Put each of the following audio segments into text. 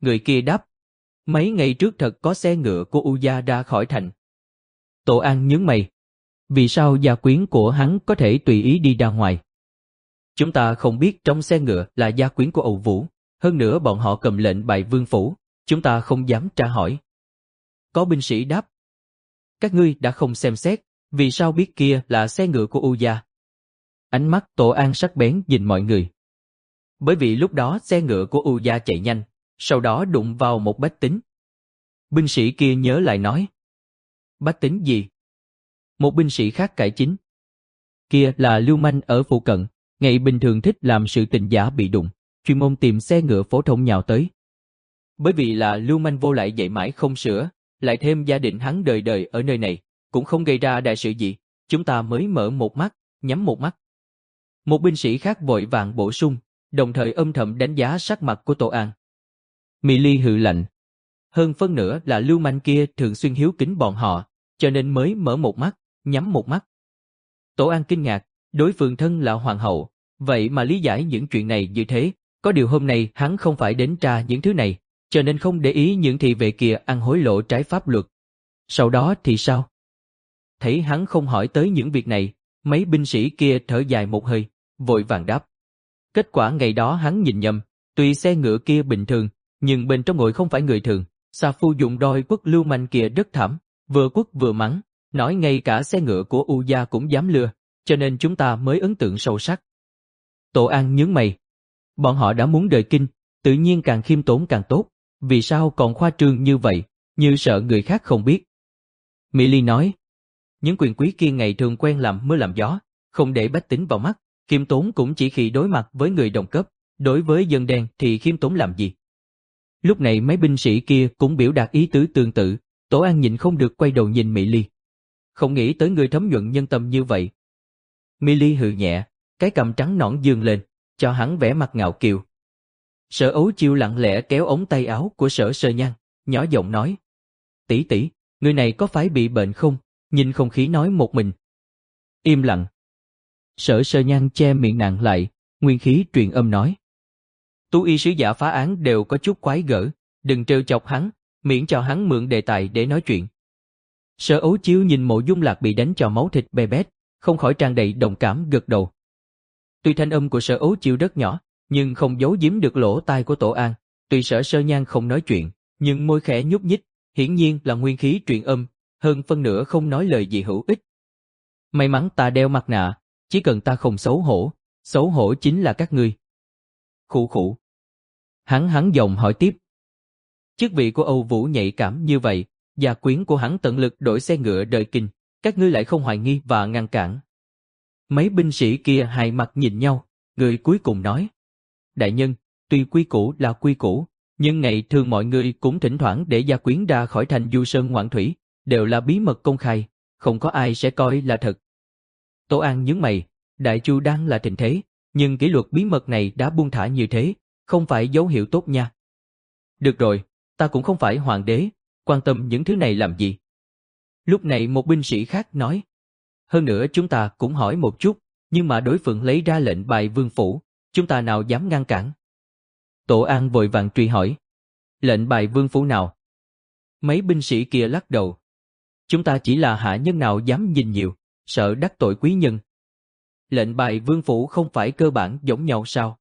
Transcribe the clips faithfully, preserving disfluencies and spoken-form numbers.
Người kia đáp, mấy ngày trước thật có xe ngựa của U gia ra khỏi thành. Tổ An nhướng mày, vì sao gia quyến của hắn có thể tùy ý đi ra ngoài? Chúng ta không biết trong xe ngựa là gia quyến của Âu Vũ, hơn nữa bọn họ cầm lệnh bài vương phủ, chúng ta không dám tra hỏi. Có binh sĩ đáp, các ngươi đã không xem xét, vì sao biết kia là xe ngựa của U gia? Ánh mắt Tổ An sắc bén nhìn mọi người. Bởi vì lúc đó xe ngựa của U gia chạy nhanh, sau đó đụng vào một bách tính. Binh sĩ kia nhớ lại nói, bách tính gì? Một binh sĩ khác cải chính, kia là lưu manh ở phụ cận, ngày bình thường thích làm sự tình giả bị đụng, chuyên môn tìm xe ngựa phổ thông nhào tới. Bởi vì là lưu manh vô lại dạy mãi không sửa, lại thêm gia đình hắn đời đời ở nơi này, cũng không gây ra đại sự gì, chúng ta mới mở một mắt, nhắm một mắt. Một binh sĩ khác vội vàng bổ sung, đồng thời âm thầm đánh giá sắc mặt của Tổ An. Mị Ly hừ lạnh, hơn phân nửa là lưu manh kia thường xuyên hiếu kính bọn họ, cho nên mới mở một mắt, nhắm một mắt. Tổ An kinh ngạc, đối phương thân là hoàng hậu, vậy mà lý giải những chuyện này như thế, có điều hôm nay hắn không phải đến tra những thứ này, cho nên không để ý những thị vệ kia ăn hối lộ trái pháp luật. Sau đó thì sao? Thấy hắn không hỏi tới những việc này, mấy binh sĩ kia thở dài một hơi, vội vàng đáp. Kết quả ngày đó hắn nhìn nhầm, tuy xe ngựa kia bình thường, nhưng bên trong ngồi không phải người thường. Sa Phu dùng đôi quất lưu manh kia rất thảm, vừa quất vừa mắng, nói ngay cả xe ngựa của U gia cũng dám lừa, cho nên chúng ta mới ấn tượng sâu sắc. Tổ An nhướng mày. Bọn họ đã muốn rời kinh, tự nhiên càng khiêm tốn càng tốt, vì sao còn khoa trương như vậy, như sợ người khác không biết. Mỹ Ly nói, những quyền quý kia ngày thường quen làm mưa làm gió, không để bách tính vào mắt, khiêm tốn cũng chỉ khi đối mặt với người đồng cấp, đối với dân đen thì khiêm tốn làm gì. Lúc này mấy binh sĩ kia cũng biểu đạt ý tứ tương tự, Tổ An nhịn không được quay đầu nhìn Mỹ Ly. Không nghĩ tới người thấm nhuận nhân tâm như vậy. Mỹ Ly hừ nhẹ, cái cằm trắng nõn dương lên, cho hắn vẻ mặt ngạo kiều. Sở Ấu Chiêu lặng lẽ kéo ống tay áo của Sở Sơ Nhan, nhỏ giọng nói. Tỷ tỷ, người này có phải bị bệnh không? Nhìn không khí nói một mình. Im lặng. Sở Sơ Nhan che miệng nàng lại, nguyên khí truyền âm nói. Tú y sứ giả phá án đều có chút quái gở, đừng trêu chọc hắn, miễn cho hắn mượn đề tài để nói chuyện. Sở Ấu Chiêu nhìn Mộ Dung Lạc bị đánh cho máu thịt bê bết, không khỏi tràn đầy đồng cảm gật đầu. Tuy thanh âm của Sở Ấu Chiêu rất nhỏ, nhưng không giấu giếm được lỗ tai của Tổ An. Tuy Sở Sơ Nhan không nói chuyện, nhưng môi khẽ nhúc nhích, hiển nhiên là nguyên khí truyền âm, hơn phân nửa không nói lời gì hữu ích. May mắn ta đeo mặt nạ, chỉ cần ta không xấu hổ, xấu hổ chính là các ngươi. Khụ khụ. Hắn hắn giọng hỏi tiếp. Chức vị của Âu Vũ nhạy cảm như vậy, gia quyến của hắn tận lực đổi xe ngựa rời kinh, các ngươi lại không hoài nghi và ngăn cản. Mấy binh sĩ kia hai mặt nhìn nhau, người cuối cùng nói. Đại nhân, tuy quy củ là quy củ, nhưng ngày thường mọi người cũng thỉnh thoảng để gia quyến ra khỏi thành du sơn ngoạn thủy, đều là bí mật công khai, không có ai sẽ coi là thật. Tổ An nhướng mày, Đại Chu đang là tình thế, nhưng kỷ luật bí mật này đã buông thả như thế, không phải dấu hiệu tốt nha. Được rồi, ta cũng không phải hoàng đế, quan tâm những thứ này làm gì. Lúc này một binh sĩ khác nói. Hơn nữa chúng ta cũng hỏi một chút, nhưng mà đối phương lấy ra lệnh bài vương phủ, chúng ta nào dám ngăn cản. Tổ An vội vàng truy hỏi. Lệnh bài vương phủ nào? Mấy binh sĩ kia lắc đầu. Chúng ta chỉ là hạ nhân nào dám nhìn nhiều, sợ đắc tội quý nhân. Lệnh bài vương phủ không phải cơ bản giống nhau sao?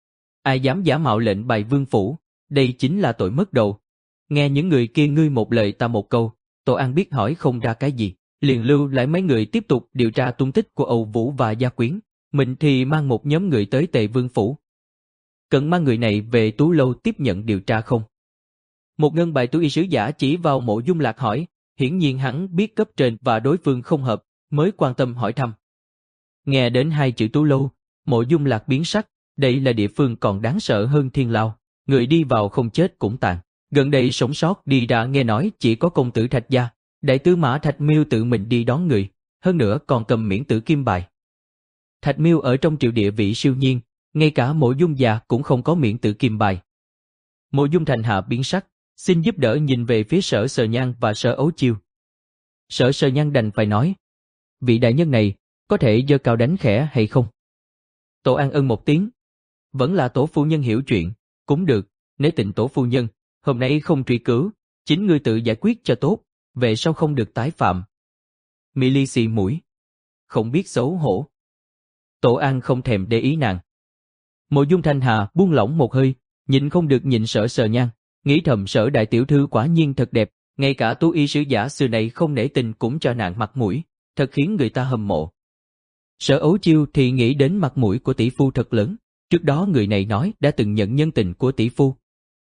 Ai dám giả mạo lệnh bài vương phủ, đây chính là tội mất đầu. Nghe những người kia ngươi một lời ta một câu, Tổ An biết hỏi không ra cái gì, liền lưu lại mấy người tiếp tục điều tra tung tích của Âu Vũ và gia quyến, mình thì mang một nhóm người tới Tề Vương phủ. Cần mang người này về Tú Lâu tiếp nhận điều tra không? Một ngân bài tú y sứ giả chỉ vào Mộ Dung Lạc hỏi, hiển nhiên hắn biết cấp trên và đối phương không hợp, mới quan tâm hỏi thăm. Nghe đến hai chữ Tú Lâu, Mộ Dung Lạc biến sắc, đây là địa phương còn đáng sợ hơn Thiên Lao, người đi vào không chết cũng tàn. Gần đây sống sót đi ra nghe nói chỉ có công tử Thạch gia, đại tư mã Thạch Miêu tự mình đi đón người, hơn nữa còn cầm miễn tử kim bài. Thạch Miêu ở trong triều địa vị siêu nhiên, ngay cả Mộ Dung già cũng không có miễn tử kim bài. Mộ Dung Thành hạ biến sắc, xin giúp đỡ nhìn về phía Sở Sơ Nhan và Sở Ấu Chiêu. Sở Sơ Nhan đành phải nói, vị đại nhân này có thể giơ cao đánh khẽ hay không? Tổ An ân một tiếng, vẫn là tổ phu nhân hiểu chuyện, cũng được, nếu tịnh tổ phu nhân, hôm nay không truy cứu, chính ngươi tự giải quyết cho tốt, về sau không được tái phạm. Mỹ Ly xì mũi, không biết xấu hổ. Tổ An không thèm để ý nàng. Mộ Dung Thanh Hà buông lỏng một hơi, nhịn không được nhìn Sở Sờ Nhan, nghĩ thầm Sở đại tiểu thư quả nhiên thật đẹp, ngay cả tú y sứ giả xưa này không nể tình cũng cho nàng mặt mũi, thật khiến người ta hâm mộ. Sở Ấu Chiêu thì nghĩ đến mặt mũi của tỷ phu thật lớn, trước đó người này nói đã từng nhận nhân tình của tỷ phu.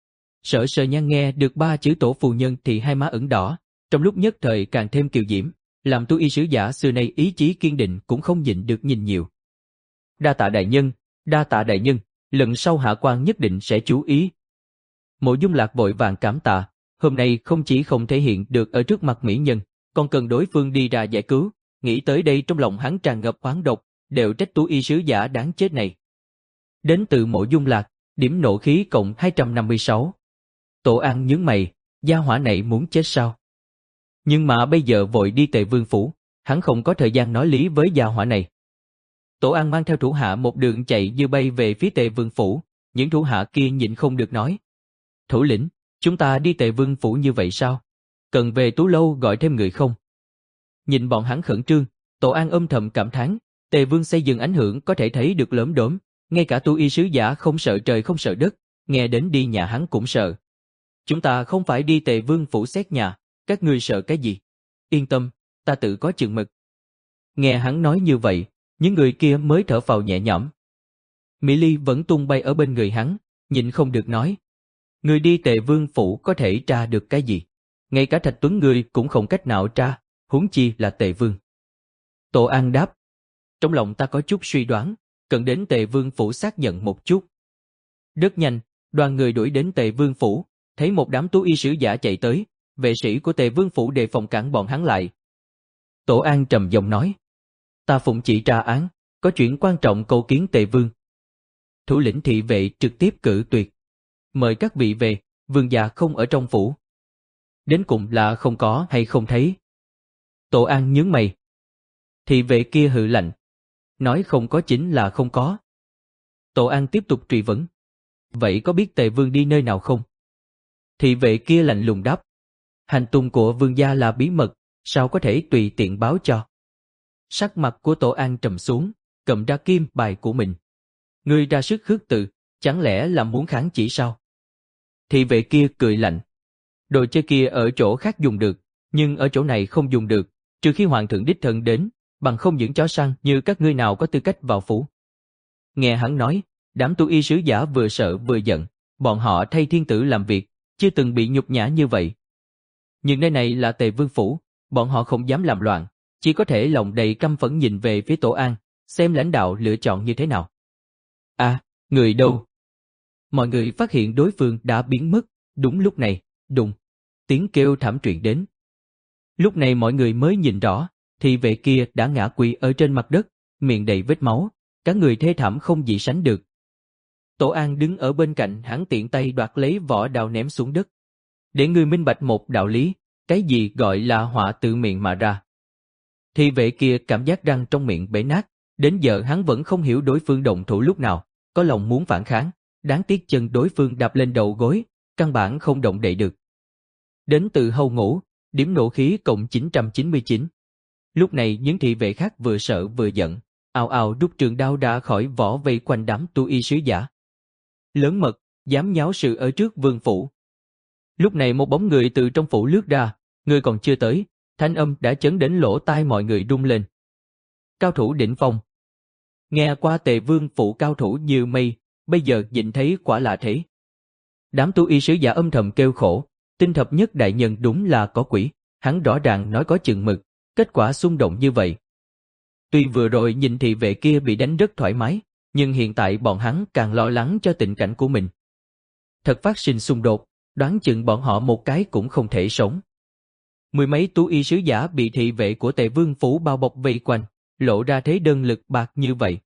Sở Sờ Nhan nghe được ba chữ tổ phu nhân thì hai má ửng đỏ, trong lúc nhất thời càng thêm kiều diễm, làm tú y sứ giả xưa nay ý chí kiên định cũng không nhịn được nhìn nhiều. Đa tạ đại nhân, đa tạ đại nhân, lần sau hạ quan nhất định sẽ chú ý. Mộ Dung Lạc vội vàng cảm tạ, hôm nay không chỉ không thể hiện được ở trước mặt mỹ nhân, còn cần đối phương đi ra giải cứu, nghĩ tới đây trong lòng hắn tràn ngập oán độc, đều trách tú y sứ giả đáng chết này. Đến từ Mộ Dung Lạc, điểm nộ khí cộng hai trăm năm mươi sáu. Tổ An nhướng mày, gia hỏa này muốn chết sao? Nhưng mà bây giờ vội đi Tề Vương phủ, hắn không có thời gian nói lý với gia hỏa này. Tổ An mang theo thủ hạ một đường chạy như bay về phía Tề Vương phủ, những thủ hạ kia nhịn không được nói: thủ lĩnh, chúng ta đi Tề Vương phủ như vậy sao? Cần về Tú Lâu gọi thêm người không? Nhìn bọn hắn khẩn trương, Tổ An âm thầm cảm thán, Tề Vương xây dựng ảnh hưởng có thể thấy được lốm đốm, ngay cả tu y sứ giả không sợ trời không sợ đất, nghe đến đi nhà hắn cũng sợ. Chúng ta không phải đi Tề Vương phủ xét nhà, các ngươi sợ cái gì? Yên tâm, ta tự có chừng mực. Nghe hắn nói như vậy, những người kia mới thở phào nhẹ nhõm. Mỹ Ly vẫn tung bay ở bên người hắn, nhịn không được nói: người đi Tề Vương phủ có thể tra được cái gì? Ngay cả Thạch Tuấn người cũng không cách nào tra, huống chi là Tề Vương. Tổ An đáp: trong lòng ta có chút suy đoán, cần đến Tề Vương phủ xác nhận một chút. Rất nhanh, đoàn người đuổi đến Tề Vương phủ, thấy một đám tú y sứ giả chạy tới, vệ sĩ của Tề Vương phủ đề phòng cản bọn hắn lại. Tổ An trầm giọng nói: ta phụng chỉ tra án, có chuyện quan trọng cầu kiến Tề Vương. Thủ lĩnh thị vệ trực tiếp cự tuyệt: mời các vị về, vương gia không ở trong phủ. Đến cùng là không có hay không thấy? Tổ An nhướng mày. Thị vệ kia hừ lạnh: nói không có chính là không có. Tổ An tiếp tục truy vấn: vậy có biết Tề Vương đi nơi nào không? Thị vệ kia lạnh lùng đáp: hành tung của vương gia là bí mật, sao có thể tùy tiện báo cho. Sắc mặt của Tổ An trầm xuống, cầm ra kim bài của mình. Ngươi ra sức khước từ, chẳng lẽ là muốn kháng chỉ sao? Thị vệ kia cười lạnh: đồ chơi kia ở chỗ khác dùng được, nhưng ở chỗ này không dùng được, trừ khi hoàng thượng đích thân đến, bằng không những chó săn như các ngươi nào có tư cách vào phủ. Nghe hắn nói, đám tu y sứ giả vừa sợ vừa giận, bọn họ thay thiên tử làm việc, chưa từng bị nhục nhã như vậy. Nhưng nơi này là Tề Vương phủ, bọn họ không dám làm loạn, chỉ có thể lòng đầy căm phẫn nhìn về phía Tổ An, xem lãnh đạo lựa chọn như thế nào. À, người đâu? Mọi người phát hiện đối phương đã biến mất, đúng lúc này, đùng, tiếng kêu thảm truyền đến. Lúc này mọi người mới nhìn rõ, thị vệ kia đã ngã quỵ ở trên mặt đất, miệng đầy vết máu, cả người thê thảm không gì sánh được. Tổ An đứng ở bên cạnh, hắn tiện tay đoạt lấy vỏ đao ném xuống đất. Để ngươi minh bạch một đạo lý, cái gì gọi là họa tự miệng mà ra. Thị vệ kia cảm giác răng trong miệng bể nát, đến giờ hắn vẫn không hiểu đối phương động thủ lúc nào, có lòng muốn phản kháng, đáng tiếc chân đối phương đạp lên đầu gối, căn bản không động đậy được. Đến từ Hầu Ngũ, điểm nộ khí cộng chín trăm chín mươi chín. Lúc này những thị vệ khác vừa sợ vừa giận, ào ào rút trường đao ra khỏi vỏ vây quanh đám tu y sứ giả. Lớn mật, dám nháo sự ở trước vương phủ. Lúc này một bóng người từ trong phủ lướt ra, người còn chưa tới, thanh âm đã chấn đến lỗ tai mọi người rung lên. Cao thủ đỉnh phong. Nghe qua Tề Vương phủ cao thủ như mây, bây giờ nhìn thấy quả lạ thế. Đám tu y sứ giả âm thầm kêu khổ, tinh thập nhất đại nhân đúng là có quỷ, hắn rõ ràng nói có chừng mực, kết quả xung động như vậy. Tuy vừa rồi nhìn thị vệ kia bị đánh rất thoải mái, nhưng hiện tại bọn hắn càng lo lắng cho tình cảnh của mình. Thật phát sinh xung đột, đoán chừng bọn họ một cái cũng không thể sống. Mười mấy tú y sứ giả bị thị vệ của Tề Vương phủ bao bọc vây quanh, lộ ra thế đơn lực bạc như vậy.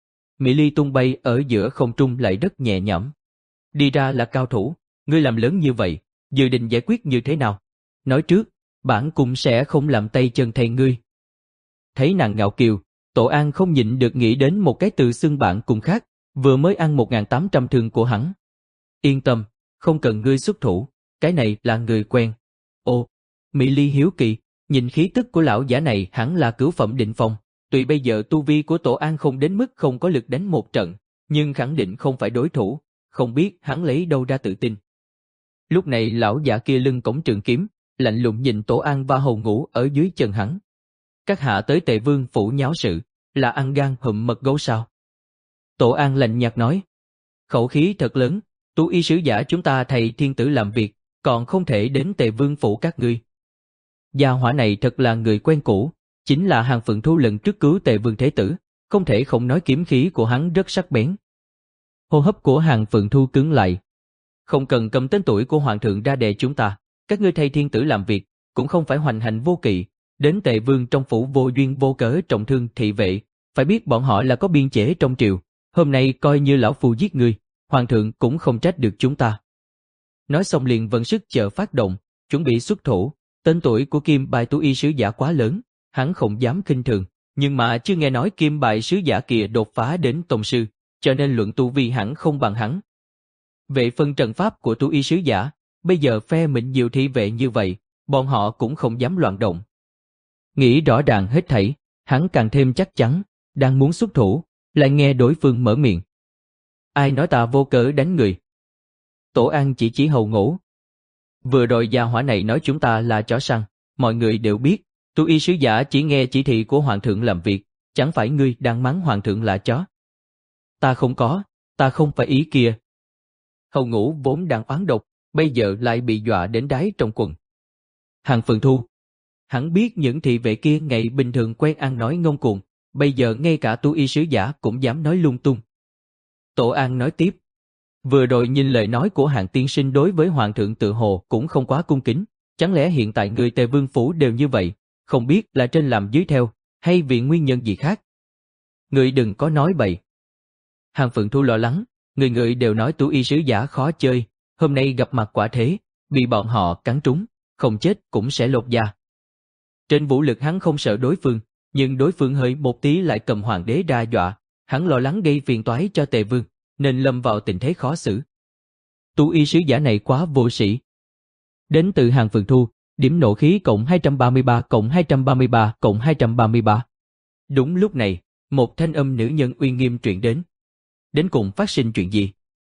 Mỹ Ly tung bay ở giữa không trung lại rất nhẹ nhõm. Đi ra là cao thủ, ngươi làm lớn như vậy, dự định giải quyết như thế nào? Nói trước, bản cũng sẽ không làm tay chân thay ngươi. Thấy nàng ngạo kiều, Tổ An không nhịn được nghĩ đến một cái từ xưng bạn cùng khác, vừa mới ăn một nghìn tám trăm thương của hắn. Yên tâm, không cần ngươi xuất thủ, cái này là người quen. Ồ, Mỹ Ly hiếu kỳ, nhìn khí tức của lão giả này hẳn là cửu phẩm định phong. Tuy bây giờ tu vi của Tổ An không đến mức không có lực đánh một trận, nhưng khẳng định không phải đối thủ, không biết hắn lấy đâu ra tự tin. Lúc này lão giả kia lưng cổng trường kiếm, lạnh lùng nhìn Tổ An và Hầu Ngũ ở dưới chân hắn. Các hạ tới Tề Vương phủ nháo sự, là ăn gan hùm mật gấu sao? Tổ An lạnh nhạt nói. Khẩu khí thật lớn, tu y sứ giả chúng ta thầy thiên tử làm việc, còn không thể đến Tề Vương phủ các ngươi. Gia hỏa này thật là người quen cũ, chính là Hàng Phượng Thu lần trước cứu Tề Vương Thế Tử, không thể không nói kiếm khí của hắn rất sắc bén. Hô hấp của Hàng Phượng Thu cứng lại. Không cần cầm tên tuổi của Hoàng thượng ra đè chúng ta, các ngươi thay thiên tử làm việc, cũng không phải hoành hành vô kỵ, đến Tề Vương trong phủ vô duyên vô cớ trọng thương thị vệ, phải biết bọn họ là có biên chế trong triều, hôm nay coi như lão phu giết ngươi, Hoàng thượng cũng không trách được chúng ta. Nói xong liền vận sức chờ phát động, chuẩn bị xuất thủ, tên tuổi của Kim Bài tu y sứ giả quá lớn, hắn không dám khinh thường, nhưng mà chưa nghe nói Kim Bài sứ giả kia đột phá đến tông sư, cho nên luận tu vi hẳn không bằng hắn. Về phần trận pháp của tu y sứ giả, bây giờ phe mình nhiều thị vệ như vậy, bọn họ cũng không dám loạn động. Nghĩ rõ ràng hết thảy, hắn càng thêm chắc chắn, đang muốn xuất thủ, lại nghe đối phương mở miệng. Ai nói ta vô cớ đánh người? Tổ An chỉ chỉ Hầu Ngũ. Vừa rồi gia hỏa này nói chúng ta là chó săn, mọi người đều biết, tu y sứ giả chỉ nghe chỉ thị của Hoàng thượng làm việc, chẳng phải ngươi đang mắng Hoàng thượng là chó. Ta không có, ta không phải ý kia. Hầu Ngũ vốn đang oán độc, bây giờ lại bị dọa đến đáy trong quần. Hàng Phượng Thu. Hắn biết những thị vệ kia ngày bình thường quen ăn nói ngông cuồng, bây giờ ngay cả tu y sứ giả cũng dám nói lung tung. Tổ An nói tiếp. Vừa rồi nhìn lời nói của Hàng tiên sinh đối với Hoàng thượng tự hồ cũng không quá cung kính, chẳng lẽ hiện tại người Tề Vương phủ đều như vậy, không biết là trên làm dưới theo, hay vì nguyên nhân gì khác? Người đừng có nói bậy. Hàng Phượng Thu lo lắng, người người đều nói tu y sứ giả khó chơi, hôm nay gặp mặt quả thế, bị bọn họ cắn trúng, không chết cũng sẽ lột da. Trên vũ lực hắn không sợ đối phương, nhưng đối phương hơi một tí lại cầm hoàng đế ra dọa, hắn lo lắng gây phiền toái cho Tề Vương, nên lâm vào tình thế khó xử. Tu y sứ giả này quá vô sĩ. Đến từ Hàng Phượng Thu, điểm nộ khí cộng hai trăm ba mươi ba cộng hai trăm ba mươi ba cộng hai trăm ba mươi ba. Đúng lúc này, một thanh âm nữ nhân uy nghiêm truyền đến. Đến cùng phát sinh chuyện gì?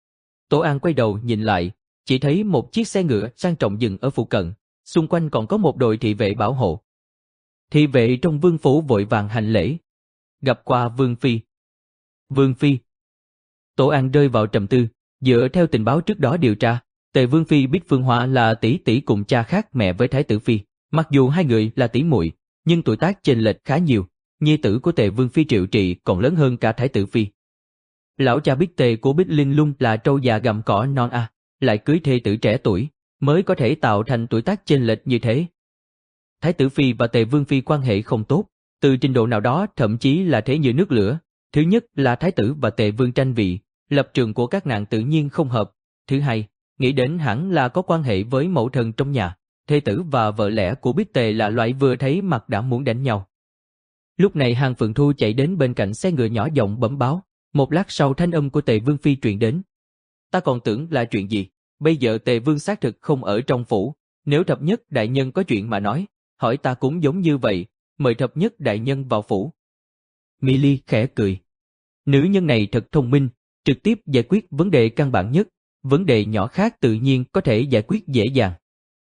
Tổ An quay đầu nhìn lại, chỉ thấy một chiếc xe ngựa sang trọng dừng ở phụ cận, xung quanh còn có một đội thị vệ bảo hộ. Thị vệ trong vương phủ vội vàng hành lễ. Gặp qua Vương Phi. Vương Phi. Tổ An rơi vào trầm tư, dựa theo tình báo trước đó điều tra, Tề Vương Phi biết Phương Hoa là tỷ tỷ cùng cha khác mẹ với Thái tử Phi, mặc dù hai người là tỷ muội, nhưng tuổi tác chênh lệch khá nhiều, nhi tử của Tề Vương Phi Triệu Trị còn lớn hơn cả Thái tử Phi. Lão cha biết Tề của Bích Linh Lung là trâu già gặm cỏ non a, lại cưới thê tử trẻ tuổi, mới có thể tạo thành tuổi tác chênh lệch như thế. Thái tử Phi và Tề Vương Phi quan hệ không tốt, từ trình độ nào đó thậm chí là thế như nước lửa. Thứ nhất là Thái tử và Tề Vương tranh vị, lập trường của các nàng tự nhiên không hợp. Thứ hai, nghĩ đến hẳn là có quan hệ với mẫu thần trong nhà, thê tử và vợ lẽ của Bích Tề là loại vừa thấy mặt đã muốn đánh nhau. Lúc này Hàng Phượng Thu chạy đến bên cạnh xe ngựa nhỏ giọng bẩm báo, một lát sau thanh âm của Tề Vương Phi truyền đến. Ta còn tưởng là chuyện gì, bây giờ Tề Vương xác thực không ở trong phủ, nếu Thập Nhất đại nhân có chuyện mà nói, hỏi ta cũng giống như vậy, mời Thập Nhất đại nhân vào phủ. Mỹ Ly khẽ cười. Nữ nhân này thật thông minh, trực tiếp giải quyết vấn đề căn bản nhất, vấn đề nhỏ khác tự nhiên có thể giải quyết dễ dàng.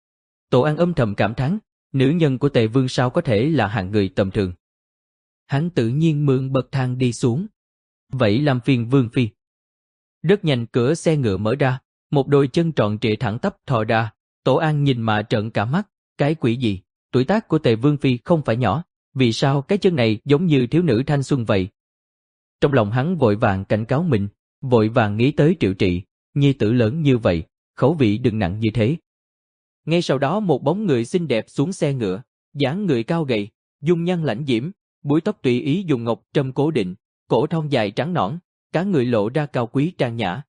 Tổ An âm thầm cảm thán, nữ nhân của Tề Vương sao có thể là hạng người tầm thường. Hắn tự nhiên mượn bậc thang đi xuống. Vậy làm phiền Vương Phi. Rất nhanh cửa xe ngựa mở ra, một đôi chân tròn trịa thẳng tắp thò ra, Tổ An nhìn mà trợn cả mắt, cái quỷ gì, tuổi tác của Tề Vương Phi không phải nhỏ, vì sao cái chân này giống như thiếu nữ thanh xuân vậy? Trong lòng hắn vội vàng cảnh cáo mình, vội vàng nghĩ tới Triệu Trị, nhi tử lớn như vậy, khẩu vị đừng nặng như thế. Ngay sau đó một bóng người xinh đẹp xuống xe ngựa, dáng người cao gầy, dung nhan lãnh diễm, búi tóc tùy ý dùng ngọc trâm cố định, cổ thon dài trắng nõn, cả người lộ ra cao quý trang nhã.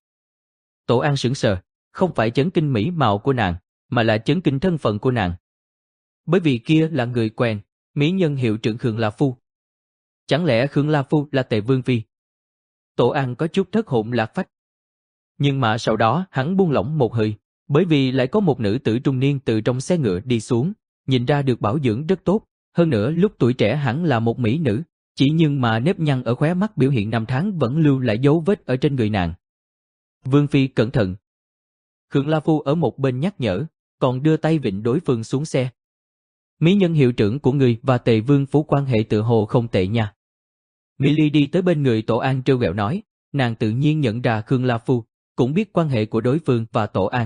Tổ An sững sờ, không phải chấn kinh mỹ mạo của nàng, mà là chấn kinh thân phận của nàng. Bởi vì kia là người quen, mỹ nhân hiệu trưởng Khương La Phu. Chẳng lẽ Khương La Phu là Tề Vương Phi? Tổ An có chút thất hồn lạc phách. Nhưng mà sau đó hắn buông lỏng một hơi, Bởi vì lại có một nữ tử trung niên từ trong xe ngựa đi xuống, nhìn ra được bảo dưỡng rất tốt, hơn nữa lúc tuổi trẻ hẳn là một mỹ nữ, chỉ nhưng mà nếp nhăn ở khóe mắt biểu hiện năm tháng vẫn lưu lại dấu vết ở trên người nàng. Vương Phi cẩn thận. Khương La Phu ở một bên nhắc nhở, còn đưa tay vịn đối phương xuống xe. Mỹ nhân hiệu trưởng của người và Tề Vương Phủ quan hệ tự hồ không tệ nha. Mỹ Ly đi tới bên người Tổ An trêu ghẹo nói, nàng tự nhiên nhận ra Khương La Phu, cũng biết quan hệ của đối phương và Tổ An.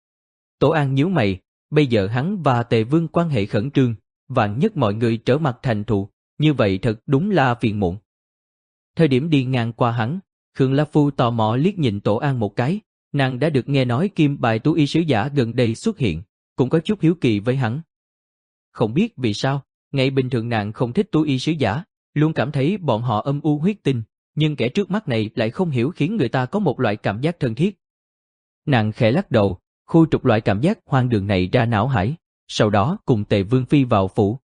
Tổ An nhíu mày, bây giờ hắn và Tề Vương quan hệ khẩn trương, vạn nhất mọi người trở mặt thành thù, như vậy thật đúng là phiền muộn. Thời điểm đi ngang qua hắn, Khương La Phu tò mò liếc nhìn Tổ An một cái, nàng đã được nghe nói kim bài tú y sứ giả gần đây xuất hiện, cũng có chút hiếu kỳ với hắn. Không biết vì sao, ngày bình thường nàng không thích tú y sứ giả, luôn cảm thấy bọn họ âm u huyết tinh, nhưng kẻ trước mắt này lại không hiểu khiến người ta có một loại cảm giác thân thiết. Nàng khẽ lắc đầu, khu trục loại cảm giác hoang đường này ra não hải, sau đó cùng Tề Vương Phi vào phủ.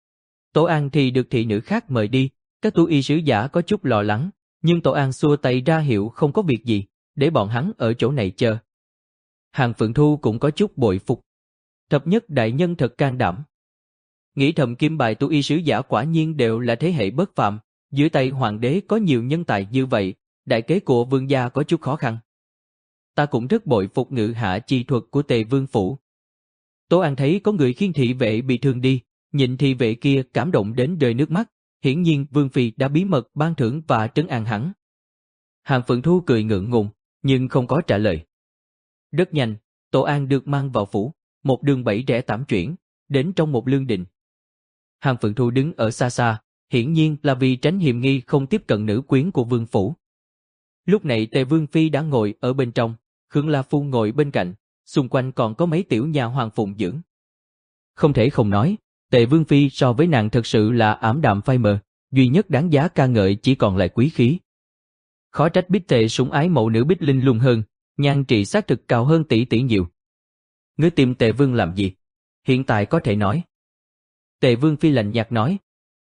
Tổ An thì được thị nữ khác mời đi, các tú y sứ giả có chút lo lắng, nhưng Tổ An xua tay ra hiệu không có việc gì, để bọn hắn ở chỗ này chờ. Hàng Phượng Thu cũng có chút bội phục. Thập nhất đại nhân thật can đảm. Nghĩ thầm kim bài tú y sứ giả quả nhiên đều là thế hệ bất phàm, dưới tay hoàng đế có nhiều nhân tài như vậy, đại kế của vương gia có chút khó khăn. Ta cũng rất bội phục ngự hạ chi thuật của Tề Vương Phủ. Tố An thấy có người khiêng thị vệ bị thương đi, nhìn thị vệ kia cảm động đến rơi nước mắt, hiển nhiên Vương Phi đã bí mật ban thưởng và trấn an hắn. Hàng Phượng Thu cười ngượng ngùng, nhưng không có trả lời. Rất nhanh, Tổ An được mang vào phủ, một đường bảy rẽ tám chuyển, đến trong một lương đình. Hàng Phượng Thu đứng ở xa xa, hiển nhiên là vì tránh hiềm nghi không tiếp cận nữ quyến của Vương Phủ. Lúc này Tề Vương Phi đã ngồi ở bên trong, Khương La Phu ngồi bên cạnh, xung quanh còn có mấy tiểu nha hoàng phụng dưỡng. Không thể không nói, Tề Vương Phi so với nàng thật sự là ảm đạm phai mờ, duy nhất đáng giá ca ngợi chỉ còn lại quý khí. Khó trách Bích Tề sủng ái mẫu nữ Bích Linh lung hơn, nhan trị xác thực cao hơn tỷ tỷ nhiều. Ngươi tìm Tề Vương làm gì? Hiện tại có thể nói. Tề Vương Phi lạnh nhạt nói.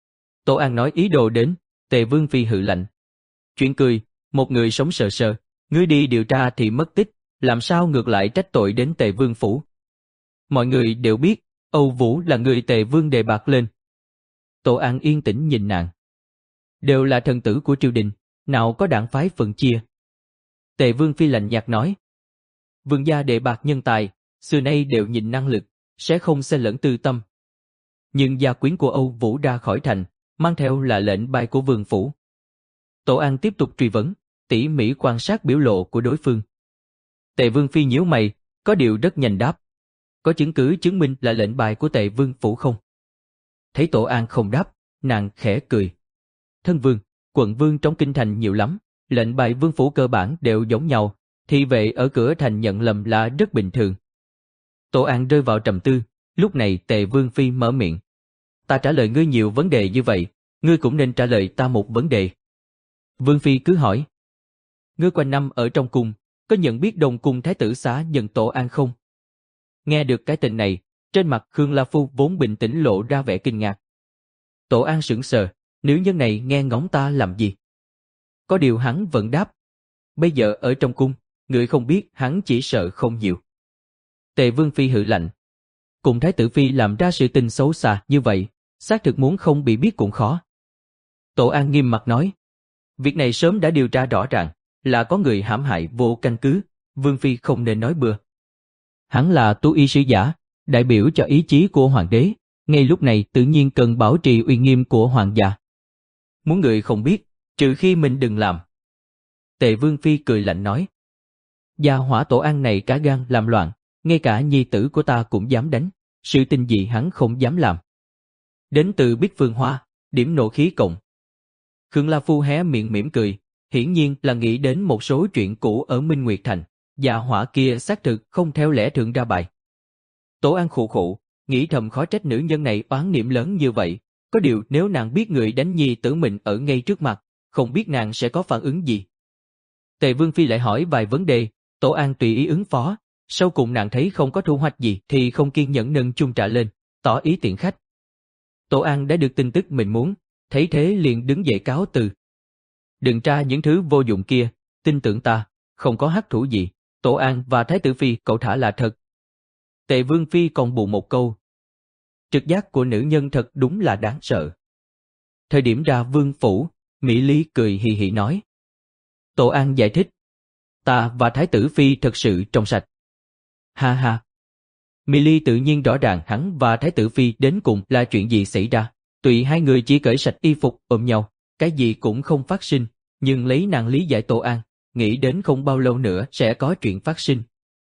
Tổ An nói ý đồ đến, Tề Vương Phi hừ lạnh. Chuyện cười, một người sống sờ sờ, ngươi đi điều tra thì mất tích, làm sao ngược lại trách tội đến Tề Vương Phủ. Mọi người đều biết, Âu Vũ là người Tề Vương đề bạt lên. Tổ An yên tĩnh nhìn nàng. Đều là thần tử của triều đình, nào có đảng phái phân chia. Tề Vương Phi lạnh nhạt nói. Vương gia đề bạt nhân tài, xưa nay đều nhìn năng lực, sẽ không xen lẫn tư tâm. Nhưng gia quyến của Âu Vũ ra khỏi thành, mang theo là lệnh bài của Vương Phủ. Tổ An tiếp tục truy vấn, tỉ mỉ quan sát biểu lộ của đối phương. Tề Vương Phi nhíu mày, có điều rất nhanh đáp. Có chứng cứ chứng minh là lệnh bài của Tề Vương Phủ không? Thấy Tổ An không đáp, nàng khẽ cười. Thân vương, quận vương trong kinh thành nhiều lắm, lệnh bài Vương Phủ cơ bản đều giống nhau, thị vệ ở cửa thành nhận lầm là rất bình thường. Tổ An rơi vào trầm tư, lúc này Tề Vương Phi mở miệng. Ta trả lời ngươi nhiều vấn đề như vậy, ngươi cũng nên trả lời ta một vấn đề. Vương Phi cứ hỏi. Ngươi quanh năm ở trong cung, có nhận biết Đông Cung Thái tử xá nhận Tổ An không? Nghe được cái tên này, trên mặt Khương La Phu vốn bình tĩnh lộ ra vẻ kinh ngạc. Tổ An sững sờ, nữ nhân này nghe ngóng ta làm gì? Có điều hắn vẫn đáp. Bây giờ ở trong cung, người không biết hắn chỉ sợ không nhiều. Tề Vương Phi hừ lạnh. Cùng Thái tử Phi làm ra sự tình xấu xa như vậy, xác thực muốn không bị biết cũng khó. Tổ An nghiêm mặt nói. Việc này sớm đã điều tra rõ ràng, là có người hãm hại vô căn cứ, Vương Phi không nên nói bừa. Hắn là tú y sứ giả, đại biểu cho ý chí của hoàng đế, ngay lúc này tự nhiên cần bảo trì uy nghiêm của hoàng gia. Muốn người không biết, trừ khi mình đừng làm. Tề Vương Phi cười lạnh nói. Gia hỏa Tổ An này cả gan làm loạn, ngay cả nhi tử của ta cũng dám đánh, sự tình gì hắn không dám làm. Đến từ Bích Phương Hoa, điểm nộ khí cộng. Khương La Phu hé miệng mỉm cười, hiển nhiên là nghĩ đến một số chuyện cũ ở Minh Nguyệt Thành, gia hỏa kia xác thực không theo lẽ thường ra bài. Tổ An khụ khụ, nghĩ thầm khó trách nữ nhân này oán niệm lớn như vậy, có điều nếu nàng biết người đánh nhi tử mình ở ngay trước mặt, không biết nàng sẽ có phản ứng gì. Tề Vương Phi lại hỏi vài vấn đề, Tổ An tùy ý ứng phó, sau cùng nàng thấy không có thu hoạch gì thì không kiên nhẫn nâng chung trà lên, tỏ ý tiện khách. Tổ An đã được tin tức mình muốn, thấy thế liền đứng dậy cáo từ. Đừng tra những thứ vô dụng kia, tin tưởng ta, không có hắc thủ gì, Tổ An và Thái tử Phi cậu thả là thật, Tề Vương Phi còn bù một câu. Trực giác của nữ nhân thật đúng là đáng sợ. Thời điểm ra vương phủ, Mỹ Ly cười hì hì nói. Tổ An giải thích. Ta và Thái tử Phi thật sự trong sạch. Ha ha. Mỹ Ly tự nhiên rõ ràng hắn và Thái tử Phi đến cùng là chuyện gì xảy ra. Tùy hai người chỉ cởi sạch y phục ôm nhau, cái gì cũng không phát sinh, nhưng lấy nàng lý giải Tổ An, nghĩ đến không bao lâu nữa sẽ có chuyện phát sinh.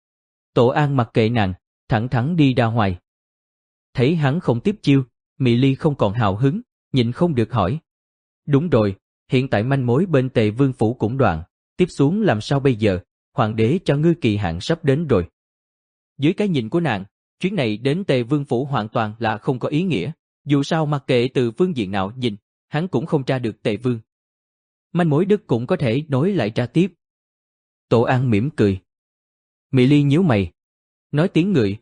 Tổ An mặc kệ nàng, thẳng thắn đi ra ngoài. Thấy hắn không tiếp chiêu, Mỹ Ly không còn hào hứng, nhịn không được hỏi. Đúng rồi, hiện tại manh mối bên Tề Vương phủ cũng đoạn, tiếp xuống làm sao bây giờ, hoàng đế cho ngươi kỳ hạn sắp đến rồi. Dưới cái nhìn của nàng, chuyến này đến Tề Vương phủ hoàn toàn là không có ý nghĩa, dù sao mặc kệ từ phương diện nào nhìn, hắn cũng không tra được Tề Vương. Manh mối Đức cũng có thể nối lại tra tiếp. Tổ An mỉm cười. Mỹ Ly nhíu mày, nói tiếng người.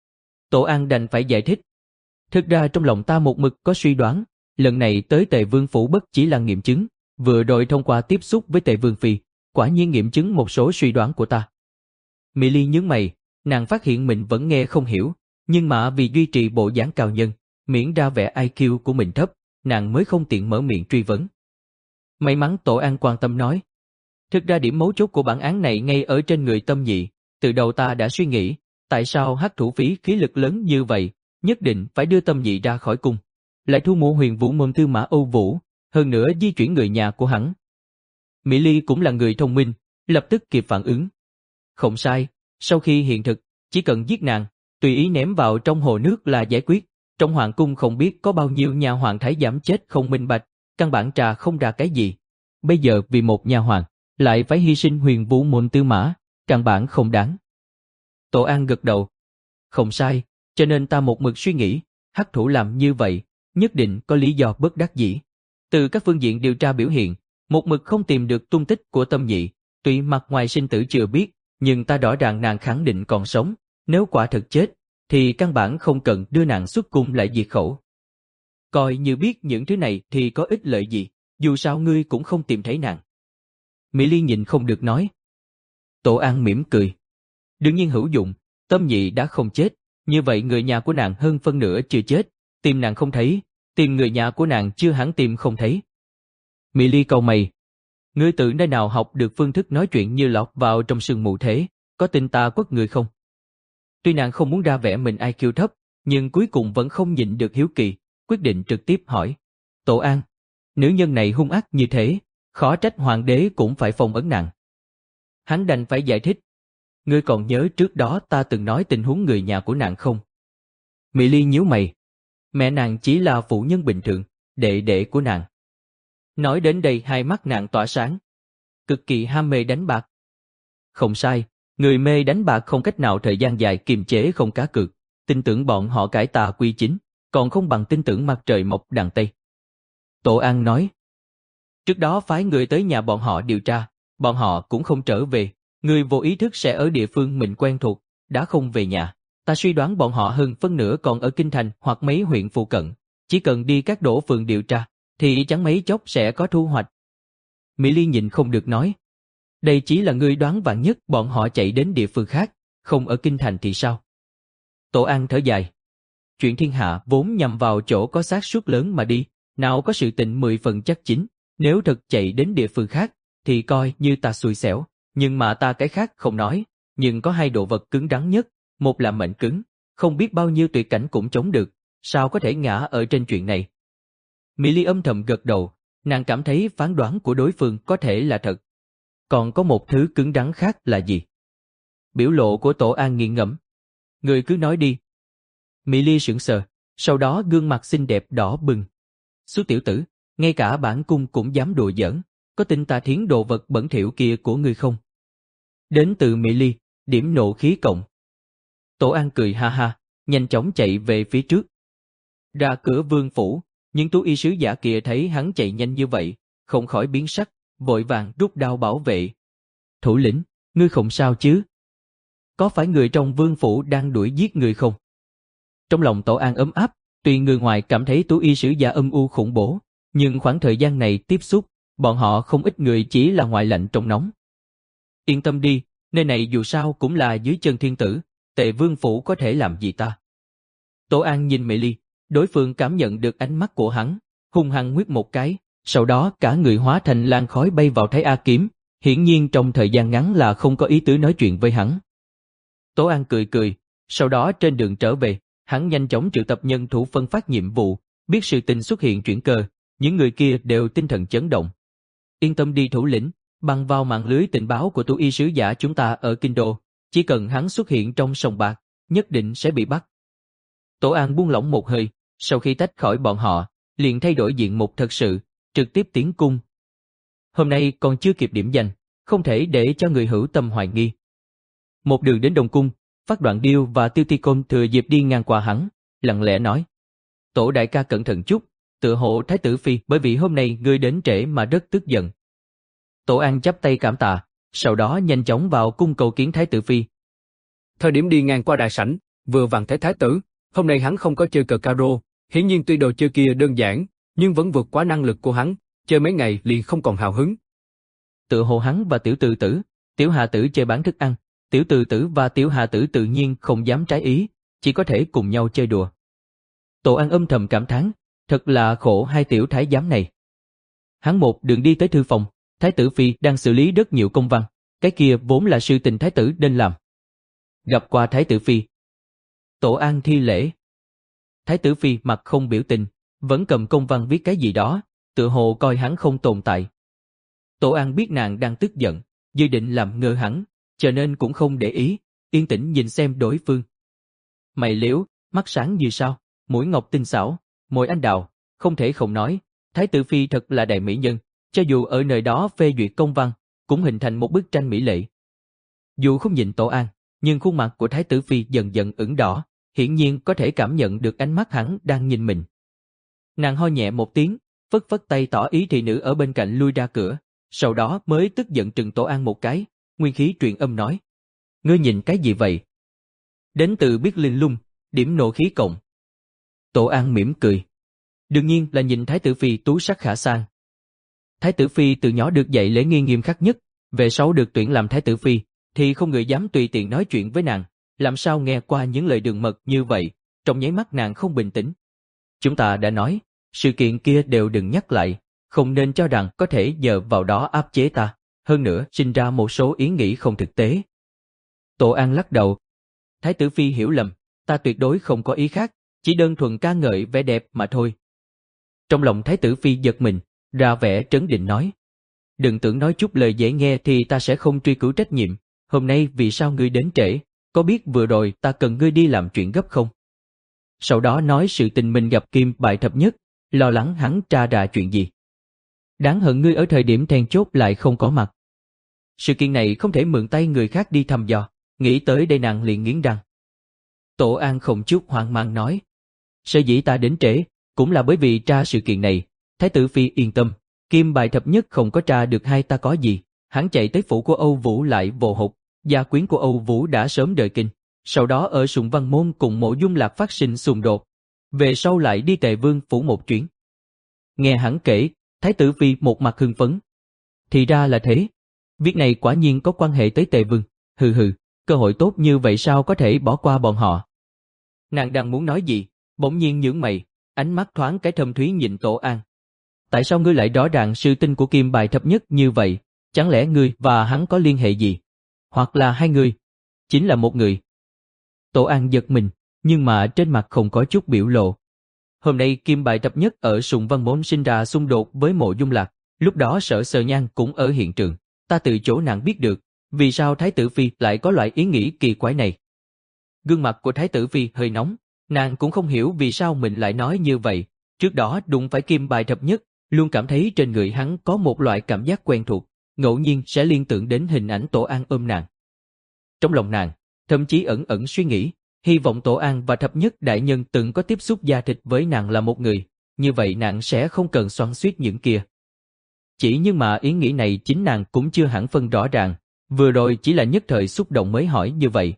Tổ An đành phải giải thích. Thực ra trong lòng ta một mực có suy đoán, lần này tới Tề Vương phủ bất chỉ là nghiệm chứng, vừa rồi thông qua tiếp xúc với Tề Vương Phi, quả nhiên nghiệm chứng một số suy đoán của ta. Mỹ Ly nhướng mày, nàng phát hiện mình vẫn nghe không hiểu, nhưng mà vì duy trì bộ dáng cao nhân, miễn ra vẻ i kiu của mình thấp, nàng mới không tiện mở miệng truy vấn. May mắn Tổ An quan tâm nói. Thực ra điểm mấu chốt của bản án này ngay ở trên người Tâm Nhị, từ đầu ta đã suy nghĩ, tại sao hắc thủ phí khí lực lớn như vậy, nhất định phải đưa Tâm Nhị ra khỏi cung, lại thu mua Huyền Vũ môn tư mã Âu Vũ, hơn nữa di chuyển người nhà của hắn. Mỹ Ly cũng là người thông minh, lập tức kịp phản ứng. Không sai, sau khi hiện thực, chỉ cần giết nàng, tùy ý ném vào trong hồ nước là giải quyết, trong hoàng cung không biết có bao nhiêu nhà hoàng thái giám chết không minh bạch, căn bản trà không ra cái gì. Bây giờ vì một nhà hoàng, lại phải hy sinh Huyền Vũ môn tư mã, căn bản không đáng. Tổ An gật đầu. Không sai, cho nên ta một mực suy nghĩ, hắc thủ làm như vậy, nhất định có lý do bất đắc dĩ. Từ các phương diện điều tra biểu hiện, một mực không tìm được tung tích của Tâm Nhị, tuy mặt ngoài sinh tử chưa biết, nhưng ta rõ ràng nàng khẳng định còn sống, nếu quả thực chết, thì căn bản không cần đưa nàng xuất cung lại diệt khẩu. Coi như biết những thứ này thì có ích lợi gì, dù sao ngươi cũng không tìm thấy nàng. Mỹ Ly nhịn không được nói. Tổ An mỉm cười. Đương nhiên hữu dụng, Tâm Nhị đã không chết, như vậy người nhà của nàng hơn phân nửa chưa chết, tìm nàng không thấy, tìm người nhà của nàng chưa hẳn tìm không thấy. Mỹ Ly cau mày. Ngươi từ nơi nào học được phương thức nói chuyện như lọt vào trong sương mù thế, có tin ta quất người không? Tuy nàng không muốn ra vẻ mình i kiu thấp, nhưng cuối cùng vẫn không nhịn được hiếu kỳ, quyết định trực tiếp hỏi. Tổ An, nữ nhân này hung ác như thế, khó trách hoàng đế cũng phải phong ấn nàng. Hắn đành phải giải thích. Ngươi còn nhớ trước đó ta từng nói tình huống người nhà của nàng không? Mỹ Ly nhíu mày. Mẹ nàng chỉ là phụ nhân bình thường, đệ đệ của nàng. Nói đến đây hai mắt nàng tỏa sáng. Cực kỳ ham mê đánh bạc. Không sai, người mê đánh bạc không cách nào thời gian dài kiềm chế không cá cược, tin tưởng bọn họ cải tà quy chính, còn không bằng tin tưởng mặt trời mọc đằng Tây. Tổ An nói. Trước đó phái người tới nhà bọn họ điều tra, bọn họ cũng không trở về, người vô ý thức sẽ ở địa phương mình quen thuộc, đã không về nhà. Ta suy đoán bọn họ hơn phân nửa còn ở Kinh Thành hoặc mấy huyện phụ cận, chỉ cần đi các đỗ phường điều tra, thì chẳng mấy chốc sẽ có thu hoạch. Mỹ Ly nhìn không được nói. Đây chỉ là ngươi đoán vạn nhất bọn họ chạy đến địa phương khác, không ở Kinh Thành thì sao? Tổ An thở dài. Chuyện thiên hạ vốn nhằm vào chỗ có xác suất lớn mà đi, nào có sự tình mười phần chắc chính, nếu thật chạy đến địa phương khác, thì coi như ta xui xẻo, nhưng mà ta cái khác không nói, nhưng có hai đồ vật cứng rắn nhất, một là mệnh cứng, không biết bao nhiêu tuyệt cảnh cũng chống được, sao có thể ngã ở trên chuyện này. Mỹ Ly âm thầm gật đầu, nàng cảm thấy phán đoán của đối phương có thể là thật. Còn có một thứ cứng rắn khác là gì? Biểu lộ của Tổ An nghiền ngẫm. Người cứ nói đi. Mỹ Ly sững sờ, sau đó gương mặt xinh đẹp đỏ bừng. Số tiểu tử, ngay cả bản cung cũng dám đùa giỡn, có tin ta thiến đồ vật bẩn thỉu kia của ngươi không? Đến từ Mỹ Ly, điểm nộ khí cộng. Tổ An cười ha ha, nhanh chóng chạy về phía trước. Ra cửa vương phủ, nhưng tú y sứ giả kia thấy hắn chạy nhanh như vậy, không khỏi biến sắc, vội vàng rút đao bảo vệ. Thủ lĩnh, ngươi không sao chứ? Có phải người trong vương phủ đang đuổi giết người không? Trong lòng Tổ An ấm áp, tuy người ngoài cảm thấy tú y sứ giả âm u khủng bố, nhưng khoảng thời gian này tiếp xúc, bọn họ không ít người chỉ là ngoại lạnh trong nóng. Yên tâm đi, nơi này dù sao cũng là dưới chân thiên tử, Tề Vương phủ có thể làm gì ta? Tổ An nhìn Mệ Ly, đối phương cảm nhận được ánh mắt của hắn, hung hăng nguyết một cái, sau đó cả người hóa thành làn khói bay vào Thái A kiếm, hiển nhiên trong thời gian ngắn là không có ý tứ nói chuyện với hắn. Tổ An cười cười, sau đó trên đường trở về, hắn nhanh chóng triệu tập nhân thủ phân phát nhiệm vụ, biết sự tình xuất hiện chuyển cơ, những người kia đều tinh thần chấn động. Yên tâm đi thủ lĩnh, bằng vào mạng lưới tình báo của tu y sứ giả chúng ta ở Kinh Đô, chỉ cần hắn xuất hiện trong sòng bạc, nhất định sẽ bị bắt. Tổ An buông lỏng một hơi, sau khi tách khỏi bọn họ, liền thay đổi diện mục thật sự, trực tiếp tiến cung. Hôm nay còn chưa kịp điểm danh, không thể để cho người hữu tâm hoài nghi. Một đường đến Đông Cung, Phát Đoạn Điêu và Tiêu Ti Côn thừa dịp đi ngang qua hắn, lặng lẽ nói: Tổ đại ca cẩn thận chút, tựa hộ Thái tử Phi bởi vì hôm nay ngươi đến trễ mà rất tức giận. Tổ An chắp tay cảm tạ, sau đó nhanh chóng vào cung cầu kiến Thái tử Phi. Thời điểm đi ngang qua đại sảnh, vừa vặn thấy Thái tử, hôm nay hắn không có chơi cờ caro, hiển nhiên tuy đồ chơi kia đơn giản, nhưng vẫn vượt quá năng lực của hắn, chơi mấy ngày liền không còn hào hứng. Tựa hồ hắn và Tiểu Từ Tử, Tiểu Hà Tử chơi bán thức ăn, Tiểu Từ Tử và Tiểu Hà Tử tự nhiên không dám trái ý, chỉ có thể cùng nhau chơi đùa. Tổ An âm thầm cảm thán, thật là khổ hai tiểu thái giám này. Hắn một đường đi tới thư phòng, Thái tử Phi đang xử lý rất nhiều công văn, cái kia vốn là sự tình Thái tử nên làm. Gặp qua Thái tử Phi. Tổ An thi lễ. Thái tử Phi mặt không biểu tình, vẫn cầm công văn viết cái gì đó, tựa hồ coi hắn không tồn tại. Tổ An biết nàng đang tức giận, dự định làm ngơ hắn, cho nên cũng không để ý, yên tĩnh nhìn xem đối phương. Mày liễu, mắt sáng như sao, mũi ngọc tinh xảo, môi anh đào, không thể không nói, Thái tử Phi thật là đại mỹ nhân, cho dù ở nơi đó phê duyệt công văn, cũng hình thành một bức tranh mỹ lệ. Dù không nhìn Tổ An, nhưng khuôn mặt của Thái tử Phi dần dần ửng đỏ, hiển nhiên có thể cảm nhận được ánh mắt hắn đang nhìn mình. Nàng ho nhẹ một tiếng, phất phất tay tỏ ý thị nữ ở bên cạnh lui ra cửa, sau đó mới tức giận trừng Tổ An một cái, nguyên khí truyền âm nói: Ngươi nhìn cái gì vậy? Đến từ biết linh lung, điểm nộ khí cộng. Tổ An mỉm cười. Đương nhiên là nhìn Thái tử Phi tú sắc khả san. Thái tử Phi từ nhỏ được dạy lễ nghi nghiêm khắc nhất, về sau được tuyển làm Thái tử Phi, thì không người dám tùy tiện nói chuyện với nàng, làm sao nghe qua những lời đường mật như vậy, trong nháy mắt nàng không bình tĩnh. Chúng ta đã nói, sự kiện kia đều đừng nhắc lại, không nên cho rằng có thể nhờ vào đó áp chế ta, hơn nữa sinh ra một số ý nghĩ không thực tế. Tổ An lắc đầu. Thái tử Phi hiểu lầm, ta tuyệt đối không có ý khác, chỉ đơn thuần ca ngợi vẻ đẹp mà thôi. Trong lòng Thái tử Phi giật mình, ra vẻ trấn định nói: Đừng tưởng nói chút lời dễ nghe thì ta sẽ không truy cứu trách nhiệm, hôm nay vì sao ngươi đến trễ, có biết vừa rồi ta cần ngươi đi làm chuyện gấp không? Sau đó nói sự tình mình gặp Kim Bại Thập Nhất, lo lắng hắn tra ra chuyện gì. Đáng hận ngươi ở thời điểm then chốt lại không có mặt. Sự kiện này không thể mượn tay người khác đi thăm dò, nghĩ tới đây nàng liền nghiến răng. Tổ An không chút hoang mang nói: Sở dĩ ta đến trễ, cũng là bởi vì tra sự kiện này. Thái tử Phi yên tâm, Kim Bại Thập Nhất không có tra được hai ta có gì, hắn chạy tới phủ của Âu Vũ lại vồ hụt, gia quyến của Âu Vũ đã sớm rời kinh, sau đó ở Sùng Văn Môn cùng Mộ Dung Lạc phát sinh xung đột, về sau lại đi Tề Vương phủ một chuyến. Nghe hắn kể, Thái tử Phi một mặt hưng phấn. Thì ra là thế, việc này quả nhiên có quan hệ tới Tề Vương, hừ hừ, cơ hội tốt như vậy sao có thể bỏ qua bọn họ. Nàng đang muốn nói gì, bỗng nhiên nhướng mày, ánh mắt thoáng cái thâm thúy nhìn Tổ An. Tại sao ngươi lại rõ ràng sự tình của Kim Bại Thập Nhất như vậy? Chẳng lẽ ngươi và hắn có liên hệ gì? Hoặc là hai người? Chính là một người. Tổ An giật mình, nhưng mà trên mặt không có chút biểu lộ. Hôm nay Kim Bại Thập Nhất ở Sùng Văn Môn sinh ra xung đột với Mộ Dung Lạc, lúc đó Sở Sơ Nhan cũng ở hiện trường, ta từ chỗ nàng biết được, vì sao Thái tử Phi lại có loại ý nghĩ kỳ quái này. Gương mặt của Thái tử Phi hơi nóng, nàng cũng không hiểu vì sao mình lại nói như vậy, trước đó đụng phải Kim Bại Thập Nhất, luôn cảm thấy trên người hắn có một loại cảm giác quen thuộc, ngẫu nhiên sẽ liên tưởng đến hình ảnh Tổ An ôm nàng. Trong lòng nàng, thậm chí ẩn ẩn suy nghĩ, hy vọng Tổ An và Thập Nhất đại nhân từng có tiếp xúc da thịt với nàng là một người, như vậy nàng sẽ không cần xoắn xuýt những kia. Chỉ nhưng mà ý nghĩ này chính nàng cũng chưa hẳn phân rõ ràng, vừa rồi chỉ là nhất thời xúc động mới hỏi như vậy.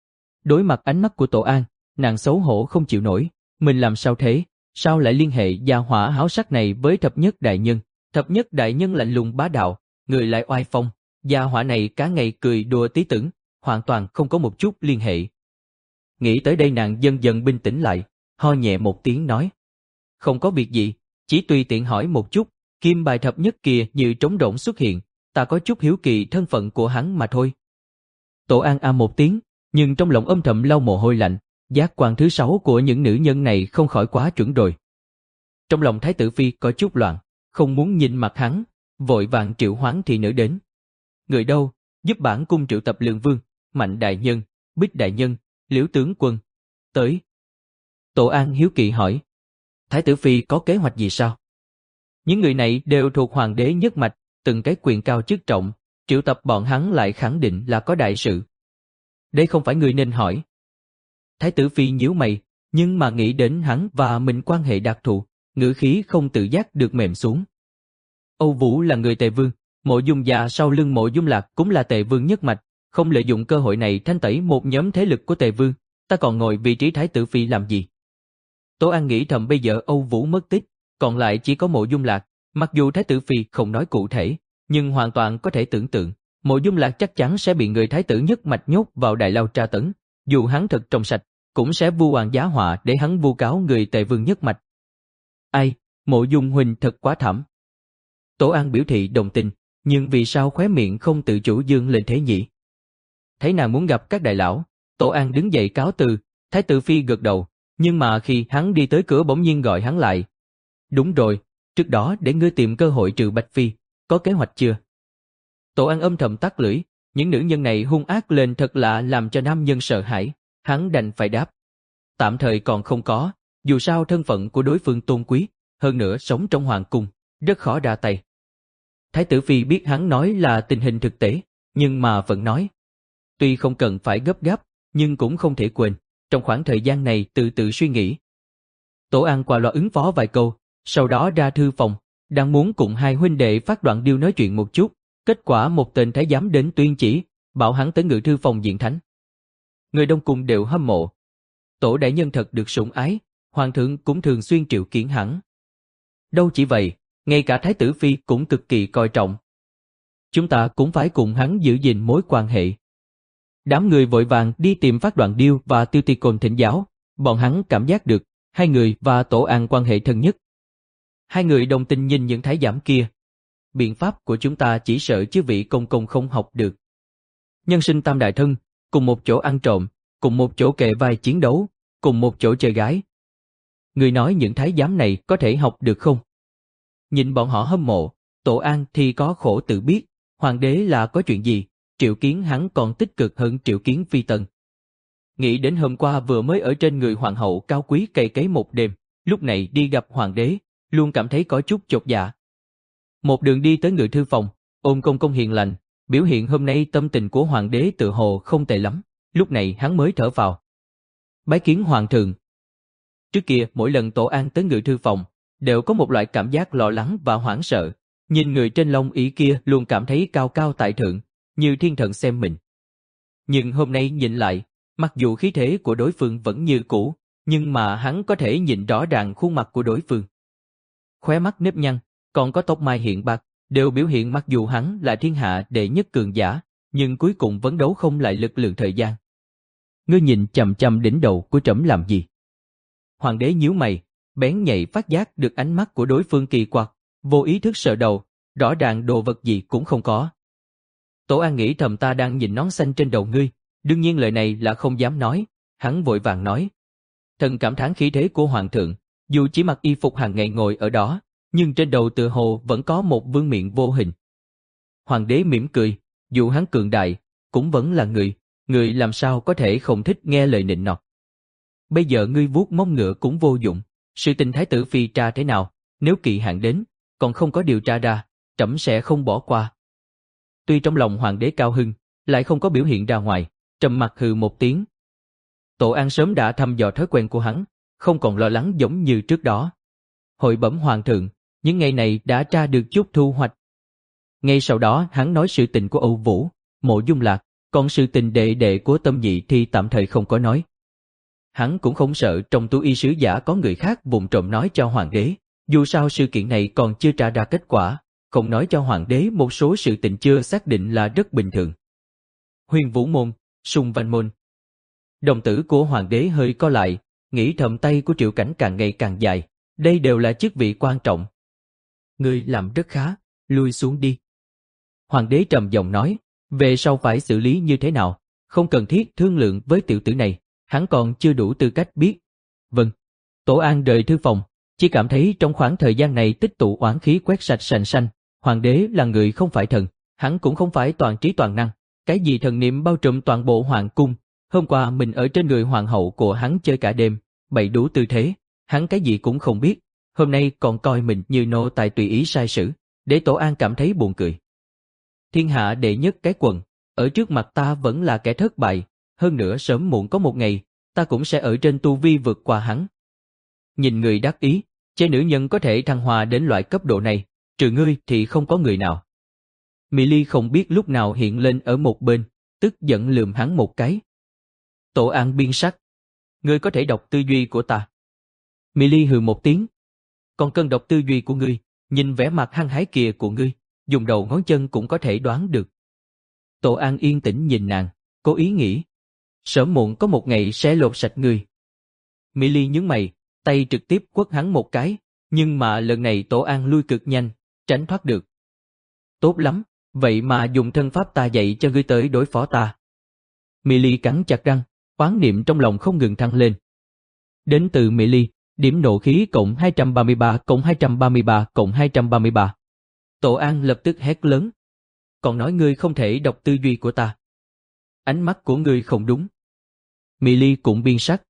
Đối mặt ánh mắt của Tổ An, nàng xấu hổ không chịu nổi, mình làm sao thế, sao lại liên hệ gia hỏa háo sắc này với Thập Nhất đại nhân? Thập Nhất đại nhân lạnh lùng bá đạo, người lại oai phong, gia hỏa này cả ngày cười đùa tí tưởng, hoàn toàn không có một chút liên hệ. Nghĩ tới đây nàng dần dần bình tĩnh lại, ho nhẹ một tiếng nói. Không có việc gì, chỉ tùy tiện hỏi một chút, kim bài thập nhất kia như trống rỗng xuất hiện, ta có chút hiếu kỳ thân phận của hắn mà thôi. Tổ An a một tiếng, nhưng trong lòng âm thầm lau mồ hôi lạnh, giác quan thứ sáu của những nữ nhân này không khỏi quá chuẩn rồi. Trong lòng Thái tử Phi có chút loạn, không muốn nhìn mặt hắn, vội vàng triệu hoán thị nữ đến. Người đâu, giúp bản cung triệu tập Lượng Vương, Mạnh đại nhân, Bích đại nhân, Liễu tướng quân. Tới. Tổ An hiếu kỳ hỏi. Thái tử Phi có kế hoạch gì sao? Những người này đều thuộc hoàng đế nhất mạch, từng cái quyền cao chức trọng, triệu tập bọn hắn lại khẳng định là có đại sự. Đây không phải người nên hỏi. Thái tử Phi nhíu mày, nhưng mà nghĩ đến hắn và mình quan hệ đặc thù, ngữ khí không tự giác được mềm xuống. Âu Vũ là người Tề Vương, Mộ Dung già sau lưng Mộ Dung Lạc cũng là Tề Vương nhất mạch, không lợi dụng cơ hội này thanh tẩy một nhóm thế lực của Tề Vương, ta còn ngồi vị trí Thái tử Phi làm gì? Tố An nghĩ thầm bây giờ Âu Vũ mất tích, còn lại chỉ có Mộ Dung Lạc, mặc dù Thái tử Phi không nói cụ thể, nhưng hoàn toàn có thể tưởng tượng, Mộ Dung Lạc chắc chắn sẽ bị người Thái tử nhất mạch nhốt vào đại lao tra tấn, dù hắn thật trong sạch, cũng sẽ vu oan giá họa để hắn vu cáo người Tề Vương nhất mạch. Ai, Mộ Dung huynh thật quá thảm. Tổ An biểu thị đồng tình, nhưng vì sao khóe miệng không tự chủ dương lên thế nhỉ? Thấy nàng muốn gặp các đại lão, Tổ An đứng dậy cáo từ, Thái tử Phi gật đầu, nhưng mà khi hắn đi tới cửa bỗng nhiên gọi hắn lại. Đúng rồi, trước đó để ngươi tìm cơ hội trừ Bạch Phi, có kế hoạch chưa? Tổ An âm thầm tắt lưỡi, những nữ nhân này hung ác lên thật lạ làm cho nam nhân sợ hãi, hắn đành phải đáp. Tạm thời còn không có, dù sao thân phận của đối phương tôn quý, hơn nữa sống trong hoàng cung, rất khó ra tay. Thái tử Phi biết hắn nói là tình hình thực tế, nhưng mà vẫn nói. Tuy không cần phải gấp gáp, nhưng cũng không thể quên, trong khoảng thời gian này từ từ suy nghĩ. Tổ An qua loa ứng phó vài câu, sau đó ra thư phòng, đang muốn cùng hai huynh đệ phát đoạn điêu nói chuyện một chút, kết quả một tên thái giám đến tuyên chỉ, bảo hắn tới ngự thư phòng diện thánh. Người đông cung đều hâm mộ. Tổ đại nhân thật được sủng ái, hoàng thượng cũng thường xuyên triệu kiến hắn. Đâu chỉ vậy, ngay cả Thái tử Phi cũng cực kỳ coi trọng. Chúng ta cũng phải cùng hắn giữ gìn mối quan hệ. Đám người vội vàng đi tìm Phát Đoạn Điêu và Tiêu Ti Côn thỉnh giáo, bọn hắn cảm giác được, hai người và Tổ An quan hệ thân nhất. Hai người đồng tình nhìn những thái giám kia. Biện pháp của chúng ta chỉ sợ chứ vị công công không học được. Nhân sinh tam đại thân, cùng một chỗ ăn trộm, cùng một chỗ kề vai chiến đấu, cùng một chỗ chơi gái. Người nói những thái giám này có thể học được không? Nhìn bọn họ hâm mộ, Tổ An thì có khổ tự biết, hoàng đế là có chuyện gì, triệu kiến hắn còn tích cực hơn triệu kiến phi tần. Nghĩ đến hôm qua vừa mới ở trên người hoàng hậu cao quý cày cấy một đêm, lúc này đi gặp hoàng đế, luôn cảm thấy có chút chột dạ. Một đường đi tới ngự thư phòng, ôm công công hiền lành, biểu hiện hôm nay tâm tình của hoàng đế tự hồ không tệ lắm, lúc này hắn mới thở vào. Bái kiến hoàng thượng. Trước kia mỗi lần Tổ An tới ngự thư phòng, đều có một loại cảm giác lo lắng và hoảng sợ, nhìn người trên long ỷ kia luôn cảm thấy cao cao tại thượng, như thiên thần xem mình. Nhưng hôm nay nhìn lại, mặc dù khí thế của đối phương vẫn như cũ, nhưng mà hắn có thể nhìn rõ ràng khuôn mặt của đối phương. Khóe mắt nếp nhăn, còn có tóc mai hiện bạc, đều biểu hiện mặc dù hắn là thiên hạ đệ nhất cường giả, nhưng cuối cùng vẫn đấu không lại lực lượng thời gian. Ngươi nhìn chằm chằm đỉnh đầu của trẫm làm gì? Hoàng đế nhíu mày, bén nhạy phát giác được ánh mắt của đối phương kỳ quặc, vô ý thức sờ đầu, rõ ràng đồ vật gì cũng không có. Tổ An nghĩ thầm ta đang nhìn nón xanh trên đầu ngươi, đương nhiên lời này là không dám nói, hắn vội vàng nói. Thần cảm thán khí thế của hoàng thượng, dù chỉ mặc y phục hàng ngày ngồi ở đó, nhưng trên đầu tựa hồ vẫn có một vương miện vô hình. Hoàng đế mỉm cười, dù hắn cường đại, cũng vẫn là người, người làm sao có thể không thích nghe lời nịnh nọt. Bây giờ ngươi vuốt mông ngựa cũng vô dụng, sự tình thái tử phi tra thế nào, nếu kỳ hạn đến, còn không có điều tra ra, trẫm sẽ không bỏ qua. Tuy trong lòng hoàng đế cao hưng, lại không có biểu hiện ra ngoài, trầm mặc hừ một tiếng. Tổ An sớm đã thăm dò thói quen của hắn, không còn lo lắng giống như trước đó. Hội bẩm hoàng thượng, những ngày này đã tra được chút thu hoạch. Ngay sau đó hắn nói sự tình của Âu Vũ, Mộ Dung Lạc, còn sự tình đệ đệ của Tâm Nhị thì tạm thời không có nói. Hắn cũng không sợ trong túi y sứ giả có người khác vụng trộm nói cho hoàng đế, dù sao sự kiện này còn chưa tra ra kết quả, không nói cho hoàng đế một số sự tình chưa xác định là rất bình thường. Huyền Vũ Môn, Sùng Văn Môn. Đồng tử của hoàng đế hơi co lại, nghĩ thầm tay của Triệu Cảnh càng ngày càng dài, đây đều là chức vị quan trọng. Ngươi làm rất khá, lui xuống đi. Hoàng đế trầm giọng nói, về sau phải xử lý như thế nào, không cần thiết thương lượng với tiểu tử này, hắn còn chưa đủ tư cách biết. Vâng. Tổ An rời thư phòng, chỉ cảm thấy trong khoảng thời gian này tích tụ oán khí quét sạch sành xanh. Hoàng đế là người không phải thần, hắn cũng không phải toàn trí toàn năng, cái gì thần niệm bao trùm toàn bộ hoàng cung. Hôm qua mình ở trên người hoàng hậu của hắn chơi cả đêm, bày đủ tư thế, hắn cái gì cũng không biết, hôm nay còn coi mình như nô tài tùy ý sai sử, để Tổ An cảm thấy buồn cười. Thiên hạ đệ nhất cái quần, ở trước mặt ta vẫn là kẻ thất bại, hơn nữa sớm muộn có một ngày, ta cũng sẽ ở trên tu vi vượt qua hắn. Nhìn người đắc ý, chế nữ nhân có thể thăng hoa đến loại cấp độ này, trừ ngươi thì không có người nào. Milly không biết lúc nào hiện lên ở một bên, tức giận lườm hắn một cái. Tổ An biên sắc. Ngươi có thể đọc tư duy của ta. Milly hừ một tiếng. Còn cần đọc tư duy của ngươi, nhìn vẻ mặt hăng hái kia của ngươi, dùng đầu ngón chân cũng có thể đoán được. Tổ An yên tĩnh nhìn nàng, cố ý nghĩ. Sớm muộn có một ngày sẽ lột sạch ngươi. Milly nhướng mày, tay trực tiếp quất hắn một cái, nhưng mà lần này Tổ An lui cực nhanh, tránh thoát được. Tốt lắm, vậy mà dùng thân pháp ta dạy cho ngươi tới đối phó ta. Milly cắn chặt răng, oán niệm trong lòng không ngừng thăng lên. Đến từ Milly, điểm nộ khí cộng hai trăm ba mươi ba cộng hai trăm ba mươi ba cộng hai trăm ba mươi ba. Tổ An lập tức hét lớn. Còn nói ngươi không thể đọc tư duy của ta. Ánh mắt của ngươi không đúng. Milly cũng biên sắc.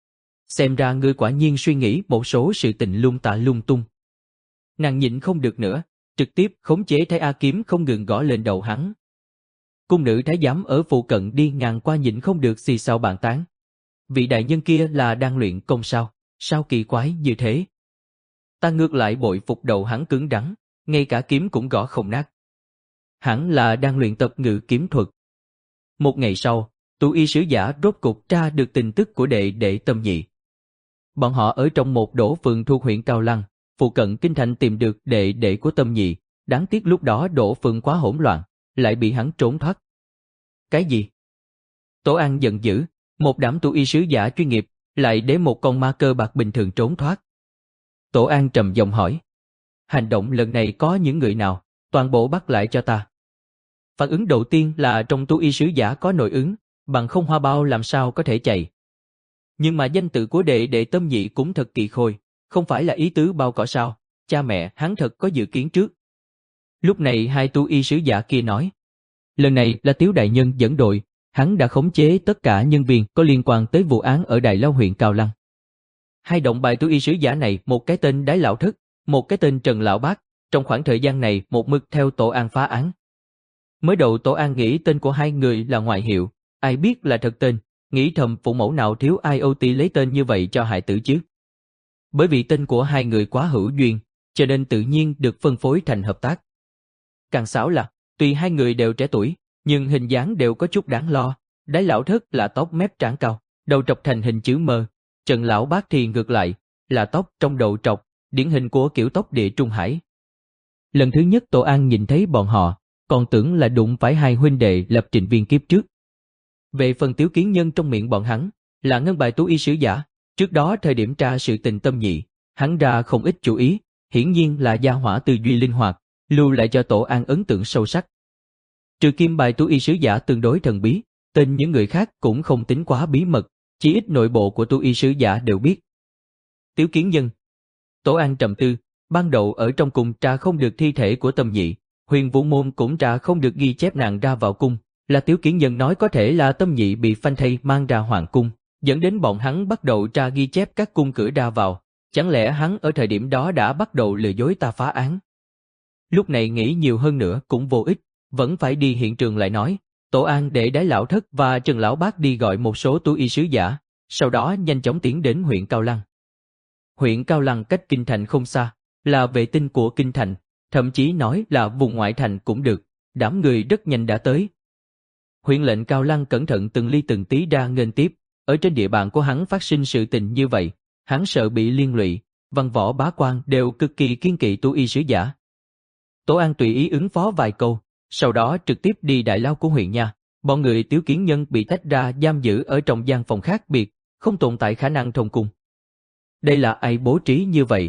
Xem ra ngươi quả nhiên suy nghĩ một số sự tình lung tạ lung tung. Nàng nhịn không được nữa, trực tiếp khống chế Thái A kiếm không ngừng gõ lên đầu hắn. Cung nữ thái giám ở phụ cận đi ngang qua nhịn không được xì xào bàn tán. Vị đại nhân kia là đang luyện công sao, sao kỳ quái như thế? Ta ngược lại bội phục đầu hắn cứng rắn, ngay cả kiếm cũng gõ không nát. Hẳn là đang luyện tập ngự kiếm thuật. Một ngày sau, tu y sứ giả rốt cục tra được tin tức của đệ đệ Tâm Nhị. Bọn họ ở trong một đỗ phường thuộc huyện Cao Lăng, phụ cận kinh thành tìm được đệ đệ của Tâm Nhị, đáng tiếc lúc đó đỗ phường quá hỗn loạn, lại bị hắn trốn thoát. Cái gì? Tổ An giận dữ, một đám tu y sứ giả chuyên nghiệp, lại để một con ma cơ bạc bình thường trốn thoát. Tổ An trầm giọng hỏi. Hành động lần này có những người nào, toàn bộ bắt lại cho ta. Phản ứng đầu tiên là trong tu y sứ giả có nội ứng, bằng không Hoa Bao làm sao có thể chạy. Nhưng mà danh tự của đệ đệ Tâm Nhị cũng thật kỳ khôi, không phải là ý tứ bao cỏ sao, cha mẹ hắn thật có dự kiến trước. Lúc này hai tu y sứ giả kia nói, lần này là Tiếu đại nhân dẫn đội, hắn đã khống chế tất cả nhân viên có liên quan tới vụ án ở Đại Lao huyện Cao Lăng. Hai động bài tu y sứ giả này, một cái tên Đái Lão Thất, một cái tên Trần Lão Bác, trong khoảng thời gian này một mực theo Tổ An phá án. Mới đầu Tổ An nghĩ tên của hai người là ngoại hiệu, ai biết là thật tên, nghĩ thầm phụ mẫu nào thiếu i o tê lấy tên như vậy cho hại tử chứ. Bởi vì tên của hai người quá hữu duyên, cho nên tự nhiên được phân phối thành hợp tác. Càng xảo là, tuy hai người đều trẻ tuổi, nhưng hình dáng đều có chút đáng lo. Đái Lão Thất là tóc mép trán cao, đầu trọc thành hình chữ M. Trần Lão Bác thì ngược lại, là tóc trong đầu trọc, điển hình của kiểu tóc địa Trung Hải. Lần thứ nhất Tổ An nhìn thấy bọn họ, còn tưởng là đụng phải hai huynh đệ lập trình viên kiếp trước. Về phần Tiếu Kiến Nhân trong miệng bọn hắn, là ngân bài tú y sứ giả, trước đó thời điểm tra sự tình Tâm Nhị, hắn ra không ít chú ý, hiển nhiên là gia hỏa tư duy linh hoạt, lưu lại cho Tổ An ấn tượng sâu sắc. Trừ kim bài tú y sứ giả tương đối thần bí, tên những người khác cũng không tính quá bí mật, chỉ ít nội bộ của tú y sứ giả đều biết. Tiếu Kiến Nhân. Tổ An trầm tư, ban đầu ở trong cung tra không được thi thể của Tâm Nhị, Huyền Vũ Môn cũng tra không được ghi chép nàng ra vào cung, là Tiếu Kiến Nhân nói có thể là Tâm Nhị bị phanh thây mang ra hoàng cung, dẫn đến bọn hắn bắt đầu tra ghi chép các cung cửa ra vào, chẳng lẽ hắn ở thời điểm đó đã bắt đầu lừa dối ta phá án. Lúc này nghĩ nhiều hơn nữa cũng vô ích, vẫn phải đi hiện trường lại nói. Tổ An để Đái Lão Thất và Trần Lão Bác đi gọi một số tú y sứ giả, sau đó nhanh chóng tiến đến huyện Cao Lăng. Huyện Cao Lăng cách kinh thành không xa, là vệ tinh của kinh thành, thậm chí nói là vùng ngoại thành cũng được, đám người rất nhanh đã tới. Huyện lệnh Cao Lăng cẩn thận từng ly từng tí ra nghênh tiếp, ở trên địa bàn của hắn phát sinh sự tình như vậy, hắn sợ bị liên lụy, văn võ bá quan đều cực kỳ kiên kỵ tú y sứ giả. Tổ An tùy ý ứng phó vài câu, sau đó trực tiếp đi đại lao của huyện nha, Bọn người Tiếu Kiến Nhân bị tách ra giam giữ ở trong gian phòng khác biệt, không tồn tại khả năng thông cung. Đây là ai bố trí như vậy?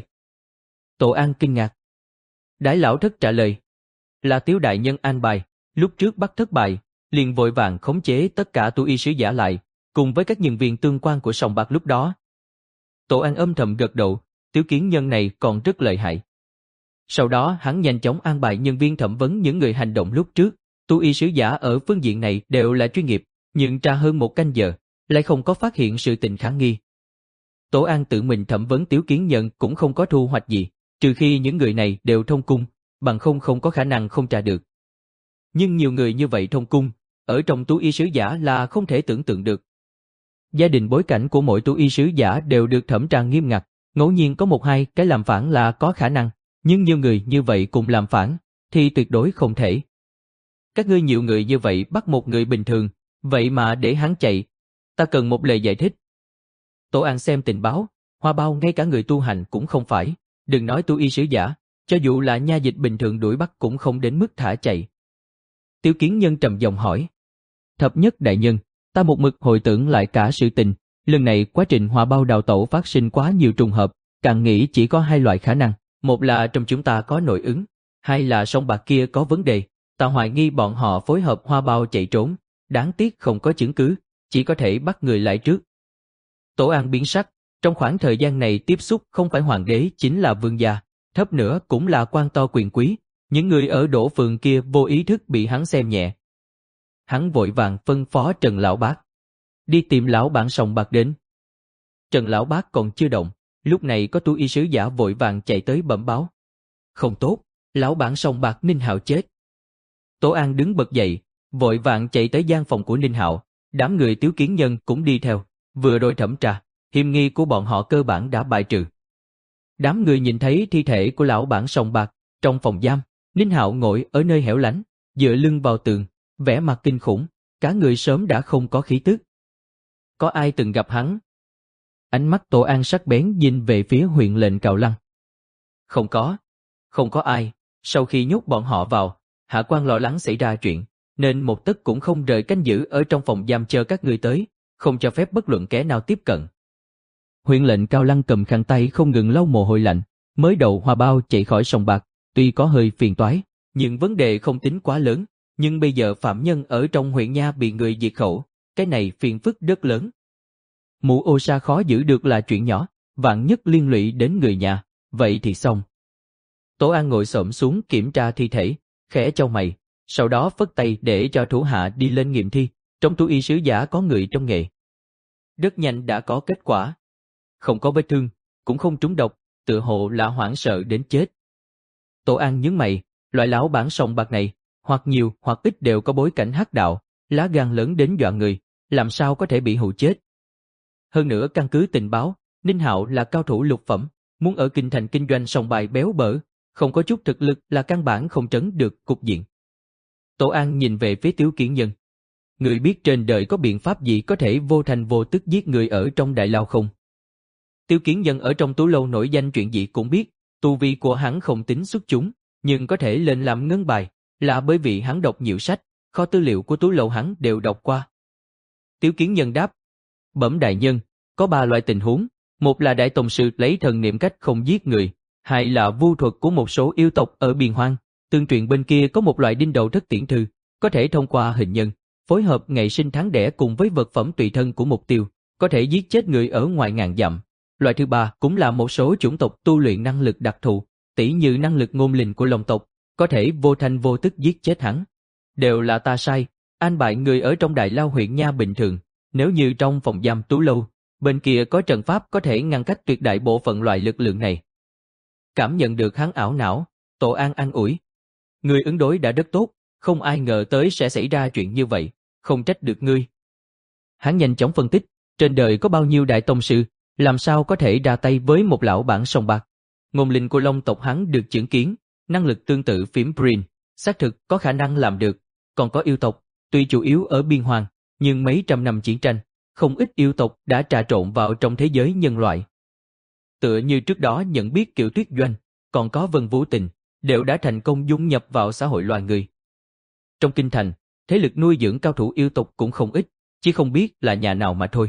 Tổ An kinh ngạc. Đái lão thất trả lời. Là Tiếu đại nhân an bài, lúc trước bắt thất bại, liền vội vàng khống chế tất cả tu y sứ giả lại, cùng với các nhân viên tương quan của sòng bạc lúc đó. Tổ An âm thầm gật đầu, Tiếu Kiến Nhân này còn rất lợi hại. Sau đó hắn nhanh chóng an bài nhân viên thẩm vấn những người hành động lúc trước, tu y sứ giả ở phương diện này đều là chuyên nghiệp, nhưng tra hơn một canh giờ, lại không có phát hiện sự tình khả nghi. Tổ An tự mình thẩm vấn Tiếu Kiến Nhân cũng không có thu hoạch gì, trừ khi những người này đều thông cung, bằng không không có khả năng không tra được. Nhưng nhiều người như vậy thông cung, ở trong tu y sứ giả là không thể tưởng tượng được. Gia đình bối cảnh của mỗi tu y sứ giả đều được thẩm tra nghiêm ngặt, ngẫu nhiên có một hai cái làm phản là có khả năng, nhưng nhiều người như vậy cùng làm phản, thì tuyệt đối không thể. Các ngươi nhiều người như vậy bắt một người bình thường, vậy mà để hắn chạy, ta cần một lời giải thích. Tổ An xem tình báo, Hoa Bao ngay cả người tu hành cũng không phải, đừng nói tu y sứ giả, cho dù là nha dịch bình thường đuổi bắt cũng không đến mức thả chạy. Tiếu Kiến Nhân trầm giọng hỏi. Thập nhất đại nhân, ta một mực hồi tưởng lại cả sự tình, lần này quá trình Hoa Bao đào tẩu phát sinh quá nhiều trùng hợp, càng nghĩ chỉ có hai loại khả năng, một là trong chúng ta có nội ứng, hai là sông bạc kia có vấn đề, ta hoài nghi bọn họ phối hợp Hoa Bao chạy trốn, đáng tiếc không có chứng cứ, chỉ có thể bắt người lại trước. Tổ An biến sắc, trong khoảng thời gian này tiếp xúc không phải hoàng đế chính là vương gia, thấp nữa cũng là quan to quyền quý, những người ở Đỗ Phường kia vô ý thức bị hắn xem nhẹ. Hắn vội vàng phân phó Trần Lão Bác đi tìm lão bản sòng bạc đến. Trần Lão Bác còn chưa động, lúc này có tu y sứ giả vội vàng chạy tới bẩm báo. Không tốt, lão bản sòng bạc Ninh Hạo chết. Tổ An đứng bật dậy, vội vàng chạy tới gian phòng của Ninh Hạo, đám người Tiếu Kiến Nhân cũng đi theo, vừa rồi thẩm tra, hiểm nghi của bọn họ cơ bản đã bài trừ. Đám người nhìn thấy thi thể của lão bản sòng bạc, trong phòng giam, Ninh Hạo ngồi ở nơi hẻo lánh, dựa lưng vào tường, vẻ mặt kinh khủng, cả người sớm đã không có khí tức. Có ai từng gặp hắn? Ánh mắt Tổ An sắc bén nhìn về phía huyện lệnh Cào Lăng. Không có, không có ai, sau khi nhốt bọn họ vào, hạ quan lo lắng xảy ra chuyện, nên một tấc cũng không rời canh giữ ở trong phòng giam chờ các ngươi tới, không cho phép bất luận kẻ nào tiếp cận. Huyện lệnh Cao Lăng cầm khăn tay không ngừng lau mồ hôi lạnh, mới đầu Hoa Bao chạy khỏi sòng bạc, tuy có hơi phiền toái, nhưng vấn đề không tính quá lớn, nhưng bây giờ phạm nhân ở trong huyện nha bị người diệt khẩu, cái này phiền phức rất lớn. Mụ ô sa khó giữ được là chuyện nhỏ, vạn nhất liên lụy đến người nhà, vậy thì xong. Tổ An ngồi xổm xuống kiểm tra thi thể, khẽ chau mày, sau đó phất tay để cho thủ hạ đi lên nghiệm thi, trong tu y sứ giả có người trong nghề. Rất nhanh đã có kết quả. Không có vết thương, cũng không trúng độc, tựa hồ là hoảng sợ đến chết. Tổ An nhướng mày, loại lão bản sòng bạc này, hoặc nhiều hoặc ít đều có bối cảnh hắc đạo, lá gan lớn đến dọa người, làm sao có thể bị hù chết. Hơn nữa căn cứ tình báo, Ninh Hạo là cao thủ lục phẩm, muốn ở kinh thành kinh doanh sòng bài béo bở, không có chút thực lực là căn bản không trấn được cục diện. Tổ An nhìn về phía Tiếu Kiến Nhân. Người biết trên đời có biện pháp gì có thể vô thành vô tức giết người ở trong đại lao không? Tiếu Kiến Nhân ở trong Tú Lâu nổi danh chuyện gì cũng biết, tu vi của hắn không tính xuất chúng, nhưng có thể lên làm ngân bài, là bởi vì hắn đọc nhiều sách, kho tư liệu của Tú Lâu hắn đều đọc qua. Tiếu Kiến Nhân đáp, bẩm đại nhân, có ba loại tình huống, một là đại tông sư lấy thần niệm cách không giết người, hai là vu thuật của một số yêu tộc ở biên hoang, tương truyền bên kia có một loại đinh đầu thất tiễn thư, có thể thông qua hình nhân, phối hợp ngày sinh tháng đẻ cùng với vật phẩm tùy thân của mục tiêu, có thể giết chết người ở ngoài ngàn dặm. Loại thứ ba cũng là một số chủng tộc tu luyện năng lực đặc thù, tỉ như năng lực ngôn linh của Long tộc, có thể vô thanh vô tức giết chết hắn. Đều là ta sai, an bài người ở trong đại lao huyện nha bình thường, nếu như trong phòng giam Tú Lâu, bên kia có trận pháp có thể ngăn cách tuyệt đại bộ phận loại lực lượng này. Cảm nhận được hắn ảo não, Tổ An an ủi. Người ứng đối đã rất tốt, không ai ngờ tới sẽ xảy ra chuyện như vậy, không trách được ngươi. Hắn nhanh chóng phân tích, trên đời có bao nhiêu đại tông sư, làm sao có thể ra tay với một lão bản sòng bạc. Ngôn linh của Long tộc hắn được chứng kiến, năng lực tương tự phím Prin, xác thực có khả năng làm được, còn có yêu tộc, tuy chủ yếu ở biên hoàng, nhưng mấy trăm năm chiến tranh, không ít yêu tộc đã trà trộn vào trong thế giới nhân loại. Tựa như trước đó nhận biết Kiều Tuyết Doanh, còn có Vân Vũ Tình, đều đã thành công dung nhập vào xã hội loài người. Trong kinh thành, thế lực nuôi dưỡng cao thủ yêu tộc cũng không ít, chỉ không biết là nhà nào mà thôi.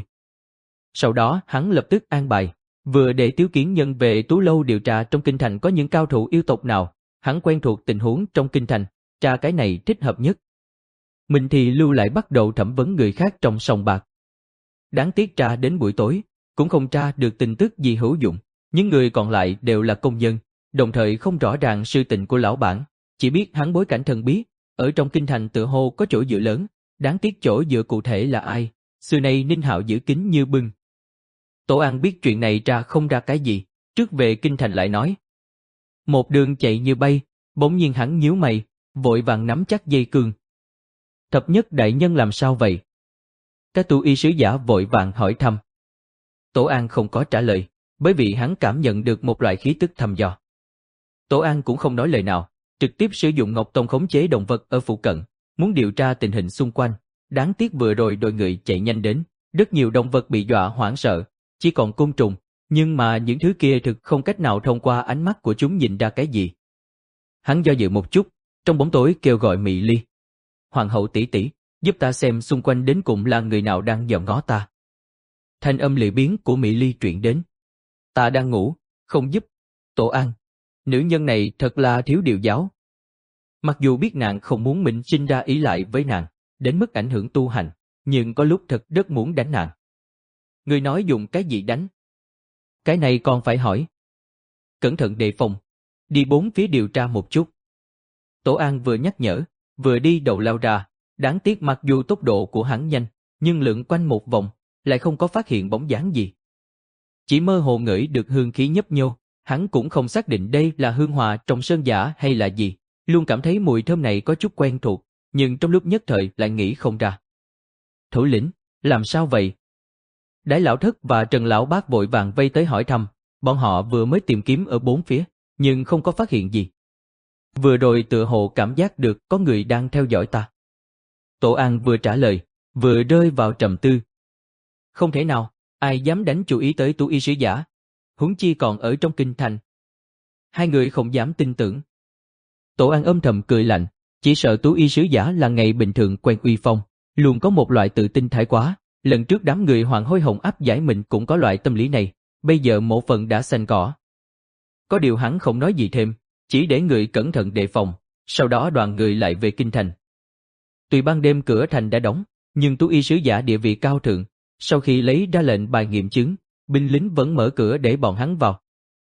Sau đó hắn lập tức an bài, vừa để Tiếu Kiến Nhân về Tú Lâu điều tra trong kinh thành có những cao thủ yêu tộc nào, hắn quen thuộc tình huống trong kinh thành, tra cái này thích hợp nhất. Mình thì lưu lại bắt đầu thẩm vấn người khác trong sòng bạc. Đáng tiếc tra đến buổi tối, cũng không tra được tin tức gì hữu dụng, những người còn lại đều là công nhân, đồng thời không rõ ràng sự tình của lão bản, chỉ biết hắn bối cảnh thần bí, ở trong kinh thành tựa hồ có chỗ dựa lớn, đáng tiếc chỗ dựa cụ thể là ai, xưa nay Ninh Hạo giữ kín như bưng. Tổ An biết chuyện này tra không ra cái gì, trước về kinh thành lại nói. Một đường chạy như bay, bỗng nhiên hắn nhíu mày, vội vàng nắm chắc dây cương. Thập nhất đại nhân làm sao vậy? Các tu y sứ giả vội vàng hỏi thăm. Tổ An không có trả lời, bởi vì hắn cảm nhận được một loại khí tức thăm dò. Tổ An cũng không nói lời nào, trực tiếp sử dụng Ngọc Tông khống chế động vật ở phụ cận, muốn điều tra tình hình xung quanh. Đáng tiếc vừa rồi đội người chạy nhanh đến, rất nhiều động vật bị dọa hoảng sợ, chỉ còn côn trùng, nhưng mà những thứ kia thực không cách nào thông qua ánh mắt của chúng nhìn ra cái gì. Hắn do dự một chút, trong bóng tối kêu gọi Mị Ly. Hoàng hậu tỷ tỷ, giúp ta xem xung quanh đến cùng là người nào đang dòm ngó ta. Thanh âm lười biếng của Mị Ly truyền đến. Ta đang ngủ, không giúp. Tổ An, nữ nhân này thật là thiếu điều giáo. Mặc dù biết nàng không muốn mình sinh ra ý lại với nàng, đến mức ảnh hưởng tu hành, nhưng có lúc thật rất muốn đánh nàng. Người nói dùng cái gì đánh? Cái này còn phải hỏi. Cẩn thận đề phòng, đi bốn phía điều tra một chút. Tổ An vừa nhắc nhở, vừa đi đầu lao ra, đáng tiếc mặc dù tốc độ của hắn nhanh, nhưng lượn quanh một vòng, lại không có phát hiện bóng dáng gì. Chỉ mơ hồ ngửi được hương khí nhấp nhô, hắn cũng không xác định đây là hương hòa trong sơn giả hay là gì, luôn cảm thấy mùi thơm này có chút quen thuộc, nhưng trong lúc nhất thời lại nghĩ không ra. Thủ lĩnh, làm sao vậy? Đái lão thất và Trần lão bác vội vàng vây tới hỏi thăm, bọn họ vừa mới tìm kiếm ở bốn phía, nhưng không có phát hiện gì. Vừa rồi tựa hồ cảm giác được có người đang theo dõi ta. Tổ An vừa trả lời, vừa rơi vào trầm tư. Không thể nào, ai dám đánh chú ý tới Tú y sứ giả, huống chi còn ở trong kinh thành. Hai người không dám tin tưởng. Tổ An âm thầm cười lạnh, chỉ sợ Tú y sứ giả là ngày bình thường quen uy phong, luôn có một loại tự tin thái quá. Lần trước đám người Hoàng Hôi Hồng áp giải mình cũng có loại tâm lý này, bây giờ mộ phận đã xanh cỏ. Có điều hắn không nói gì thêm, chỉ để người cẩn thận đề phòng, sau đó đoàn người lại về kinh thành. Tuy ban đêm cửa thành đã đóng, nhưng Tú y sứ giả địa vị cao thượng, sau khi lấy ra lệnh bài nghiệm chứng, binh lính vẫn mở cửa để bọn hắn vào.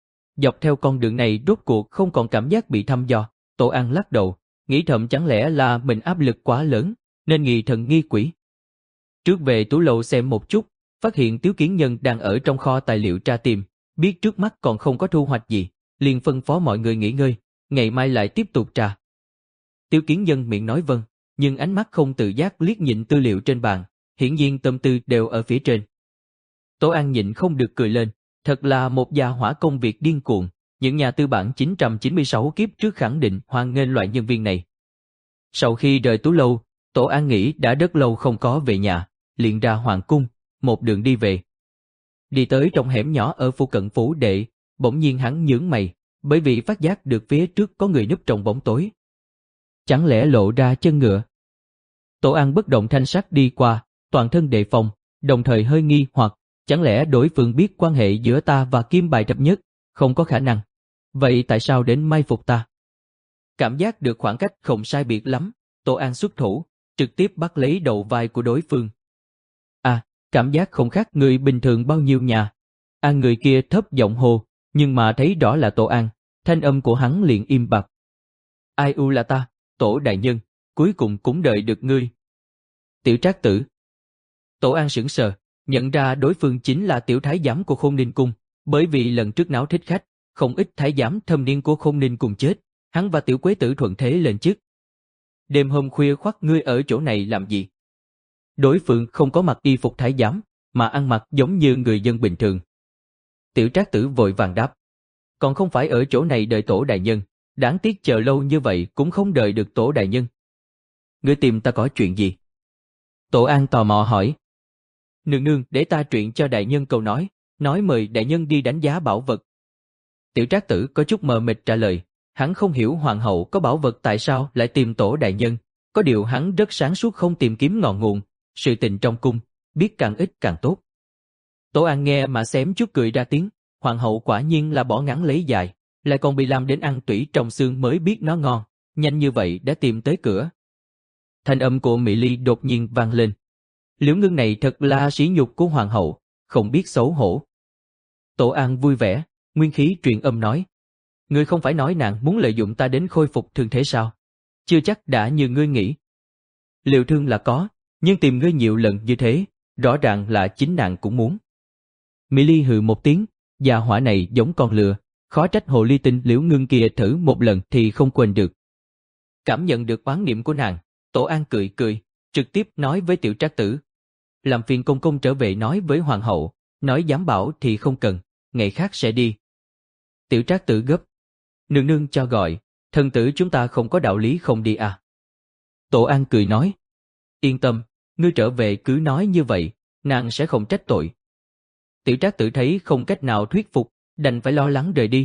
Dọc theo con đường này rốt cuộc không còn cảm giác bị thăm dò, Tổ An lắc đầu, nghĩ thầm chẳng lẽ là mình áp lực quá lớn, nên nghi thần nghi quỷ. Trước về Tú Lâu xem một chút, phát hiện Tiếu Kiến Nhân đang ở trong kho tài liệu tra tìm, biết trước mắt còn không có thu hoạch gì, liền phân phó mọi người nghỉ ngơi, ngày mai lại tiếp tục tra. Tiếu Kiến Nhân miệng nói vâng, nhưng ánh mắt không tự giác liếc nhìn tư liệu trên bàn, hiển nhiên tâm tư đều ở phía trên. Tổ An nhịn không được cười lên, thật là một gia hỏa công việc điên cuồng, những nhà tư bản chín trăm chín mươi sáu kiếp trước khẳng định hoan nghênh loại nhân viên này. Sau khi rời Tú Lâu, Tổ An nghĩ đã rất lâu không có về nhà, liền ra hoàng cung, một đường đi về. Đi tới trong hẻm nhỏ ở phụ cận phủ đệ, bỗng nhiên hắn nhướng mày, bởi vì phát giác được phía trước có người núp trong bóng tối. Chẳng lẽ lộ ra chân ngựa? Tổ An bất động thanh sắc đi qua, toàn thân đề phòng, đồng thời hơi nghi hoặc, chẳng lẽ đối phương biết quan hệ giữa ta và Kim Bài Thập Nhất? Không có khả năng. Vậy tại sao đến mai phục ta? Cảm giác được khoảng cách không sai biệt lắm, Tổ An xuất thủ, trực tiếp bắt lấy đầu vai của đối phương. À, cảm giác không khác người bình thường bao nhiêu nhà. An người kia thấp giọng hô, nhưng mà thấy rõ là Tổ An, thanh âm của hắn liền im bặt. Ai u là ta, Tổ đại nhân, cuối cùng cũng đợi được ngươi. Tiểu Trác Tử. Tổ An sững sờ, nhận ra đối phương chính là tiểu thái giám của Khôn Ninh cung, bởi vì lần trước náo thích khách, không ít thái giám thâm niên của Khôn Ninh cung chết, hắn và tiểu quế tử thuận thế lên chức. Đêm hôm khuya khoắt ngươi ở chỗ này làm gì? Đối phương không có mặc y phục thái giám, mà ăn mặc giống như người dân bình thường. Tiểu Trác Tử vội vàng đáp. Còn không phải ở chỗ này đợi Tổ đại nhân, đáng tiếc chờ lâu như vậy cũng không đợi được Tổ đại nhân. Ngươi tìm ta có chuyện gì? Tổ An tò mò hỏi. Nương nương để ta truyện cho đại nhân câu nói, nói mời đại nhân đi đánh giá bảo vật. Tiểu Trác Tử có chút mờ mịt trả lời, hắn không hiểu hoàng hậu có bảo vật tại sao lại tìm Tổ đại nhân, Có điều hắn rất sáng suốt không tìm kiếm ngọn nguồn, sự tình trong cung, biết càng ít càng tốt. Tổ An nghe mà xém chút cười ra tiếng, hoàng hậu quả nhiên là bỏ ngắn lấy dài, lại còn bị làm đến ăn tủy trong xương mới biết nó ngon, nhanh như vậy đã tìm tới cửa. Thanh âm của Mỹ Ly đột nhiên vang lên. Liễu Ngưng này thật là sỉ nhục của hoàng hậu, không biết xấu hổ. Tổ An vui vẻ, nguyên khí truyền âm nói. Ngươi không phải nói nàng muốn lợi dụng ta đến khôi phục thương thế sao? Chưa chắc đã như ngươi nghĩ. Liệu thương là có, nhưng tìm ngươi nhiều lần như thế, rõ ràng là chính nàng cũng muốn. Mỹ Ly hừ một tiếng, già hỏa này giống con lừa, khó trách hồ ly tinh Liễu Ngưng kia thử một lần thì không quên được. Cảm nhận được oán niệm của nàng, Tổ An cười cười, trực tiếp nói với Tiểu Trác Tử. Làm phiền công công trở về nói với hoàng hậu, nói dám bảo thì không cần, ngày khác sẽ đi. Tiểu Trác Tử gấp. Nương nương cho gọi, thần tử chúng ta không có đạo lý không đi à. Tổ An cười nói. Yên tâm, ngươi trở về cứ nói như vậy, nàng sẽ không trách tội. Tiểu Trác Tử thấy không cách nào thuyết phục, đành phải lo lắng rời đi.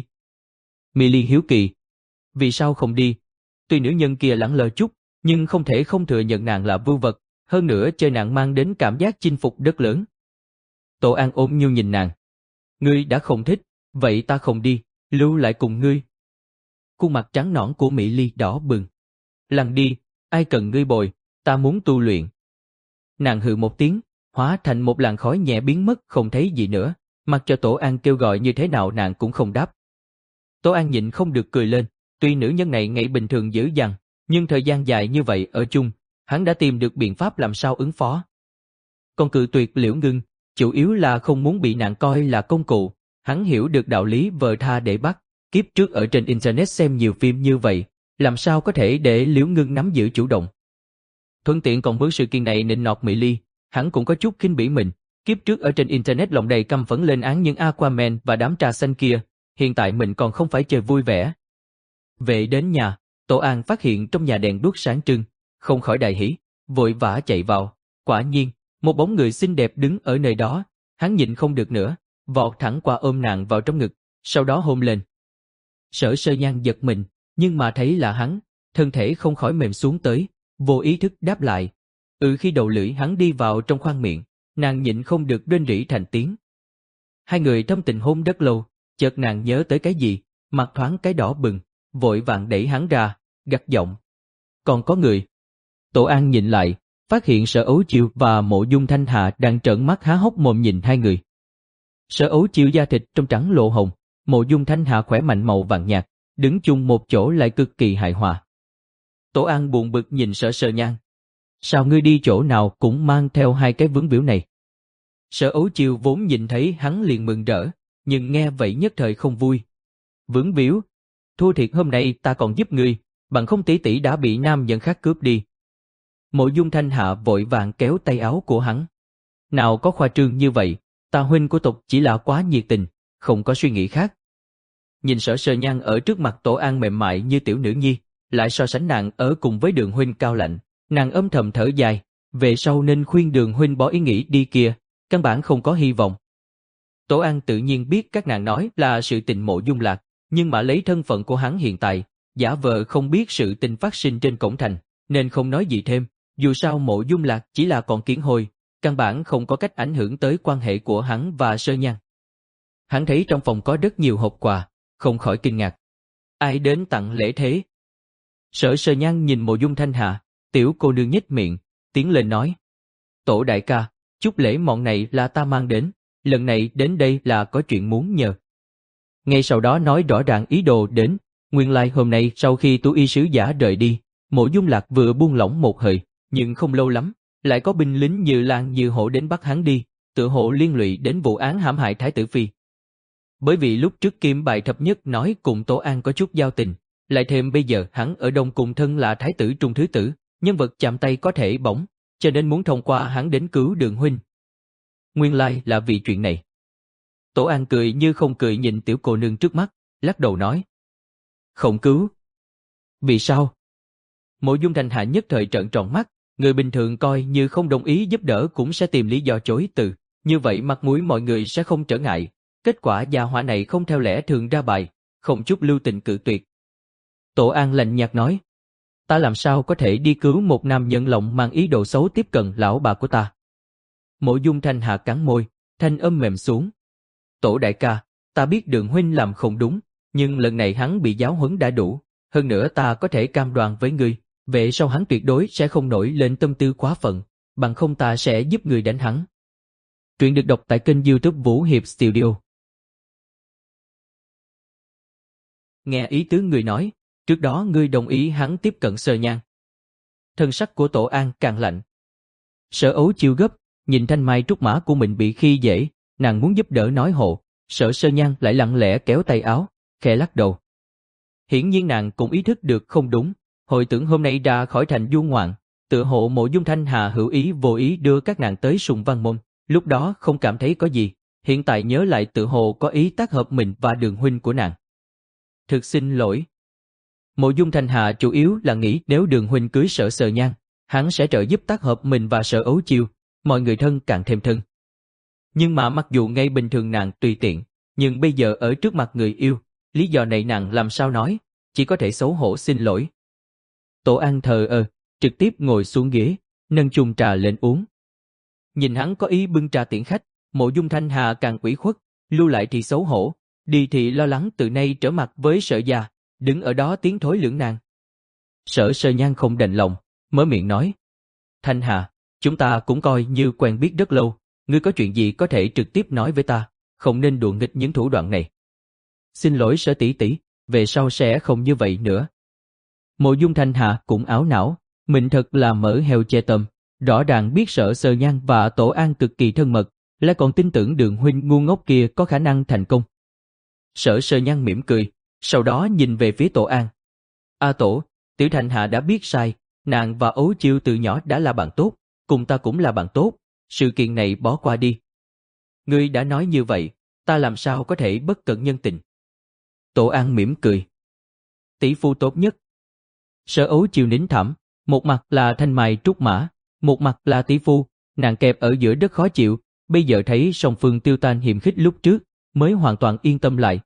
Mỹ Ly hiếu kỳ. Vì sao không đi? Tuy nữ nhân kia lẳng lơ chút, nhưng không thể không thừa nhận nàng là vưu vật, hơn nữa chơi nàng mang đến cảm giác chinh phục rất lớn. Tổ An ôm nhu nhìn nàng. Ngươi đã không thích, vậy ta không đi, lưu lại cùng ngươi. Khuôn mặt trắng nõn của Mỹ Ly đỏ bừng. Lăn đi, ai cần ngươi bồi, ta muốn tu luyện. Nàng hừ một tiếng, hóa thành một làn khói nhẹ biến mất không thấy gì nữa, mặc cho Tổ An kêu gọi như thế nào nàng cũng không đáp. Tổ An nhịn không được cười lên, tuy nữ nhân này ngày bình thường dữ dằn, nhưng thời gian dài như vậy ở chung, hắn đã tìm được biện pháp làm sao ứng phó. Còn cự tuyệt Liễu Ngưng, chủ yếu là không muốn bị nàng coi là công cụ, hắn hiểu được đạo lý vờ tha để bắt, kiếp trước ở trên internet xem nhiều phim như vậy, làm sao có thể để Liễu Ngưng nắm giữ chủ động. Thuận tiện còn với sự kiện này nịnh nọt Mỹ Ly, hắn cũng có chút khinh bỉ mình, kiếp trước ở trên internet lòng đầy căm phẫn lên án những Aquaman và đám trà xanh kia, hiện tại mình còn không phải chơi vui vẻ. Về đến nhà, Tổ An phát hiện trong nhà đèn đuốc sáng trưng, không khỏi đại hỉ, vội vã chạy vào, quả nhiên, một bóng người xinh đẹp đứng ở nơi đó, hắn nhịn không được nữa, vọt thẳng qua ôm nàng vào trong ngực, sau đó hôn lên. Sở Sơ Nhan giật mình, nhưng mà thấy là hắn, thân thể không khỏi mềm xuống tới, vô ý thức đáp lại. Ừ khi đầu lưỡi hắn đi vào trong khoang miệng, nàng nhịn không được rên rỉ thành tiếng. Hai người thâm tình hôn rất lâu, chợt nàng nhớ tới cái gì, mặt thoáng cái đỏ bừng, vội vàng đẩy hắn ra, gắt giọng. Còn có người. Tổ An nhìn lại, phát hiện Sở Ấu Chiêu và Mộ Dung Thanh Hà đang trợn mắt há hốc mồm nhìn hai người. Sở Ấu Chiêu da thịt trong trắng lộ hồng, Mộ Dung Thanh Hà khỏe mạnh màu vàng nhạt, đứng chung một chỗ lại cực kỳ hài hòa. Tổ An buồn bực nhìn Sở Sơ Nhan. Sao ngươi đi chỗ nào cũng mang theo hai cái vướng víu này? Sở Ấu Chiêu vốn nhìn thấy hắn liền mừng rỡ, nhưng nghe vậy nhất thời không vui. Vướng víu? Thua thiệt hôm nay ta còn giúp ngươi, bằng không tỷ tỷ đã bị nam nhân khác cướp đi. Mộ Dung Thanh Hạ vội vàng kéo tay áo của hắn. Nào có khoa trương như vậy, ta huynh của tộc chỉ là quá nhiệt tình, không có suy nghĩ khác. Nhìn Sở Sơ Nhan ở trước mặt Tổ An mềm mại như tiểu nữ nhi, lại so sánh nàng ở cùng với Đường huynh cao lạnh, nàng âm thầm thở dài, về sau nên khuyên Đường huynh bỏ ý nghĩ đi kia, căn bản không có hy vọng. Tổ An tự nhiên biết các nàng nói là sự tình Mộ Dung Lạc, nhưng mà lấy thân phận của hắn hiện tại, giả vờ không biết sự tình phát sinh trên cổng thành, nên không nói gì thêm, dù sao Mộ Dung Lạc chỉ là con kiến hôi, căn bản không có cách ảnh hưởng tới quan hệ của hắn và Sơ Nhan. Hắn thấy trong phòng có rất nhiều hộp quà, không khỏi kinh ngạc. Ai đến tặng lễ thế? Sở Sơ Nhan nhìn Mộ Dung Thanh Hà, tiểu cô nương nhếch miệng, tiến lên nói. Tổ đại ca, chút lễ mọn này là ta mang đến, lần này đến đây là có chuyện muốn nhờ. Ngay sau đó nói rõ ràng ý đồ đến, nguyên lai like hôm nay sau khi Tú Y sứ giả rời đi, Mộ Dung Lạc vừa buông lỏng một hơi, nhưng không lâu lắm, lại có binh lính như lan như hổ đến bắt hắn đi, tựa hộ liên lụy đến vụ án hãm hại Thái tử Phi. Bởi vì lúc trước Kim Bài Thập Nhất nói cùng Tổ An có chút giao tình, lại thêm bây giờ hắn ở Đông Cung thân là Thái tử Trung Thứ Tử, nhân vật chạm tay có thể bỏng, cho nên muốn thông qua hắn đến cứu Đường huynh. Nguyên lai là vì chuyện này. Tổ An cười như không cười nhìn tiểu cô nương trước mắt, lắc đầu nói. Không cứu. Vì sao? Mộ Dung Thanh Hạ nhất thời trợn tròn mắt, người bình thường coi như không đồng ý giúp đỡ cũng sẽ tìm lý do chối từ, như vậy mặt mũi mọi người sẽ không trở ngại. Kết quả gia hỏa này không theo lẽ thường ra bài, không chút lưu tình cự tuyệt. Tổ An lạnh nhạt nói. ta làm sao có thể đi cứu một nam nhân lòng mang ý đồ xấu tiếp cận lão bà của ta. Mộ Dung Thanh Hà cắn môi, thanh âm mềm xuống. Tổ đại ca, ta biết Đường huynh làm không đúng, nhưng lần này hắn bị giáo huấn đã đủ, hơn nữa ta có thể cam đoan với ngươi, về sau hắn tuyệt đối sẽ không nổi lên tâm tư quá phận, bằng không ta sẽ giúp người đánh hắn. Truyện được đọc tại kênh YouTube Vũ Hiệp Studio. Nghe ý tứ người nói, trước đó ngươi đồng ý hắn tiếp cận Sở Nhan. Thân sắc của Tổ An càng lạnh. Sở Ấu Chiêu gấp, nhìn thanh mai trúc mã của mình bị khi dễ, nàng muốn giúp đỡ nói hộ, Sở Sơ Nhan lại lặng lẽ kéo tay áo, khẽ lắc đầu. Hiển nhiên nàng cũng ý thức được không đúng, hồi tưởng hôm nay ra khỏi thành du ngoạn, tựa hộ Mộ Dung Thanh Hà hữu ý vô ý đưa các nàng tới Sùng Văn Môn, lúc đó không cảm thấy có gì, hiện tại nhớ lại tựa hồ có ý tác hợp mình và Đường huynh của nàng. Thực xin lỗi. Mộ Dung Thanh Hà chủ yếu là nghĩ nếu Đường huynh cưới Sở Sơ Nhan, hắn sẽ trợ giúp tác hợp mình và Sở Ấu Chiêu, mọi người thân càng thêm thân. Nhưng mà mặc dù ngay bình thường nàng tùy tiện, nhưng bây giờ ở trước mặt người yêu, lý do này nàng làm sao nói, chỉ có thể xấu hổ xin lỗi. Tổ An thờ ơ, trực tiếp ngồi xuống ghế, nâng chung trà lên uống. Nhìn hắn có ý bưng trà tiễn khách, Mộ Dung Thanh Hà càng ủy khuất, lưu lại thì xấu hổ, đi thì lo lắng từ nay trở mặt với Sở gia, đứng ở đó tiếng thối lưỡng nan. Sở Sơ Nhan không đành lòng, mở miệng nói: Thanh Hà, chúng ta cũng coi như quen biết rất lâu, ngươi có chuyện gì có thể trực tiếp nói với ta, không nên đùa nghịch những thủ đoạn này. Xin lỗi Sở tỷ tỷ, về sau sẽ không như vậy nữa. Mộ Dung Thanh Hà cũng áo não, mình thật là mỡ heo che tâm, rõ ràng biết Sở Sơ Nhan và Tổ An cực kỳ thân mật, lại còn tin tưởng Đường huynh ngu ngốc kia có khả năng thành công. Sở Sơ Nhan mỉm cười, sau đó nhìn về phía Tổ An. A Tổ, Tiểu Thanh Hà đã biết sai, nàng và Ấu Chiêu từ nhỏ đã là bạn tốt, cùng ta cũng là bạn tốt, sự kiện này bỏ qua đi. Ngươi đã nói như vậy, ta làm sao có thể bất cận nhân tình. Tổ An mỉm cười. Tỷ phu tốt nhất. Sở Ấu Chiêu nín thảm, một mặt là thanh mai trúc mã, một mặt là tỷ phu, nàng kẹp ở giữa rất khó chịu, bây giờ thấy song phương tiêu tan hiềm khích lúc trước, mới hoàn toàn yên tâm lại.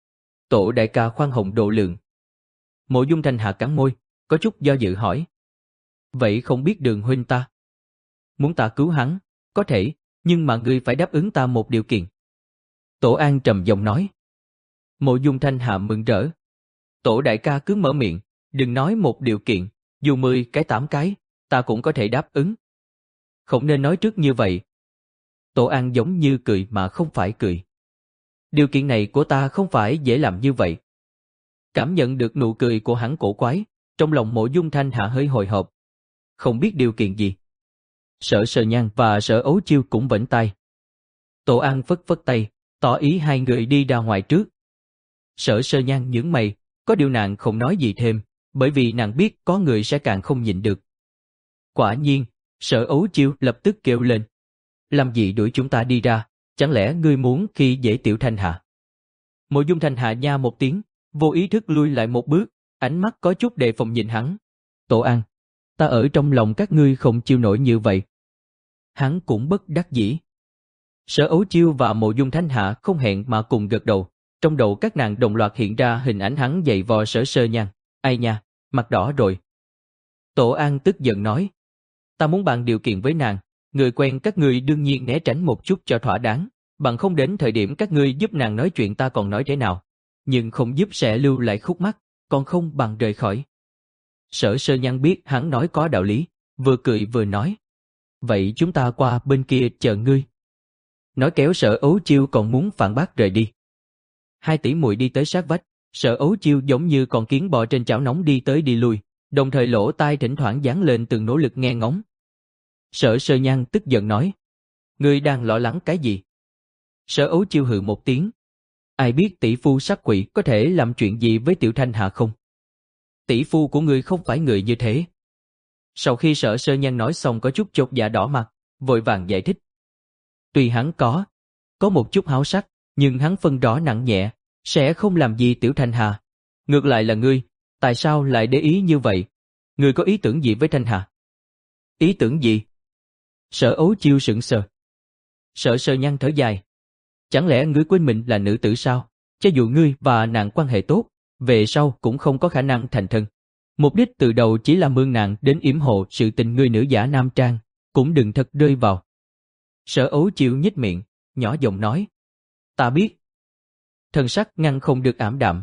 Tổ đại ca khoan hồng độ lượng. Mộ Dung Thanh Hà cắn môi, có chút do dự hỏi. Vậy không biết Đường huynh ta? Muốn ta cứu hắn, có thể, nhưng mà ngươi phải đáp ứng ta một điều kiện. Tổ An trầm giọng nói. Mộ Dung Thanh Hà mừng rỡ. Tổ đại ca cứ mở miệng, đừng nói một điều kiện, dù mười cái tám cái, ta cũng có thể đáp ứng. Không nên nói trước như vậy. Tổ An giống như cười mà không phải cười. Điều kiện này của ta không phải dễ làm như vậy. Cảm nhận được nụ cười của hắn cổ quái, trong lòng Mộ Dung Thanh Hà hơi hồi hộp. Không biết điều kiện gì. Sở Sơ Nhan và Sở Ấu Chiêu cũng vẫy tay. Tổ An phất phất tay, tỏ ý hai người đi ra ngoài trước. Sở Sơ Nhan nhướng mày, có điều nàng không nói gì thêm, bởi vì nàng biết có người sẽ càng không nhịn được. Quả nhiên, Sở Ấu Chiêu lập tức kêu lên. Làm gì đuổi chúng ta đi ra, chẳng lẽ ngươi muốn khi dễ Tiểu Thanh Hà? Mộ Dung Thanh Hà nha một tiếng, vô ý thức lui lại một bước, ánh mắt có chút đề phòng nhìn hắn. Tổ An, ta ở trong lòng các ngươi không chịu nổi như vậy. Hắn cũng bất đắc dĩ. Sở Ấu Chiêu và Mộ Dung Thanh Hà không hẹn mà cùng gật đầu, trong đầu các nàng đồng loạt hiện ra hình ảnh hắn giày vò Sở Sơ Nhan. Ai nha, mặt đỏ rồi. Tổ An tức giận nói. Ta muốn bàn điều kiện với nàng, người quen các ngươi đương nhiên né tránh một chút cho thỏa đáng, bằng không đến thời điểm các ngươi giúp nàng nói chuyện ta còn nói thế nào. Nhưng không giúp sẽ lưu lại khúc mắc, còn không bằng rời khỏi. Sở Sơ Nhan biết hắn nói có đạo lý, vừa cười vừa nói. Vậy chúng ta qua bên kia chờ ngươi. Nói kéo Sở Ấu Chiêu còn muốn phản bác rời đi. Hai tỷ muội đi tới sát vách, Sở Ấu Chiêu giống như con kiến bò trên chảo nóng đi tới đi lui, đồng thời lỗ tai thỉnh thoảng dán lên từng nỗ lực nghe ngóng. Sở Sơ Nhan tức giận nói. Ngươi đang lo lắng cái gì? Sở Ấu Chiêu hừ một tiếng. Ai biết tỷ phu sắc quỷ có thể làm chuyện gì với Tiểu Thanh Hà không? Tỷ phu của ngươi không phải người như thế. Sau khi Sở Sơ Nhan nói xong có chút chột dạ đỏ mặt, vội vàng giải thích. Tuy hắn có, có một chút háo sắc, nhưng hắn phân rõ nặng nhẹ, sẽ không làm gì Tiểu Thanh Hà. Ngược lại là ngươi, tại sao lại để ý như vậy? Ngươi có ý tưởng gì với Thanh Hà? Ý tưởng gì? Sở Ấu Chiêu sững sờ. Sở Sơ Nhan thở dài. Chẳng lẽ ngươi quên mình là nữ tử sao? Cho dù ngươi và nàng quan hệ tốt, về sau cũng không có khả năng thành thân. Mục đích từ đầu chỉ là mượn nàng đến yểm hộ sự tình người nữ giả nam trang, cũng đừng thật rơi vào. Sở Ấu Chiêu nhếch miệng, nhỏ giọng nói. Ta biết. Thần sắc ngăn không được ảm đạm.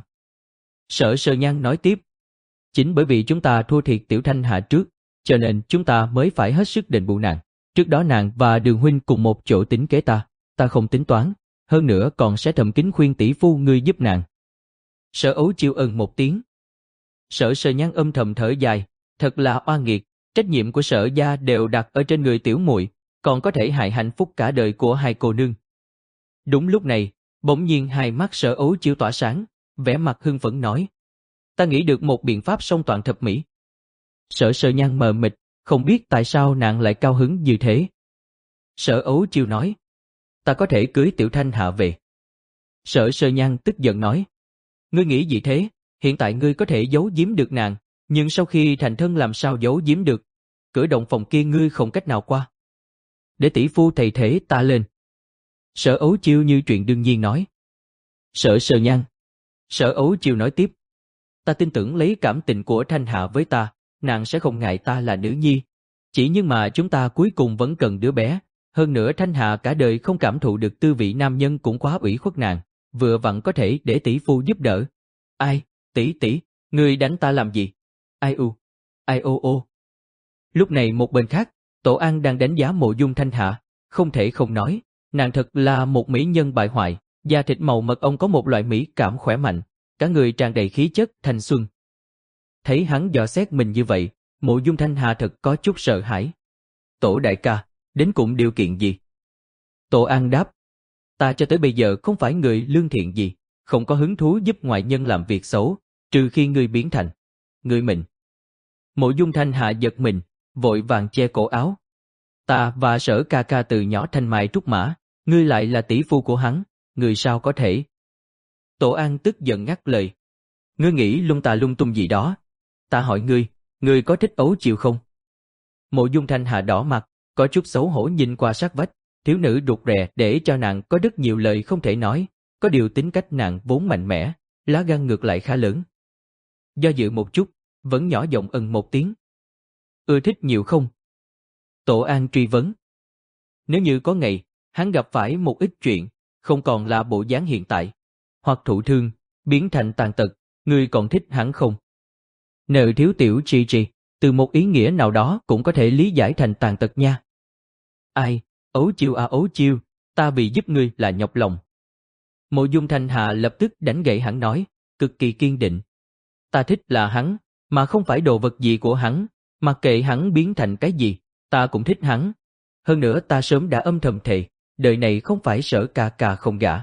Sở Sơ Nhan nói tiếp. Chính bởi vì chúng ta thua thiệt Tiểu Thanh Hạ trước, cho nên chúng ta mới phải hết sức đền bù nàng. Trước đó nàng và Đường huynh cùng một chỗ tính kế ta, ta không tính toán, hơn nữa còn sẽ thầm kín khuyên tỷ phu ngươi giúp nàng. Sở Ấu Chiêu ừm một tiếng. Sở Sơ Nhan âm thầm thở dài, thật là oan nghiệt, trách nhiệm của Sở gia đều đặt ở trên người tiểu muội, còn có thể hại hạnh phúc cả đời của hai cô nương. Đúng lúc này, bỗng nhiên hai mắt Sở Ấu Chiêu tỏa sáng, vẻ mặt hưng phấn nói. Ta nghĩ được một biện pháp song toàn thập mỹ. Sở Sơ Nhan mờ mịt, không biết tại sao nàng lại cao hứng như thế. Sở Ấu Chiêu nói. Ta có thể cưới Tiểu Thanh Hạ về. Sở Sơ Nhan tức giận nói. Ngươi nghĩ gì thế? Hiện tại ngươi có thể giấu giếm được nàng, nhưng sau khi thành thân làm sao giấu giếm được? Cửa động phòng kia ngươi không cách nào qua. Để tỷ phu thầy thể ta lên. Sở Ấu Chiêu như chuyện đương nhiên nói. Sở Sơ Nhan. Sở Ấu Chiêu nói tiếp. Ta tin tưởng lấy cảm tình của Thanh Hạ với ta, nàng sẽ không ngại ta là nữ nhi. Chỉ nhưng mà chúng ta cuối cùng vẫn cần đứa bé. Hơn nữa Thanh Hạ cả đời không cảm thụ được tư vị nam nhân cũng quá ủy khuất nàng, vừa vặn có thể để tỷ phu giúp đỡ. Ai, tỷ tỷ, ngươi đánh ta làm gì? Ai u, ai ô ô. Lúc này một bên khác, Tổ An đang đánh giá Mộ Dung Thanh Hạ, không thể không nói, nàng thật là một mỹ nhân bại hoại, da thịt màu mật ong có một loại mỹ cảm khỏe mạnh, cả người tràn đầy khí chất thanh xuân. Thấy hắn dò xét mình như vậy, Mộ Dung Thanh Hạ thật có chút sợ hãi. Tổ đại ca, đến cùng điều kiện gì? Tổ An đáp, ta cho tới bây giờ không phải người lương thiện gì, không có hứng thú giúp ngoại nhân làm việc xấu, trừ khi ngươi biến thành người mình. Mộ Dung Thanh Hạ giật mình, vội vàng che cổ áo. Ta và Sở ca ca từ nhỏ thanh mai trúc mã, ngươi lại là tỷ phu của hắn, người sao có thể? Tổ An tức giận ngắt lời. Ngươi nghĩ lung tà lung tung gì đó? Ta hỏi ngươi, ngươi có thích Ấu Chiêu không? Mộ Dung Thanh Hạ đỏ mặt, có chút xấu hổ nhìn qua sát vách, thiếu nữ rụt rè để cho nàng có rất nhiều lời không thể nói, có điều tính cách nàng vốn mạnh mẽ, lá gan ngược lại khá lớn. Do dự một chút, vẫn nhỏ giọng ừm một tiếng. Ưa thích nhiều không? Tổ An truy vấn. Nếu như có ngày, hắn gặp phải một ít chuyện, không còn là bộ dáng hiện tại, hoặc thụ thương, biến thành tàn tật, ngươi còn thích hắn không? Nợ thiếu tiểu chi chi, từ một ý nghĩa nào đó cũng có thể lý giải thành tàn tật nha. Ai, Ấu Chiêu à Ấu Chiêu, ta vì giúp ngươi là nhọc lòng. Mộ Dung Thanh Hạ lập tức đánh gậy hắn nói, cực kỳ kiên định. Ta thích là hắn, mà không phải đồ vật gì của hắn, mặc kệ hắn biến thành cái gì, ta cũng thích hắn. Hơn nữa ta sớm đã âm thầm thề, đời này không phải Sở ca ca không gả.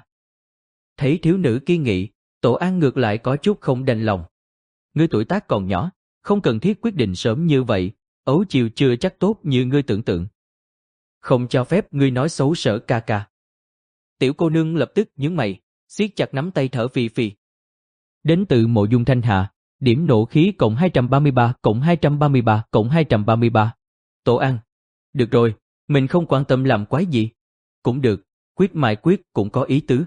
Thấy thiếu nữ kiên nghị, Tổ An ngược lại có chút không đành lòng. Ngươi tuổi tác còn nhỏ, không cần thiết quyết định sớm như vậy, Ấu Chiêu chưa chắc tốt như ngươi tưởng tượng. Không cho phép ngươi nói xấu Sở ca ca. Tiểu cô nương lập tức nhướng mày, siết chặt nắm tay thở phì phì. Đến từ Mộ Dung Thanh Hạ, điểm nộ khí cộng hai trăm ba mươi ba cộng hai trăm ba mươi ba cộng hai trăm ba mươi ba. Tổ An, được rồi, mình không quan tâm làm quái gì. Cũng được, quyết mai quyết cũng có ý tứ.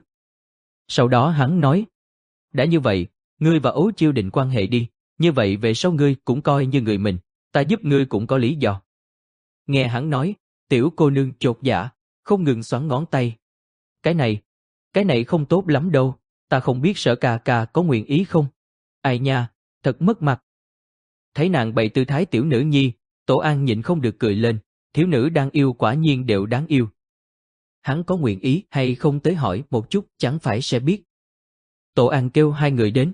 Sau đó hắn nói, đã như vậy, ngươi và Ấu Chiêu định quan hệ đi, như vậy về sau ngươi cũng coi như người mình, ta giúp ngươi cũng có lý do. Nghe hắn nói, tiểu cô nương chột dạ, không ngừng xoắn ngón tay. Cái này, cái này không tốt lắm đâu, ta không biết Sở ca ca có nguyện ý không? Ai nha, thật mất mặt. Thấy nàng bày tư thái tiểu nữ nhi, Tổ An nhịn không được cười lên, thiếu nữ đang yêu quả nhiên đều đáng yêu. Hắn có nguyện ý hay không tới hỏi một chút chẳng phải sẽ biết. Tổ An kêu hai người đến.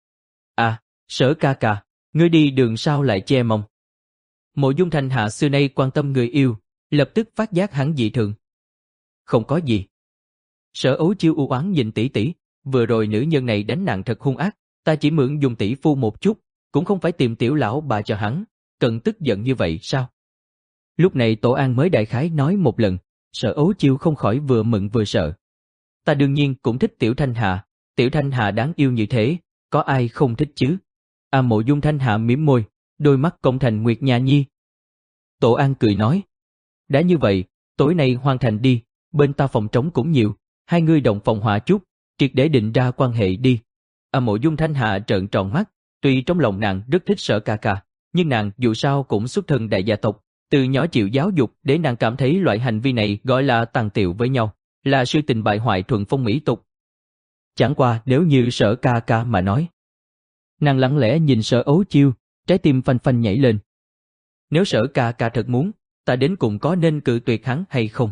À, Sở ca ca, ngươi đi đường sao lại che mông? Mộ Dung Thanh Hạ xưa nay quan tâm người yêu, lập tức phát giác hắn dị thường. Không có gì. Sở Ấu Chiêu u oán nhìn tỷ tỷ, vừa rồi nữ nhân này đánh nàng thật hung ác, ta chỉ mượn dùng tỷ phu một chút, cũng không phải tìm tiểu lão bà cho hắn, cần tức giận như vậy sao? Lúc này Tổ An mới đại khái nói một lần, Sở Ấu Chiêu không khỏi vừa mừng vừa sợ. Ta đương nhiên cũng thích Tiểu Thanh Hạ, Tiểu Thanh Hạ đáng yêu như thế, có ai không thích chứ? À, Mộ Dung Thanh Hạ mím môi, đôi mắt cong thành Nguyệt Nha Nhi. Tổ An cười nói, đã như vậy, tối nay hoàn thành đi, bên ta phòng trống cũng nhiều, hai người đồng phòng hòa chút, triệt để định ra quan hệ đi. À, Mộ Dung Thanh Hạ trợn tròn mắt, Tuy trong lòng nàng rất thích Sở ca ca, nhưng nàng dù sao cũng xuất thân đại gia tộc, từ nhỏ chịu giáo dục để nàng cảm thấy loại hành vi này gọi là tàn tiệu với nhau, là sự tình bại hoại thuần phong mỹ tục. Chẳng qua nếu như Sở ca ca mà nói. Nàng lặng lẽ nhìn Sở Ấu Chiêu, trái tim phanh phanh nhảy lên. Nếu Sở ca ca thật muốn, ta đến cùng có nên cự tuyệt hắn hay không?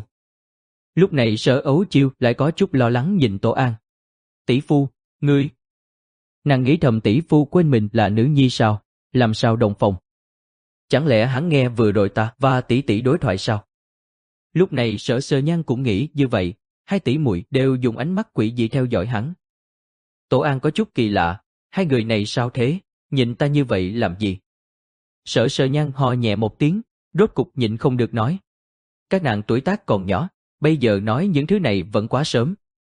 Lúc này Sở Ấu Chiêu lại có chút lo lắng nhìn Tổ An. Tỷ phu, ngươi... Nàng nghĩ thầm tỷ phu quên mình là nữ nhi sao, làm sao đồng phòng? Chẳng lẽ hắn nghe vừa rồi ta và tỷ tỷ đối thoại sao? Lúc này Sở Sơ Nhan cũng nghĩ như vậy, hai tỷ muội đều dùng ánh mắt quỷ dị theo dõi hắn. Tổ An có chút kỳ lạ, hai người này sao thế, nhìn ta như vậy làm gì? Sở Sơ Nhan ho nhẹ một tiếng, rốt cục nhịn không được nói. Các nàng tuổi tác còn nhỏ, bây giờ nói những thứ này vẫn quá sớm.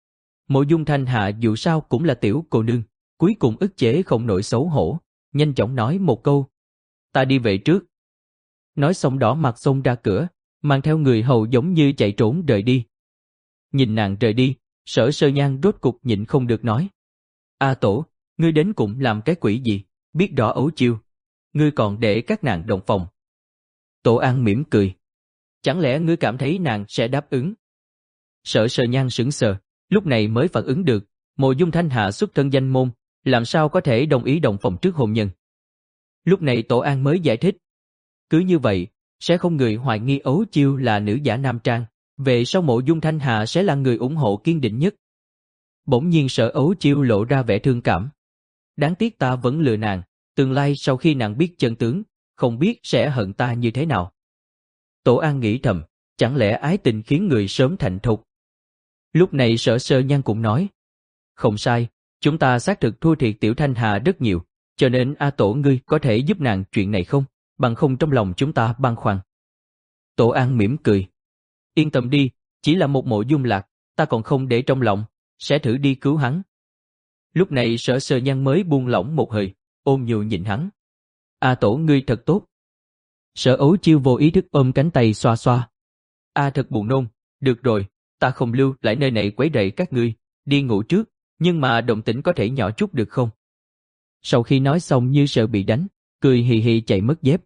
Mộ Dung Thanh Hạ dù sao cũng là tiểu cô nương, cuối cùng ức chế không nổi xấu hổ, nhanh chóng nói một câu. Ta đi về trước. Nói xong đỏ mặt xông ra cửa, mang theo người hầu giống như chạy trốn rời đi. Nhìn nàng rời đi, Sở Sơ Nhan rốt cục nhịn không được nói. A Tổ, ngươi đến cùng làm cái quỷ gì, biết rõ Ấu Chiêu. Ngươi còn để các nàng đồng phòng. Tổ An mỉm cười. Chẳng lẽ ngươi cảm thấy nàng sẽ đáp ứng? Sở Sơ Nhan sững sờ, lúc này mới phản ứng được, Mộ Dung Thanh Hạ xuất thân danh môn, làm sao có thể đồng ý đồng phòng trước hôn nhân. Lúc này Tổ An mới giải thích. Cứ như vậy, sẽ không người hoài nghi Ấu Chiêu là nữ giả nam trang, về sau Mộ Dung Thanh Hạ sẽ là người ủng hộ kiên định nhất. Bỗng nhiên Sở Ấu Chiêu lộ ra vẻ thương cảm. Đáng tiếc ta vẫn lừa nàng, tương lai sau khi nàng biết chân tướng, không biết sẽ hận ta như thế nào. Tổ An nghĩ thầm, chẳng lẽ ái tình khiến người sớm thành thục. Lúc này Sở Sơ Nhan cũng nói. Không sai, chúng ta xác thực thua thiệt Tiểu Thanh Hà rất nhiều, cho nên A Tổ ngươi có thể giúp nàng chuyện này không, bằng không trong lòng chúng ta băn khoăn. Tổ An mỉm cười. Yên tâm đi, chỉ là một Mộ Dung Lạc, ta còn không để trong lòng, sẽ thử đi cứu hắn. Lúc này Sở Sơ Nhan mới buông lỏng một hơi, ôm nhu nhìn hắn. A Tổ ngươi thật tốt. Sở Ấu Chiêu vô ý thức ôm cánh tay xoa xoa. A thật buồn nôn, được rồi, ta không lưu lại nơi này quấy rầy các ngươi, đi ngủ trước, nhưng mà động tĩnh có thể nhỏ chút được không? Sau khi nói xong như sợ bị đánh, cười hì hì chạy mất dép.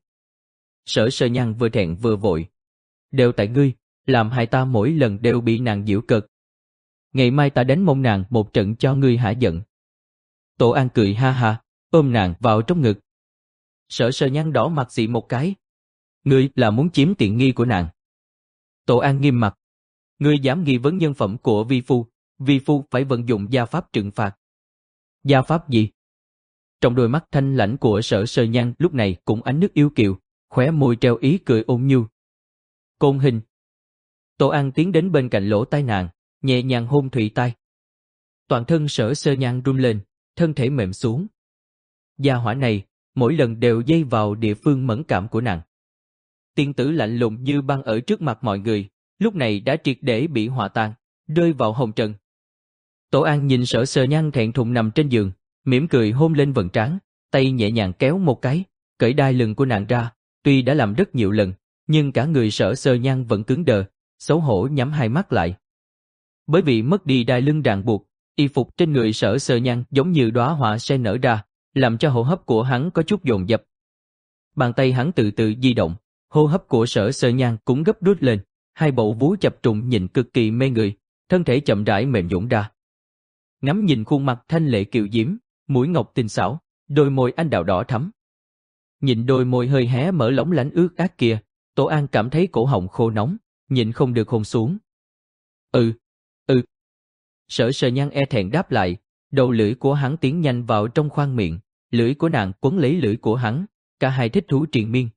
Sở Sơ Nhan vừa thẹn vừa vội. Đều tại ngươi, làm hai ta mỗi lần đều bị nàng giễu cợt. Ngày mai ta đánh mông nàng một trận cho ngươi hả giận. Tổ An cười ha ha, ôm nàng vào trong ngực. Sở Sơ Nhan đỏ mặt xị một cái. Ngươi là muốn chiếm tiện nghi của nàng. Tổ An nghiêm mặt. Ngươi dám nghi vấn nhân phẩm của vi phu, vi phu phải vận dụng gia pháp trừng phạt. Gia pháp gì? Trong đôi mắt thanh lãnh của Sở Sơ Nhan lúc này cũng ánh nước yêu kiều, khóe môi treo ý cười ôn nhu. Côn hình. Tổ An tiến đến bên cạnh lỗ tai nàng, nhẹ nhàng hôn thụy tai. Toàn thân Sở Sơ Nhan run lên, thân thể mềm xuống. Gia hỏa này, mỗi lần đều dây vào địa phương mẫn cảm của nàng. Tiên tử lạnh lùng như băng ở trước mặt mọi người, lúc này đã triệt để bị hòa tan, rơi vào hồng trần. Tổ An nhìn Sở Sơ Nhan thẹn thùng nằm trên giường, mỉm cười hôn lên vầng trán, tay nhẹ nhàng kéo một cái, cởi đai lưng của nàng ra. Tuy đã làm rất nhiều lần, nhưng cả người Sở Sơ Nhan vẫn cứng đờ, xấu hổ nhắm hai mắt lại. Bởi vì mất đi đai lưng ràng buộc, y phục trên người Sở Sơ Nhan giống như đóa hoa sen nở ra, làm cho hô hấp của hắn có chút dồn dập. Bàn tay hắn từ từ di động, hô hấp của Sở Sơ Nhan cũng gấp rút lên, hai bộ vú chập trùng nhìn cực kỳ mê người, thân thể chậm rãi mềm nhũn ra. Ngắm nhìn khuôn mặt thanh lệ kiều diễm, mũi ngọc tinh xảo, đôi môi anh đào đỏ thắm. Nhìn đôi môi hơi hé mở lóng lánh ướt át kia, Tổ An cảm thấy cổ họng khô nóng, nhịn không được hôn xuống. Ừ, ừ. Sở Sơ Nhan e thẹn đáp lại, đầu lưỡi của hắn tiến nhanh vào trong khoang miệng, lưỡi của nàng quấn lấy lưỡi của hắn, cả hai thích thú triền miên.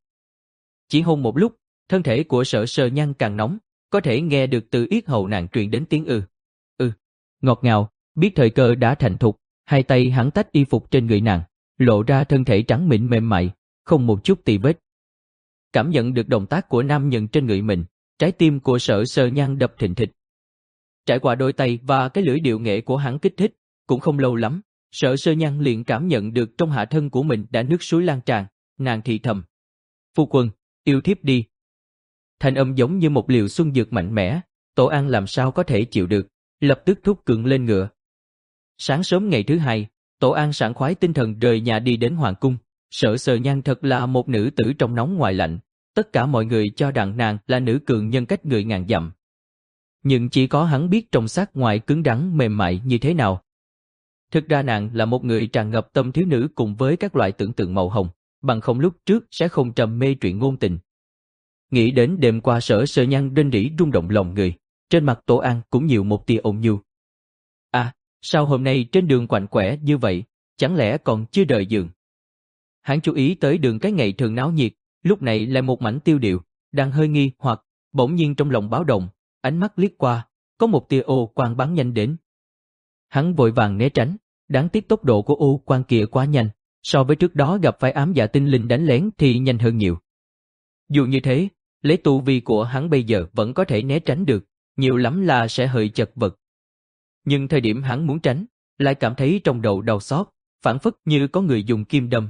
Chỉ hôn một lúc, thân thể của Sở Sơ Nhan càng nóng, có thể nghe được từ yết hầu nàng truyền đến tiếng ư, ư, ngọt ngào. Biết thời cơ đã thành thục, hai tay hắn tách y phục trên người nàng, lộ ra thân thể trắng mịn mềm mại, không một chút tì vết. Cảm nhận được động tác của nam nhân trên người mình, trái tim của Sở Sơ Nhan đập thình thịch. Trải qua đôi tay và cái lưỡi điệu nghệ của hắn kích thích, cũng không lâu lắm, Sở Sơ Nhan liền cảm nhận được trong hạ thân của mình đã nước suối lan tràn, nàng thì thầm. Phu quân, yêu thiếp đi. Thanh âm giống như một liều xuân dược mạnh mẽ, Tổ An làm sao có thể chịu được, lập tức thúc cưỡng lên ngựa. Sáng sớm ngày thứ hai, Tổ An sảng khoái tinh thần rời nhà đi đến hoàng cung. Sở Sờ Nhan thật là một nữ tử trong nóng ngoài lạnh. Tất cả mọi người cho rằng nàng là nữ cường nhân cách người ngàn dặm. Nhưng chỉ có hắn biết trong xác ngoài cứng rắn mềm mại như thế nào. Thực ra nàng là một người tràn ngập tâm thiếu nữ cùng với các loại tưởng tượng màu hồng, bằng không lúc trước sẽ không trầm mê truyện ngôn tình. Nghĩ đến đêm qua Sở Sờ Nhan rên rỉ rung động lòng người, trên mặt Tổ An cũng nhiều một tia ôn nhu. À, sao hôm nay trên đường quạnh quẻ như vậy, chẳng lẽ còn chưa rời giường? Hắn chú ý tới đường cái ngày thường náo nhiệt, lúc này lại một mảnh tiêu điều, đang hơi nghi hoặc, bỗng nhiên trong lòng báo động, ánh mắt liếc qua, có một tia ô quang bắn nhanh đến. Hắn vội vàng né tránh, đáng tiếc tốc độ của ô quang kia quá nhanh, so với trước đó gặp phải ám dạ tinh linh đánh lén thì nhanh hơn nhiều. Dù như thế, lấy tu vi của hắn bây giờ vẫn có thể né tránh được, nhiều lắm là sẽ hơi chật vật. Nhưng thời điểm hắn muốn tránh, lại cảm thấy trong đầu đau xót, phảng phất như có người dùng kim đâm.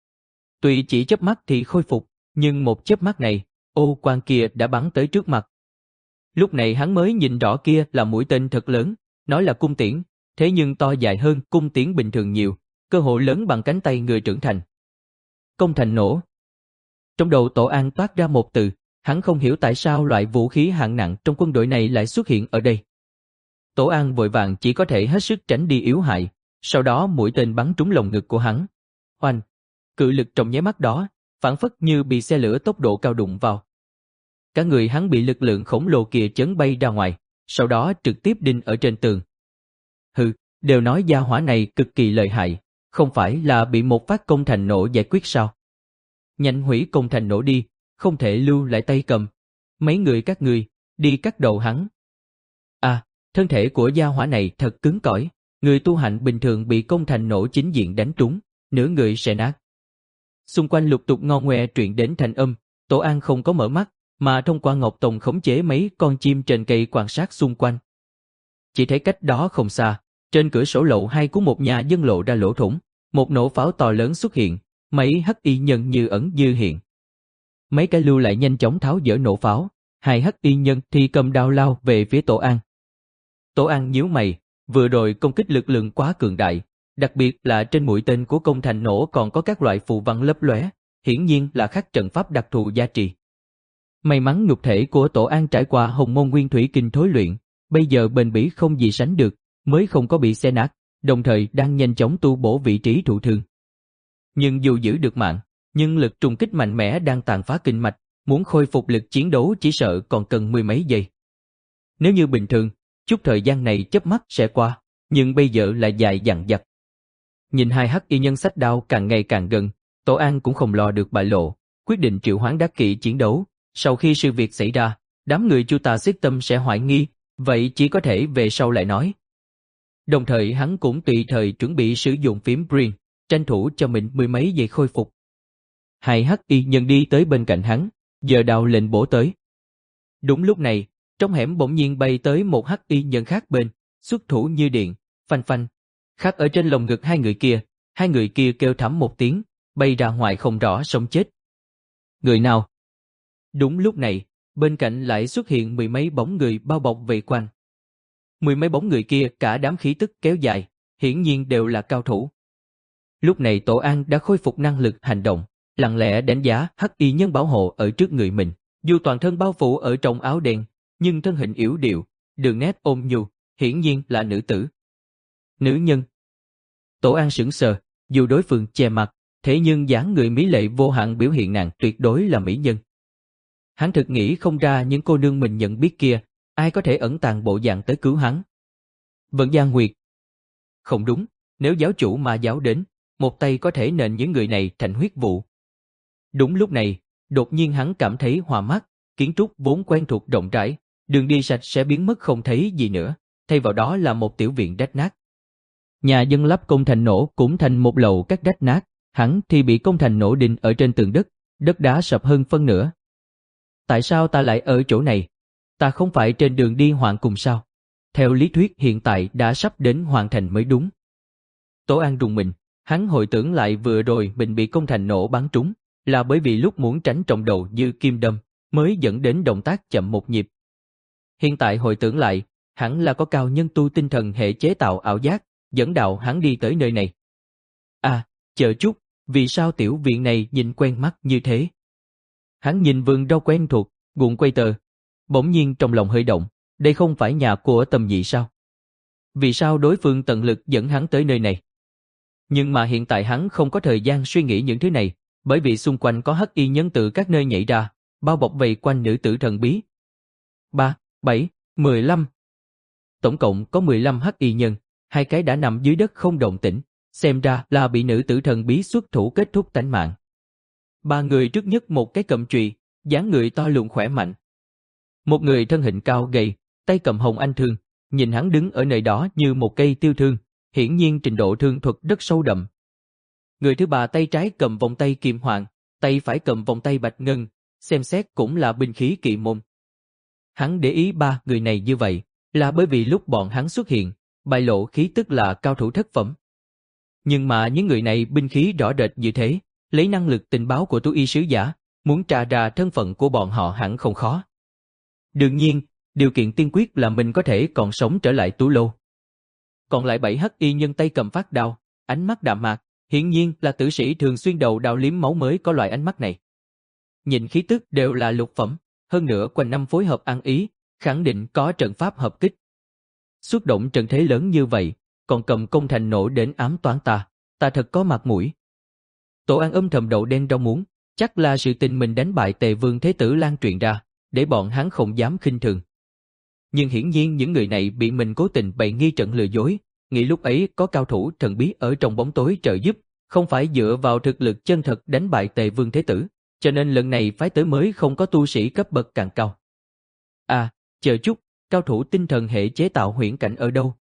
Tuy chỉ chớp mắt thì khôi phục, nhưng một chớp mắt này, ô quang kia đã bắn tới trước mặt. Lúc này hắn mới nhìn rõ kia là mũi tên thật lớn, nói là cung tiễn, thế nhưng to dài hơn cung tiễn bình thường nhiều, cơ hồ lớn bằng cánh tay người trưởng thành. Công thành nổ. Trong đầu Tổ An toát ra một từ, hắn không hiểu tại sao loại vũ khí hạng nặng trong quân đội này lại xuất hiện ở đây. Tổ An vội vàng chỉ có thể hết sức tránh đi yếu hại, sau đó mũi tên bắn trúng lồng ngực của hắn. Oanh! Cự lực trong nháy mắt đó, phảng phất như bị xe lửa tốc độ cao đụng vào. Cả người hắn bị lực lượng khổng lồ kia chấn bay ra ngoài, sau đó trực tiếp đinh ở trên tường. Hừ, đều nói gia hỏa này cực kỳ lợi hại, không phải là bị một phát công thành nổ giải quyết sao? Nhanh hủy công thành nổ đi, không thể lưu lại tay cầm. Mấy người các ngươi, đi cắt đầu hắn. À, thân thể của gia hỏa này thật cứng cỏi, người tu hành bình thường bị công thành nổ chính diện đánh trúng, nửa người sẽ nát. Xung quanh lục tục ngo ngoe truyền đến thanh âm, Tổ An không có mở mắt, mà thông qua Ngọc Tông khống chế mấy con chim trên cây quan sát xung quanh. Chỉ thấy cách đó không xa, trên cửa sổ lầu hai của một nhà dân lộ ra lỗ thủng, một nổ pháo to lớn xuất hiện, mấy hắc y nhân như ẩn như hiện. Mấy cái lưu lại nhanh chóng tháo dỡ nổ pháo, hai hắc y nhân thì cầm đao lao về phía Tổ An. Tổ An nhíu mày, vừa rồi công kích lực lượng quá cường đại, đặc biệt là trên mũi tên của công thành nổ còn có các loại phù văn lấp lóe, hiển nhiên là khắc trận pháp đặc thù gia trì. May mắn nhục thể của Tổ An trải qua Hồng Môn Nguyên Thủy Kinh thối luyện, bây giờ bền bỉ không gì sánh được, mới không có bị xé nát, đồng thời đang nhanh chóng tu bổ vị trí thụ thương. Nhưng dù giữ được mạng, nhưng lực trùng kích mạnh mẽ đang tàn phá kinh mạch, muốn khôi phục lực chiến đấu chỉ sợ còn cần mười mấy giây. Nếu như bình thường, chút thời gian này chớp mắt sẽ qua, nhưng bây giờ lại dài dằng dặc. Nhìn hai hắc y nhân xách đao càng ngày càng gần, Tổ An cũng không lo được bại lộ, quyết định triệu hoán đắc kỵ chiến đấu. Sau khi sự việc xảy ra, đám người Chu Tà Xích Tâm sẽ hoài nghi, vậy chỉ có thể về sau lại nói. Đồng thời hắn cũng tùy thời chuẩn bị sử dụng phím Green, tranh thủ cho mình mười mấy giây khôi phục. Hai hắc y nhân đi tới bên cạnh hắn, giờ đào lệnh bổ tới. Đúng lúc này, trong hẻm bỗng nhiên bay tới một hắc y nhân khác bên, xuất thủ như điện, phanh phanh. Khắc ở trên lồng ngực hai người kia, hai người kia kêu thảm một tiếng, bay ra ngoài không rõ sống chết. Người nào? Đúng lúc này, bên cạnh lại xuất hiện mười mấy bóng người bao bọc vây quanh. Mười mấy bóng người kia cả đám khí tức kéo dài, hiển nhiên đều là cao thủ. Lúc này Tổ An đã khôi phục năng lực hành động, lặng lẽ đánh giá hắc y nhân bảo hộ ở trước người mình, dù toàn thân bao phủ ở trong áo đen, nhưng thân hình yếu điệu, đường nét ôn nhu, hiển nhiên là nữ tử. Nữ nhân. Tổ An sững sờ, dù đối phương che mặt, thế nhưng dáng người mỹ lệ vô hạn biểu hiện nàng tuyệt đối là mỹ nhân. Hắn thực nghĩ không ra những cô nương mình nhận biết kia, ai có thể ẩn tàng bộ dạng tới cứu hắn. Vận Giang Nguyệt. Không đúng, nếu giáo chủ mà giáo đến, một tay có thể nện những người này thành huyết vụ. Đúng lúc này, đột nhiên hắn cảm thấy hòa mắt, kiến trúc vốn quen thuộc rộng rãi, đường đi sạch sẽ biến mất không thấy gì nữa, thay vào đó là một tiểu viện rách nát. Nhà dân lắp công thành nổ cũng thành một lầu các rách nát, hắn thì bị công thành nổ đinh ở trên tường đất, đất đá sập hơn phân nửa. Tại sao ta lại ở chỗ này? Ta không phải trên đường đi Hoàng Cung sao? Theo lý thuyết hiện tại đã sắp đến Hoàng Thành mới đúng. Tổ An rùng mình, hắn hồi tưởng lại vừa rồi mình bị công thành nổ bắn trúng, là bởi vì lúc muốn tránh trọng đầu như kim đâm, mới dẫn đến động tác chậm một nhịp. Hiện tại hồi tưởng lại, hẳn là có cao nhân tu tinh thần hệ chế tạo ảo giác, dẫn đạo hắn đi tới nơi này. À, chờ chút, vì sao tiểu viện này nhìn quen mắt như thế? Hắn nhìn vườn rau quen thuộc, guộn quay tờ. Bỗng nhiên trong lòng hơi động, đây không phải nhà của Tầm Nhị sao? Vì sao đối phương tận lực dẫn hắn tới nơi này? Nhưng mà hiện tại hắn không có thời gian suy nghĩ những thứ này, bởi vì xung quanh có hắc y nhân từ các nơi nhảy ra, bao bọc vây quanh nữ tử thần bí. Ba, bảy, mười lăm. Tổng cộng có mười lăm hắc y nhân, hai cái đã nằm dưới đất không động tĩnh, xem ra là bị nữ tử thần bí xuất thủ kết thúc tánh mạng. Ba người trước nhất một cái cầm chùy, dáng người to lùn khỏe mạnh. Một người thân hình cao gầy, tay cầm hồng anh thương, nhìn hắn đứng ở nơi đó như một cây tiêu thương, hiển nhiên trình độ thương thuật rất sâu đậm. Người thứ ba tay trái cầm vòng tay kim hoàng, tay phải cầm vòng tay bạch ngân, xem xét cũng là binh khí kỳ môn. Hắn để ý ba người này như vậy, là bởi vì lúc bọn hắn xuất hiện, bại lộ khí tức là cao thủ thất phẩm. Nhưng mà những người này binh khí rõ rệt như thế, lấy năng lực tình báo của Tú Y sứ giả, muốn tra ra thân phận của bọn họ hẳn không khó. Đương nhiên, điều kiện tiên quyết là mình có thể còn sống trở lại Tú Lô. Còn lại bảy hắc y nhân tay cầm phát đao, ánh mắt đạm mạc, hiển nhiên là tử sĩ thường xuyên đầu đao liếm máu mới có loại ánh mắt này. Nhìn khí tức đều là lục phẩm, hơn nữa quanh năm phối hợp ăn ý, khẳng định có trận pháp hợp kích. Xuất động trận thế lớn như vậy, còn cầm công thành nổ đến ám toán ta, ta thật có mặt mũi. Tổ An âm thầm đậu đen rau muống, chắc là sự tình mình đánh bại Tề Vương Thế Tử lan truyền ra, để bọn hắn không dám khinh thường. Nhưng hiển nhiên những người này bị mình cố tình bày nghi trận lừa dối, nghĩ lúc ấy có cao thủ thần bí ở trong bóng tối trợ giúp, không phải dựa vào thực lực chân thật đánh bại Tề Vương Thế Tử, cho nên lần này phái tới mới không có tu sĩ cấp bậc càng cao. À, chờ chút, cao thủ tinh thần hệ chế tạo huyễn cảnh ở đâu?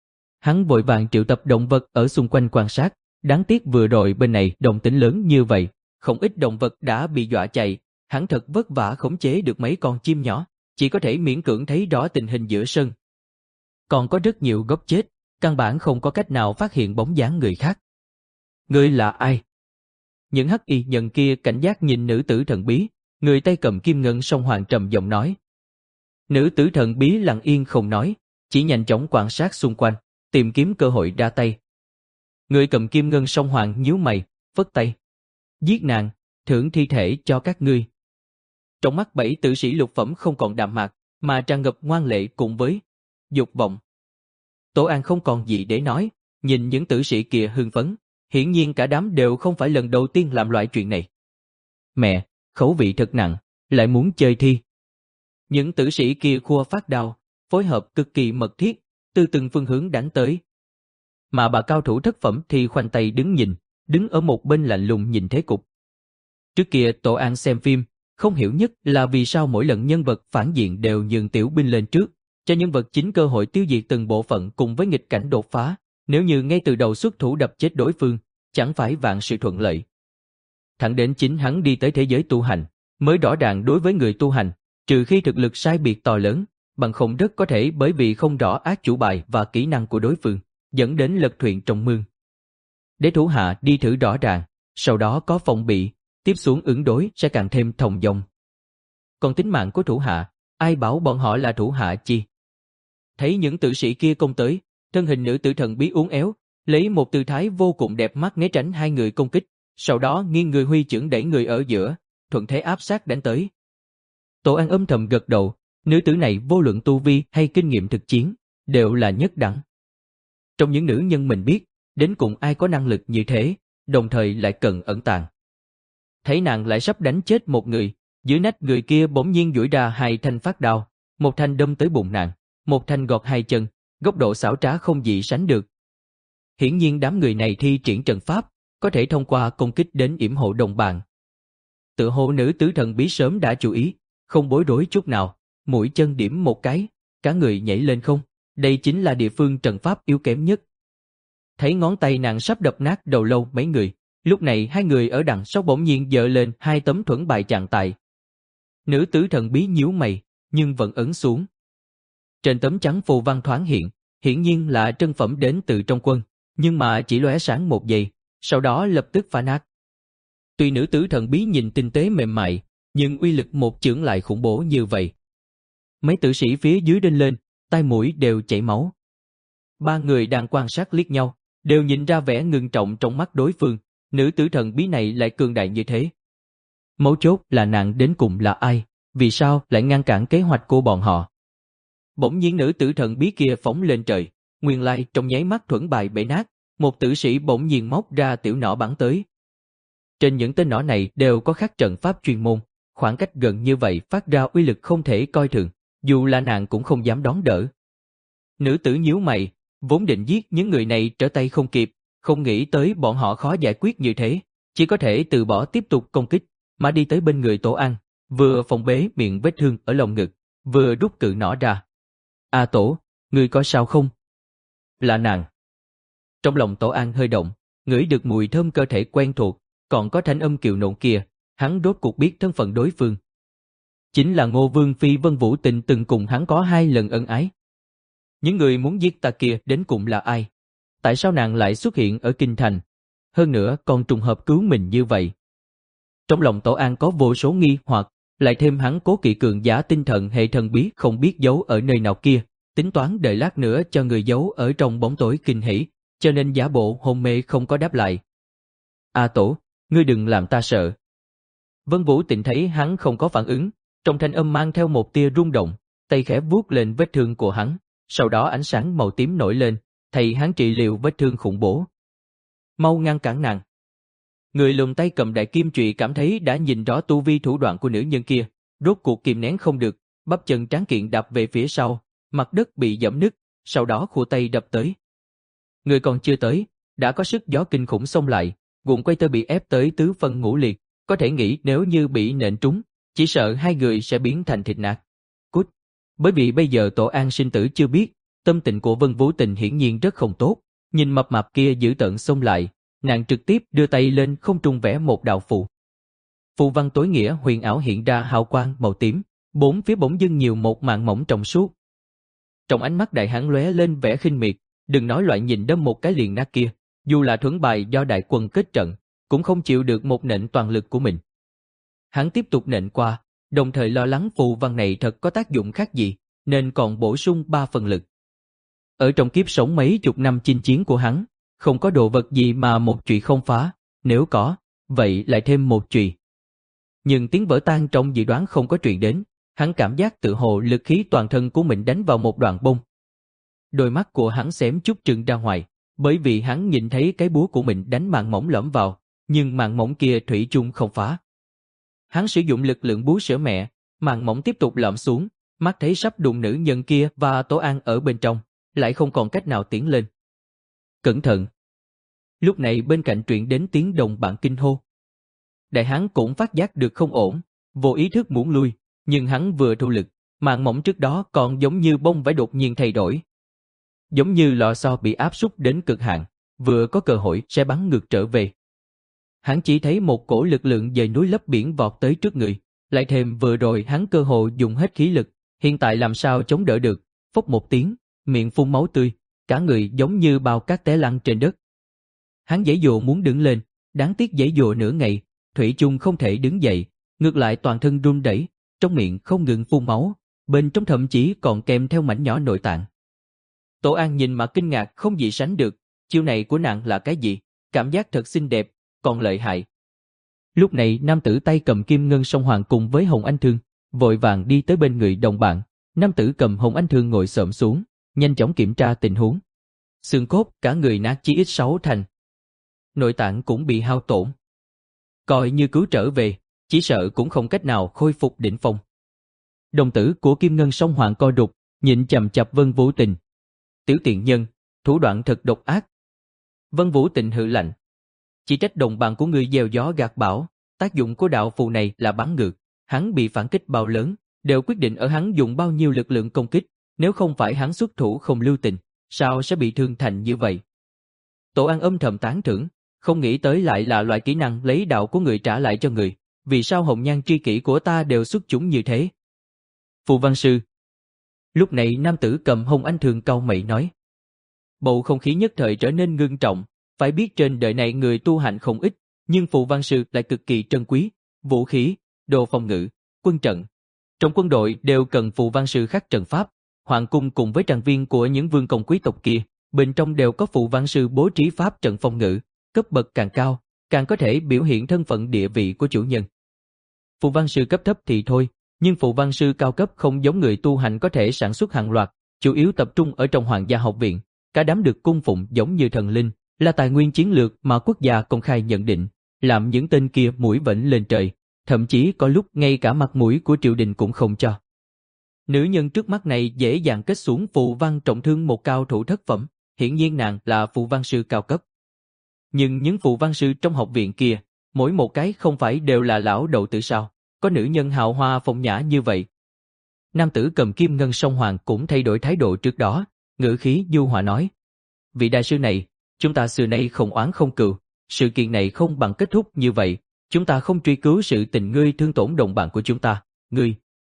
Hắn vội vàng triệu tập động vật ở xung quanh quan sát, đáng tiếc vừa rồi bên này động tĩnh lớn như vậy, không ít động vật đã bị dọa chạy, hắn thật vất vả khống chế được mấy con chim nhỏ, chỉ có thể miễn cưỡng thấy rõ tình hình giữa sân. Còn có rất nhiều gốc chết, căn bản không có cách nào phát hiện bóng dáng người khác. Ngươi là ai? Những hắc y nhân kia cảnh giác nhìn nữ tử thần bí, người tay cầm kim ngân song hoàng trầm giọng nói. Nữ tử thần bí lặng yên không nói, chỉ nhanh chóng quan sát xung quanh, tìm kiếm cơ hội ra tay. Người cầm kim ngân song hoàng nhíu mày, phất tay. Giết nàng, thưởng thi thể cho các ngươi. Trong mắt bảy tử sĩ lục phẩm không còn đạm mạc, mà tràn ngập ngoan lệ cùng với dục vọng. Tổ An không còn gì để nói, nhìn những tử sĩ kia hưng phấn, hiển nhiên cả đám đều không phải lần đầu tiên làm loại chuyện này. Mẹ, khẩu vị thật nặng, lại muốn chơi thi. Những tử sĩ kia khua phát đao, phối hợp cực kỳ mật thiết, từ từng phương hướng đánh tới. Mà bà cao thủ thất phẩm thì khoanh tay đứng nhìn, đứng ở một bên lạnh lùng nhìn thế cục. Trước kia Tổ An xem phim, không hiểu nhất là vì sao mỗi lần nhân vật phản diện đều nhường tiểu binh lên trước, cho nhân vật chính cơ hội tiêu diệt từng bộ phận cùng với nghịch cảnh đột phá, nếu như ngay từ đầu xuất thủ đập chết đối phương, chẳng phải vạn sự thuận lợi. Thẳng đến chính hắn đi tới thế giới tu hành, mới rõ ràng đối với người tu hành, trừ khi thực lực sai biệt to lớn, bằng không rất có thể bởi vì không rõ ác chủ bài và kỹ năng của đối phương, dẫn đến lật thuyền trong mương. Để thủ hạ đi thử rõ ràng, sau đó có phòng bị, tiếp xuống ứng đối sẽ càng thêm thòng dong. Còn tính mạng của thủ hạ, ai bảo bọn họ là thủ hạ chi? Thấy những tử sĩ kia công tới, thân hình nữ tử thần bí uốn éo, lấy một tư thái vô cùng đẹp mắt né tránh hai người công kích, sau đó nghiêng người huy chưởng đẩy người ở giữa, thuận thế áp sát đánh tới. Tổ An âm thầm gật đầu, nữ tử này vô luận tu vi hay kinh nghiệm thực chiến, đều là nhất đẳng. Trong những nữ nhân mình biết, đến cùng ai có năng lực như thế, đồng thời lại cần ẩn tàng. Thấy nàng lại sắp đánh chết một người, dưới nách người kia bỗng nhiên duỗi ra hai thanh phát đao, một thanh đâm tới bụng nàng, một thanh gọt hai chân, góc độ xảo trá không gì sánh được. Hiển nhiên đám người này thi triển trận pháp, có thể thông qua công kích đến yểm hộ đồng bạn. Tựa hồ nữ tử thần bí sớm đã chú ý, không bối rối chút nào, mũi chân điểm một cái, cả người nhảy lên không, đây chính là địa phương trận pháp yếu kém nhất. Thấy ngón tay nàng sắp đập nát đầu lâu mấy người, lúc này hai người ở đằng sau bỗng nhiên giơ lên hai tấm thuẫn bài trạng tại. Nữ tử thần bí nhíu mày, nhưng vẫn ấn xuống. Trên tấm trắng phù văn thoáng hiện, hiển nhiên là trân phẩm đến từ trong quân, nhưng mà chỉ lóe sáng một giây, sau đó lập tức phá nát. Tuy nữ tử thần bí nhìn tinh tế mềm mại, nhưng uy lực một chưởng lại khủng bố như vậy. Mấy tử sĩ phía dưới đinh lên, tai mũi đều chảy máu. Ba người đang quan sát liếc nhau, đều nhìn ra vẻ ngưng trọng trong mắt đối phương, nữ tử thần bí này lại cường đại như thế. Mấu chốt là nàng đến cùng là ai, vì sao lại ngăn cản kế hoạch của bọn họ. Bỗng nhiên nữ tử thần bí kia phóng lên trời, nguyên lai trong nháy mắt thuẫn bài bể nát, một tử sĩ bỗng nhiên móc ra tiểu nỏ bắn tới. Trên những tên nỏ này đều có khắc trận pháp chuyên môn, khoảng cách gần như vậy phát ra uy lực không thể coi thường, dù là nàng cũng không dám đón đỡ. Nữ tử nhíu mày, vốn định giết những người này trở tay không kịp, không nghĩ tới bọn họ khó giải quyết như thế, chỉ có thể từ bỏ tiếp tục công kích, mà đi tới bên người Tổ An, vừa phòng bế miệng vết thương ở lồng ngực, vừa rút cự nỏ ra. A Tổ, ngươi có sao không? Là nàng. Trong lòng Tổ An hơi động, ngửi được mùi thơm cơ thể quen thuộc, còn có thanh âm kiều nộn kia, hắn rốt cuộc biết thân phận đối phương. Chính là Ngô Vương Phi Vân Vũ Tình từng cùng hắn có hai lần ân ái. Những người muốn giết ta kia đến cùng là ai? Tại sao nàng lại xuất hiện ở Kinh Thành? Hơn nữa còn trùng hợp cứu mình như vậy. Trong lòng Tổ An có vô số nghi hoặc, lại thêm hắn cố kỵ cường giả tinh thần hệ thần bí không biết giấu ở nơi nào kia, tính toán đợi lát nữa cho người giấu ở trong bóng tối kinh hỉ, cho nên giả bộ hôn mê không có đáp lại. A Tổ, ngươi đừng làm ta sợ. Vân Vũ Tịnh thấy hắn không có phản ứng, trong thanh âm mang theo một tia rung động, tay khẽ vuốt lên vết thương của hắn, sau đó ánh sáng màu tím nổi lên, thầy hắn trị liệu vết thương khủng bố. Mau ngăn cản nàng. Người lùm tay cầm đại kim chùy cảm thấy đã nhìn rõ tu vi thủ đoạn của nữ nhân kia, rốt cuộc kìm nén không được, bắp chân tráng kiện đạp về phía sau, mặt đất bị giẫm nứt, sau đó khua tay đập tới. Người còn chưa tới, đã có sức gió kinh khủng xông lại, guồng quay tơ bị ép tới tứ phân ngũ liệt, có thể nghĩ nếu như bị nện trúng, chỉ sợ hai người sẽ biến thành thịt nát. Cút! Bởi vì bây giờ Tổ An sinh tử chưa biết, tâm tình của Vân Vũ Tình hiển nhiên rất không tốt, nhìn mập mạp kia dữ tợn xông lại, nàng trực tiếp đưa tay lên không trung vẽ một đạo phù. Phù văn tối nghĩa huyền ảo hiện ra hào quang màu tím, bốn phía bỗng dưng nhiều một màn mỏng trong suốt. Trong ánh mắt đại hán lóe lên vẻ khinh miệt, đừng nói loại nhìn đâm một cái liền nát kia, dù là thuẫn bài do đại quân kết trận, cũng không chịu được một nện toàn lực của mình. Hắn tiếp tục nện qua, đồng thời lo lắng phù văn này thật có tác dụng khác gì, nên còn bổ sung ba phần lực. Ở trong kiếp sống mấy chục năm chinh chiến của hắn, không có đồ vật gì mà một chùy không phá, nếu có, vậy lại thêm một chùy. Nhưng tiếng vỡ tan trong dự đoán không có truyền đến, hắn cảm giác tự hồ lực khí toàn thân của mình đánh vào một đoạn bông. Đôi mắt của hắn xém chút trừng ra ngoài, bởi vì hắn nhìn thấy cái búa của mình đánh màng mỏng lõm vào, nhưng màng mỏng kia thủy chung không phá. Hắn sử dụng lực lượng búa sữa mẹ, màng mỏng tiếp tục lõm xuống, mắt thấy sắp đụng nữ nhân kia và Tổ An ở bên trong, lại không còn cách nào tiến lên. Cẩn thận! Lúc này bên cạnh truyền đến tiếng đồng bạn kinh hô. Đại hán cũng phát giác được không ổn, vô ý thức muốn lui, nhưng hắn vừa thu lực, màng mỏng trước đó còn giống như bông vải đột nhiên thay đổi. Giống như lò xo bị áp suất đến cực hạn, vừa có cơ hội sẽ bắn ngược trở về. Hắn chỉ thấy một cổ lực lượng dời núi lấp biển vọt tới trước người, lại thêm vừa rồi hắn cơ hồ dùng hết khí lực, hiện tại làm sao chống đỡ được, phốc một tiếng, miệng phun máu tươi, cả người giống như bao cát té lăn trên đất. Hắn giãy dụa muốn đứng lên, đáng tiếc giãy dụa nửa ngày, thủy chung không thể đứng dậy, ngược lại toàn thân run rẩy, trong miệng không ngừng phun máu, bên trong thậm chí còn kèm theo mảnh nhỏ nội tạng. Tổ An nhìn mà kinh ngạc không gì sánh được, chiêu này của nàng là cái gì? Cảm giác thật xinh đẹp, còn lợi hại. Lúc này nam tử tay cầm kim ngân song hoàng cùng với Hồng Anh Thương, vội vàng đi tới bên người đồng bạn. Nam tử cầm Hồng Anh Thương ngồi xổm xuống, nhanh chóng kiểm tra tình huống. Xương cốt cả người nát chí ít sáu thành. Nội tạng cũng bị hao tổn. Coi như cứu trở về, chỉ sợ cũng không cách nào khôi phục đỉnh phong. Đồng tử của kim ngân song hoàng co rụt, nhìn chằm chằm Vân Vũ Tình. Tiểu tiện nhân, thủ đoạn thật độc ác. Vân Vũ Tình hừ lạnh. Chỉ trách đồng bạn của người gieo gió gặt bão, tác dụng của đạo phù này là bắn ngược, hắn bị phản kích bao lớn, đều quyết định ở hắn dùng bao nhiêu lực lượng công kích, nếu không phải hắn xuất thủ không lưu tình, sao sẽ bị thương thành như vậy. Tổ An âm thầm tán thưởng, không nghĩ tới lại là loại kỹ năng lấy đạo của người trả lại cho người, vì sao hồng nhan tri kỷ của ta đều xuất chúng như thế. Phù văn sư. Lúc này nam tử cầm Hồng Anh Thương cau mày nói. Bầu không khí nhất thời trở nên ngưng trọng, phải biết trên đời này người tu hành không ít, nhưng phù văn sư lại cực kỳ trân quý, vũ khí, đồ phòng ngự, quân trận. Trong quân đội đều cần phù văn sư khắc trận pháp, hoàng cung cùng với trang viên của những vương công quý tộc kia, bên trong đều có phù văn sư bố trí pháp trận phòng ngự, cấp bậc càng cao, càng có thể biểu hiện thân phận địa vị của chủ nhân. Phù văn sư cấp thấp thì thôi, nhưng phù văn sư cao cấp không giống người tu hành có thể sản xuất hàng loạt, chủ yếu tập trung ở trong Hoàng gia học viện, cả đám được cung phụng giống như thần linh, là tài nguyên chiến lược mà quốc gia công khai nhận định, làm những tên kia mũi vểnh lên trời, thậm chí có lúc ngay cả mặt mũi của triều đình cũng không cho. Nữ nhân trước mắt này dễ dàng kết xuống phù văn trọng thương một cao thủ thất phẩm, hiển nhiên nàng là phù văn sư cao cấp. Nhưng những phù văn sư trong học viện kia, mỗi một cái không phải đều là lão đầu tử sao, có nữ nhân hào hoa phong nhã như vậy. Nam tử cầm kim ngân song hoàng cũng thay đổi thái độ trước đó, ngữ khí nhu hòa nói: vị đại sư này, chúng ta xưa nay không oán không cừu, sự kiện này không bằng kết thúc như vậy, chúng ta không truy cứu sự tình ngươi thương tổn đồng bạn của chúng ta, ngươi.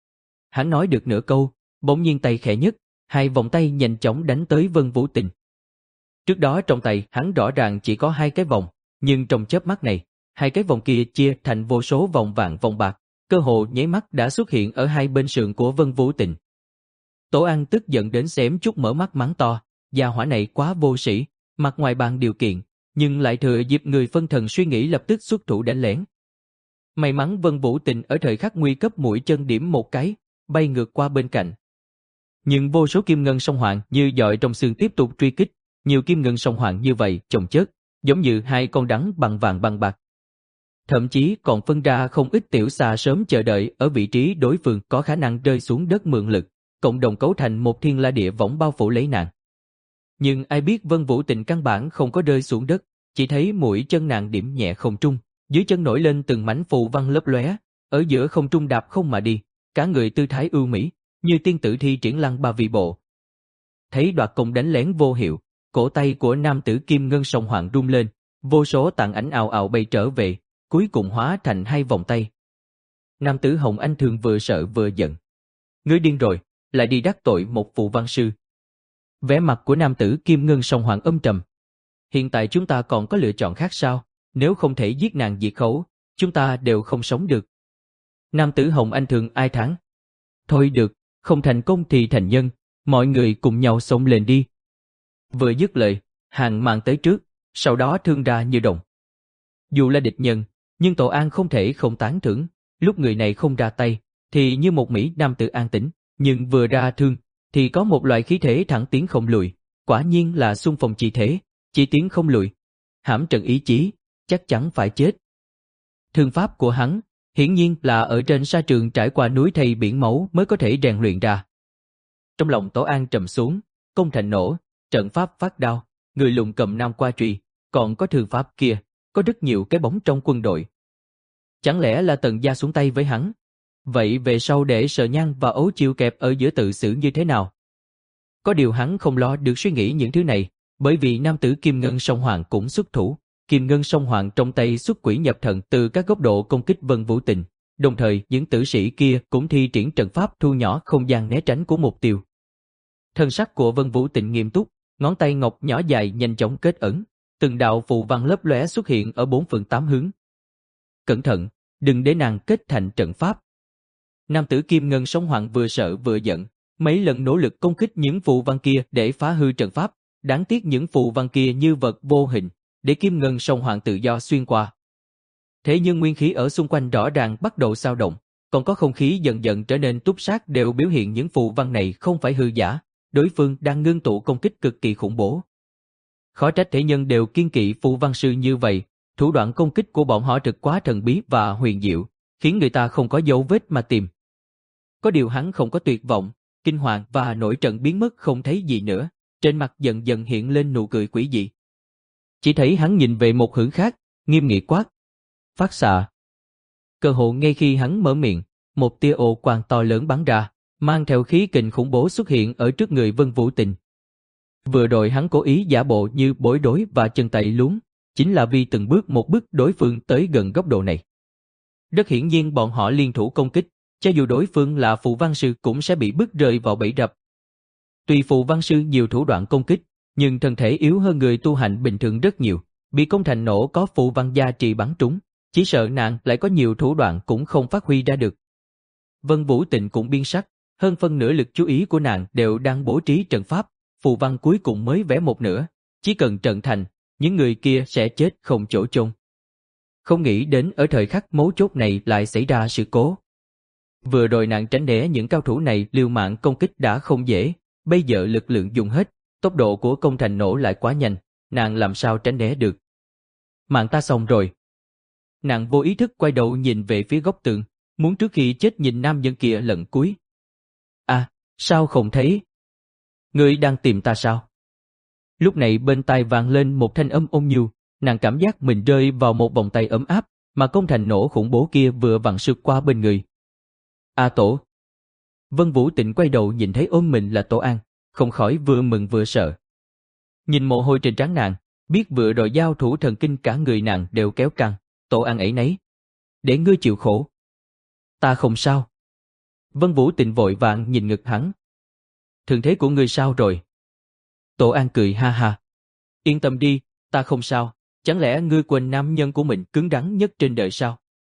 Hắn nói được nửa câu, bỗng nhiên tay khẽ nhấc, hai vòng tay nhanh chóng đánh tới Vân Vũ Tình. Trước đó trong tay hắn rõ ràng chỉ có hai cái vòng, nhưng trong chớp mắt này, hai cái vòng kia chia thành vô số vòng vàng vòng bạc, cơ hồ nháy mắt đã xuất hiện ở hai bên sườn của Vân Vũ Tình. Tổ An tức giận đến xém chút mở mắt mắng to, gia hỏa này quá vô sĩ, mặt ngoài bàn điều kiện, nhưng lại thừa dịp người phân thần suy nghĩ lập tức xuất thủ đánh lén. May mắn Vân Vũ Tình ở thời khắc nguy cấp mũi chân điểm một cái, bay ngược qua bên cạnh. Nhưng vô số kim ngân song hoàng như dọi trong xương tiếp tục truy kích, nhiều kim ngân song hoàng như vậy chồng chất, giống như hai con rắn bằng vàng bằng bạc. Thậm chí còn phân ra không ít tiểu xà sớm chờ đợi ở vị trí đối phương có khả năng rơi xuống đất mượn lực, cộng đồng cấu thành một thiên la địa võng bao phủ lấy nàng. Nhưng ai biết Vân Vũ Tình căn bản không có rơi xuống đất, chỉ thấy mũi chân nàng điểm nhẹ không trung, dưới chân nổi lên từng mảnh phù văn lấp lóe, ở giữa không trung đạp không mà đi, cả người tư thái ưu mỹ, như tiên tử thi triển lăng ba vi bộ. Thấy đoạt công đánh lén vô hiệu, cổ tay của nam tử kim ngân song hoàng rung lên, vô số tàn ảnh ào ào bay trở về, cuối cùng hóa thành hai vòng tay. Nam tử Hồng Anh Thường vừa sợ vừa giận. Ngươi điên rồi, lại đi đắc tội một phù văn sư. Vẻ mặt của nam tử kim ngân song hoàng âm trầm. Hiện tại chúng ta còn có lựa chọn khác sao? Nếu không thể giết nàng diệt khẩu, chúng ta đều không sống được. Nam tử Hồng Anh Thường ai thán. Thôi được, không thành công thì thành nhân, mọi người cùng nhau xông lên đi. Vừa dứt lời, hàng mang tới trước, sau đó thương ra như đồng. Dù là địch nhân, nhưng Tổ An không thể không tán thưởng, lúc người này không ra tay, thì như một mỹ nam tử an tĩnh, nhưng vừa ra thương, thì có một loại khí thế thẳng tiến không lùi, quả nhiên là xung phong chi thế, chỉ tiến không lùi. Hãm trận ý chí, chắc chắn phải chết. Thương pháp của hắn, hiển nhiên là ở trên sa trường trải qua núi thây biển máu mới có thể rèn luyện ra. Trong lòng Tổ An trầm xuống, công thành nổ, trận pháp phát đao, người lùng cầm nam qua trùy, còn có thương pháp kia, có rất nhiều cái bóng trong quân đội. Chẳng lẽ là Tần gia xuống tay với hắn? Vậy về sau để Sợ Nhan và Ấu Chiêu kẹp ở giữa tự xử như thế nào? Có điều hắn không lo được suy nghĩ những thứ này, bởi vì nam tử Kim Ngân Song Hoàng cũng xuất thủ. Kim Ngân Song Hoàng trong tay xuất quỷ nhập thần từ các góc độ công kích Vân Vũ Tình, đồng thời những tử sĩ kia cũng thi triển trận pháp thu nhỏ không gian né tránh của mục tiêu. Thân sắc của Vân Vũ Tình nghiêm túc, ngón tay ngọc nhỏ dài nhanh chóng kết ẩn, từng đạo phù văn lấp lóe xuất hiện ở bốn phương tám hướng. Cẩn thận, đừng để nàng kết thành trận pháp. Nam tử Kim Ngân Song Hoàng vừa sợ vừa giận, mấy lần nỗ lực công kích những phù văn kia để phá hư trận pháp, đáng tiếc những phù văn kia như vật vô hình, để Kim Ngân Song Hoàng tự do xuyên qua. Thế nhưng nguyên khí ở xung quanh rõ ràng bắt đầu dao động, còn có không khí dần dần trở nên túc sát đều biểu hiện những phù văn này không phải hư giả, đối phương đang ngưng tụ công kích cực kỳ khủng bố. Khó trách thế nhân đều kiên kỵ phù văn sư như vậy, thủ đoạn công kích của bọn họ thực quá thần bí và huyền diệu, khiến người ta không có dấu vết mà tìm. Có điều hắn không có tuyệt vọng, kinh hoàng và nổi trận biến mất không thấy gì nữa, trên mặt dần dần hiện lên nụ cười quỷ dị. Chỉ thấy hắn nhìn về một hướng khác, nghiêm nghị quát: phát xạ. Cơ hồ ngay khi hắn mở miệng, một tia ô quang to lớn bắn ra, mang theo khí kình khủng bố xuất hiện ở trước người Vân Vũ Tình. Vừa rồi hắn cố ý giả bộ như bối rối và chân tay luống, chính là vì từng bước một bước đối phương tới gần góc độ này. Rất hiển nhiên bọn họ liên thủ công kích, cho dù đối phương là phù văn sư cũng sẽ bị bước rơi vào bẫy rập. Tuy phù văn sư nhiều thủ đoạn công kích, nhưng thân thể yếu hơn người tu hành bình thường rất nhiều, bị công thành nổ có phù văn gia trì bắn trúng, chỉ sợ nàng lại có nhiều thủ đoạn cũng không phát huy ra được. Vân Vũ Tình cũng biến sắc, hơn phân nửa lực chú ý của nàng đều đang bố trí trận pháp, phù văn cuối cùng mới vẽ một nửa, chỉ cần trận thành, những người kia sẽ chết không chỗ chôn. Không nghĩ đến ở thời khắc mấu chốt này lại xảy ra sự cố. Vừa rồi nàng tránh né những cao thủ này liều mạng công kích đã không dễ, bây giờ lực lượng dùng hết, tốc độ của công thành nổ lại quá nhanh, nàng làm sao tránh né được. Mạng ta xong rồi. Nàng vô ý thức quay đầu nhìn về phía góc tường, muốn trước khi chết nhìn nam nhân kia lần cuối. À, sao không thấy? Ngươi đang tìm ta sao? Lúc này bên tai vang lên một thanh âm ôn nhu, nàng cảm giác mình rơi vào một vòng tay ấm áp, mà công thành nổ khủng bố kia vừa vặn sượt qua bên người. A Tổ. Vân Vũ Tịnh quay đầu nhìn thấy ôm mình là Tổ An, không khỏi vừa mừng vừa sợ. Nhìn mồ hôi trên trán nàng, biết vừa rồi giao thủ thần kinh cả người nàng đều kéo căng, Tổ An ấy nấy. Để ngươi chịu khổ. Ta không sao. Vân Vũ Tịnh vội vàng nhìn ngực hắn. Thương thế của ngươi sao rồi? Tổ An cười ha ha. Yên tâm đi, ta không sao, chẳng lẽ ngươi quên nam nhân của mình cứng rắn nhất trên đời sao?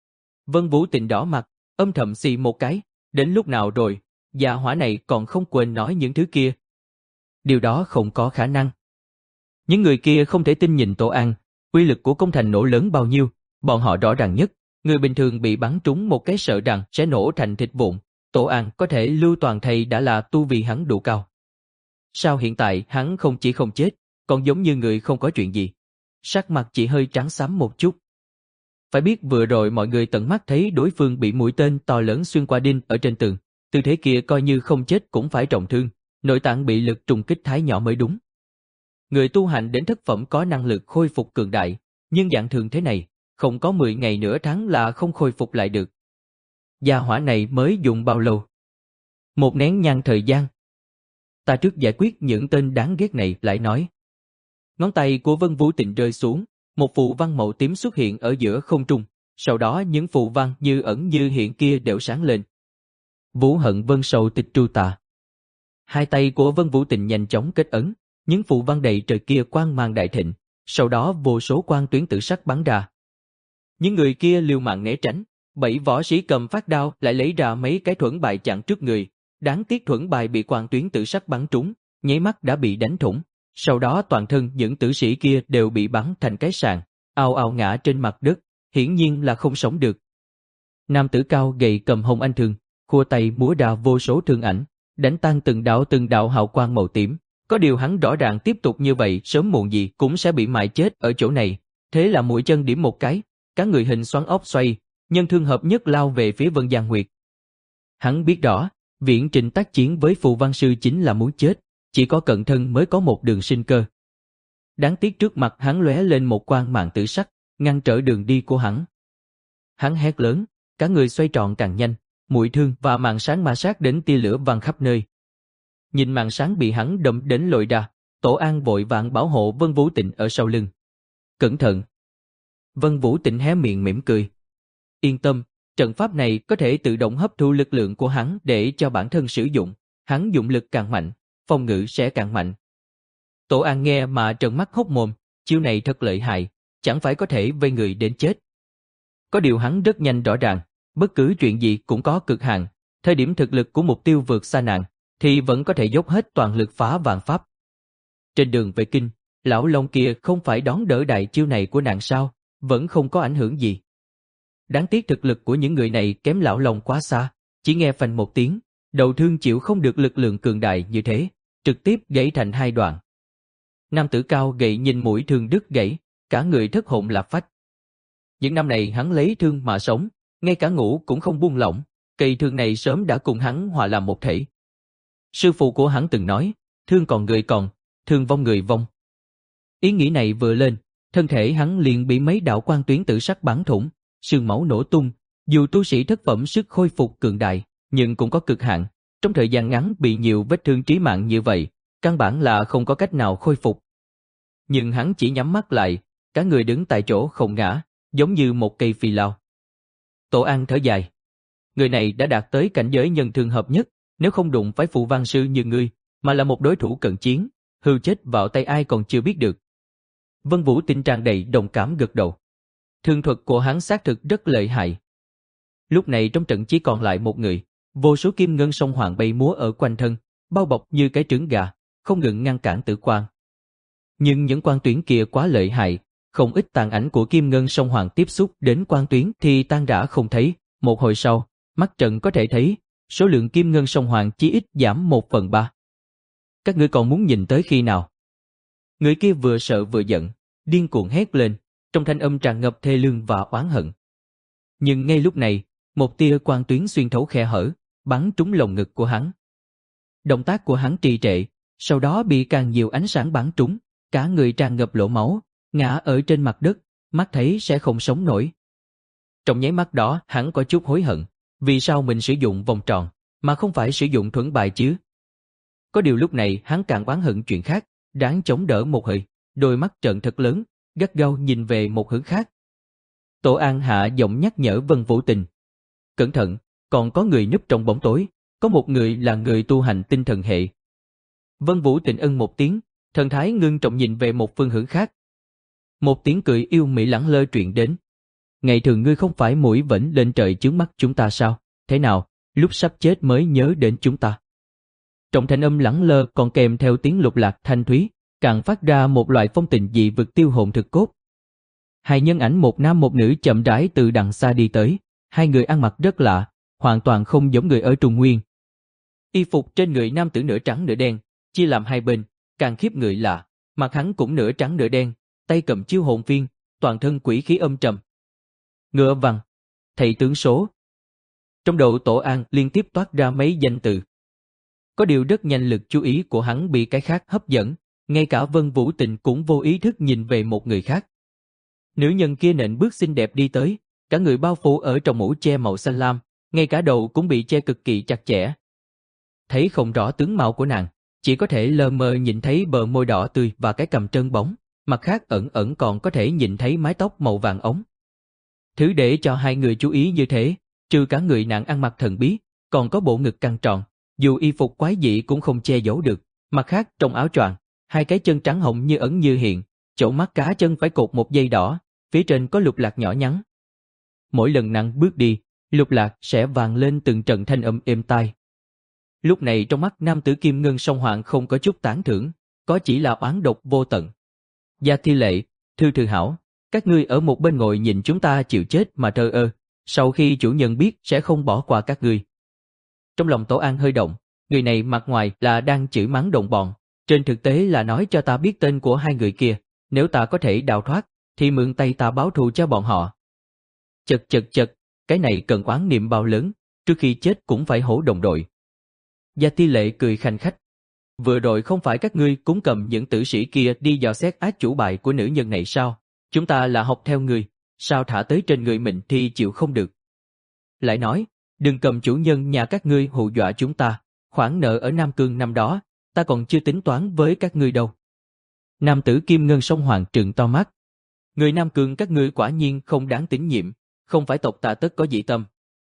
Vân Vũ Tịnh đỏ mặt, âm thầm xì một cái, đến lúc nào rồi, gia hỏa này còn không quên nói những thứ kia. Điều đó không có khả năng. Những người kia không thể tin nhìn Tổ An, uy lực của công thành nổ lớn bao nhiêu, bọn họ rõ ràng nhất, người bình thường bị bắn trúng một cái sợ rằng sẽ nổ thành thịt vụn, Tổ An có thể lưu toàn thây đã là tu vi hắn đủ cao. Sao hiện tại hắn không chỉ không chết, còn giống như người không có chuyện gì. Sắc mặt chỉ hơi trắng xám một chút. Phải biết vừa rồi mọi người tận mắt thấy đối phương bị mũi tên to lớn xuyên qua đinh ở trên tường, tư thế kia coi như không chết cũng phải trọng thương, nội tạng bị lực trùng kích thái nhỏ mới đúng. Người tu hành đến thất phẩm có năng lực khôi phục cường đại, nhưng dạng thường thế này, không có mười ngày nửa tháng là không khôi phục lại được. Gia hỏa này mới dùng bao lâu? Một nén nhang thời gian. Ta trước giải quyết những tên đáng ghét này lại nói. Ngón tay của Vân Vũ Tịnh rơi xuống, một phù văn màu tím xuất hiện ở giữa không trung, sau đó những phù văn như ẩn như hiện kia đều sáng lên. Vũ hận vân sầu tịch tru tà. Hai tay của Vân Vũ Tịnh nhanh chóng kết ấn, những phù văn đầy trời kia quang mang đại thịnh, sau đó vô số quang tuyến tử sắc bắn ra. Những người kia liều mạng né tránh, bảy võ sĩ cầm phát đao lại lấy ra mấy cái thuẫn bài chặn trước người, đáng tiếc thuẫn bài bị quang tuyến tử sắc bắn trúng, nháy mắt đã bị đánh thủng. Sau đó toàn thân những tử sĩ kia đều bị bắn thành cái sàn, ào ào ngã trên mặt đất, hiển nhiên là không sống được. Nam tử cao gầy cầm hồng anh thương, khua tay múa ra vô số thương ảnh, đánh tan từng đạo từng đạo hào quang màu tím. Có điều hắn rõ ràng tiếp tục như vậy sớm muộn gì cũng sẽ bị mại chết ở chỗ này. Thế là mũi chân điểm một cái, cả người hình xoắn ốc xoay, nhân thương hợp nhất lao về phía Vân Giang Nguyệt. Hắn biết rõ, viễn trình tác chiến với phù văn sư chính là muốn chết. Chỉ có cận thân mới có một đường sinh cơ. Đáng tiếc trước mặt hắn lóe lên một quang mạng tử sắc, ngăn trở đường đi của hắn. Hắn hét lớn, cả người xoay tròn càng nhanh, mũi thương và màn sáng ma sát đến tia lửa văng khắp nơi. Nhìn màn sáng bị hắn đâm đến lồi ra, Tổ An vội vàng bảo hộ Vân Vũ Tịnh ở sau lưng. Cẩn thận! Vân Vũ Tịnh hé miệng mỉm cười. Yên tâm, trận pháp này có thể tự động hấp thu lực lượng của hắn để cho bản thân sử dụng. Hắn dụng lực càng mạnh, phòng ngự sẽ càng mạnh. Tổ An nghe mà trợn mắt hốc mồm, chiêu này thật lợi hại, chẳng phải có thể vây người đến chết. Có điều hắn rất nhanh rõ ràng, bất cứ chuyện gì cũng có cực hạn, thời điểm thực lực của mục tiêu vượt xa nàng, thì vẫn có thể dốc hết toàn lực phá vạn pháp. Trên đường về kinh, lão Long kia không phải đón đỡ đại chiêu này của nàng sao, vẫn không có ảnh hưởng gì. Đáng tiếc thực lực của những người này kém lão Long quá xa, chỉ nghe phành một tiếng, đầu thương chịu không được lực lượng cường đại như thế, trực tiếp gãy thành hai đoạn. Nam tử cao gầy nhìn mũi thương đứt gãy, cả người thất hồn lạc phách. Những năm này hắn lấy thương mà sống, ngay cả ngủ cũng không buông lỏng, cây thương này sớm đã cùng hắn hòa làm một thể. Sư phụ của hắn từng nói, thương còn người còn, thương vong người vong. Ý nghĩ này vừa lên, thân thể hắn liền bị mấy đạo quang tuyến tử sắc bắn thủng, sương máu nổ tung. Dù tu sĩ thất phẩm sức khôi phục cường đại, nhưng cũng có cực hạn. Trong thời gian ngắn bị nhiều vết thương chí mạng như vậy, căn bản là không có cách nào khôi phục. Nhưng hắn chỉ nhắm mắt lại, cả người đứng tại chỗ không ngã, giống như một cây phi lao. Tổ An thở dài. Người này đã đạt tới cảnh giới nhân thương hợp nhất, nếu không đụng phải phù văn sư như ngươi, mà là một đối thủ cận chiến, hư chết vào tay ai còn chưa biết được. Vân Vũ Tịnh tràn đầy đồng cảm gật đầu. Thương thuật của hắn xác thực rất lợi hại. Lúc này trong trận chỉ còn lại một người, vô số kim ngân sông hoàng bay múa ở quanh thân, bao bọc như cái trứng gà, không ngừng ngăn cản Tử Quang. Nhưng những quan tuyến kia quá lợi hại, không ít tàn ảnh của Kim Ngân Song Hoàng tiếp xúc đến quan tuyến thì tan rã không thấy. Một hồi sau, mắt trận có thể thấy, số lượng Kim Ngân Song Hoàng chỉ ít giảm một phần ba. Các ngươi còn muốn nhìn tới khi nào? Người kia vừa sợ vừa giận, điên cuồng hét lên, trong thanh âm tràn ngập thê lương và oán hận. Nhưng ngay lúc này, một tia quang tuyến xuyên thấu khe hở, bắn trúng lồng ngực của hắn. Động tác của hắn trì trệ, sau đó bị càng nhiều ánh sáng bắn trúng, cả người tràn ngập lỗ máu, ngã ở trên mặt đất, mắt thấy sẽ không sống nổi. Trong nháy mắt đó, hắn có chút hối hận, vì sao mình sử dụng vòng tròn, mà không phải sử dụng thuẫn bài chứ? Có điều lúc này hắn càng oán hận chuyện khác, đáng chống đỡ một hơi, đôi mắt trợn thật lớn, gắt gao nhìn về một hướng khác. Tổ An hạ giọng nhắc nhở Vân Vũ Tình. Cẩn thận, còn có người núp trong bóng tối, có một người là người tu hành tinh thần hệ. Vân Vũ Tình ân một tiếng, thần thái ngưng trọng nhìn về một phương hướng khác. Một tiếng cười yêu mị lẳng lơ truyền đến. Ngày thường ngươi không phải mũi vểnh lên trời chướng mắt chúng ta sao? Thế nào, lúc sắp chết mới nhớ đến chúng ta? Trong thanh âm lẳng lơ còn kèm theo tiếng lục lạc thanh thúy, càng phát ra một loại phong tình dị vực tiêu hồn thực cốt. Hai nhân ảnh một nam một nữ chậm rãi từ đằng xa đi tới, hai người ăn mặc rất lạ, hoàn toàn không giống người ở Trung Nguyên. Y phục trên người nam tử nửa trắng nửa đen, chia làm hai bên, càng khiếp người lạ, mặt hắn cũng nửa trắng nửa đen, tay cầm chiêu hồn phiên, toàn thân quỷ khí âm trầm. Ngựa vằn, thầy tướng số. Trong đầu Tổ An liên tiếp toát ra mấy danh từ. Có điều rất nhanh lực chú ý của hắn bị cái khác hấp dẫn, ngay cả Vân Vũ Tình cũng vô ý thức nhìn về một người khác. Nữ nhân kia nện bước xinh đẹp đi tới, cả người bao phủ ở trong mũ che màu xanh lam, ngay cả đầu cũng bị che cực kỳ chặt chẽ. Thấy không rõ tướng mạo của nàng, chỉ có thể lờ mờ nhìn thấy bờ môi đỏ tươi và cái cằm trơn bóng, mặt khác ẩn ẩn còn có thể nhìn thấy mái tóc màu vàng ống. Thứ để cho hai người chú ý như thế, trừ cả người nàng ăn mặc thần bí, còn có bộ ngực căng tròn, dù y phục quái dị cũng không che giấu được, mặt khác trong áo choàng, hai cái chân trắng hồng như ẩn như hiện, chỗ mắt cá chân phải cột một dây đỏ, phía trên có lục lạc nhỏ nhắn. Mỗi lần nàng bước đi, lục lạc sẽ vang lên từng trận thanh âm êm tai. Lúc này trong mắt nam tử Kim Ngân Song Hoàng không có chút tán thưởng, có chỉ là oán độc vô tận. Gia Thi Lệ, Thư Thư Hảo, các ngươi ở một bên ngồi nhìn chúng ta chịu chết mà thờ ơ, sau khi chủ nhân biết sẽ không bỏ qua các ngươi. Trong lòng Tổ An hơi động, người này mặt ngoài là đang chửi mắng đồng bọn, trên thực tế là nói cho ta biết tên của hai người kia, nếu ta có thể đào thoát, thì mượn tay ta báo thù cho bọn họ. Chật chật chật, cái này cần oán niệm bao lớn, trước khi chết cũng phải hổ đồng đội. Gia Ti Lệ cười khanh khách. Vừa rồi không phải các ngươi cũng cầm những tử sĩ kia đi dò xét ác chủ bài của nữ nhân này sao? Chúng ta là học theo người, sao thả tới trên người mình thì chịu không được. Lại nói, đừng cầm chủ nhân nhà các ngươi hù dọa chúng ta, khoản nợ ở Nam Cương năm đó, ta còn chưa tính toán với các ngươi đâu. Nam tử Kim Ngân Song Hoàng trừng to mắt. Người Nam Cương các ngươi quả nhiên không đáng tín nhiệm, không phải tộc ta tất có dị tâm.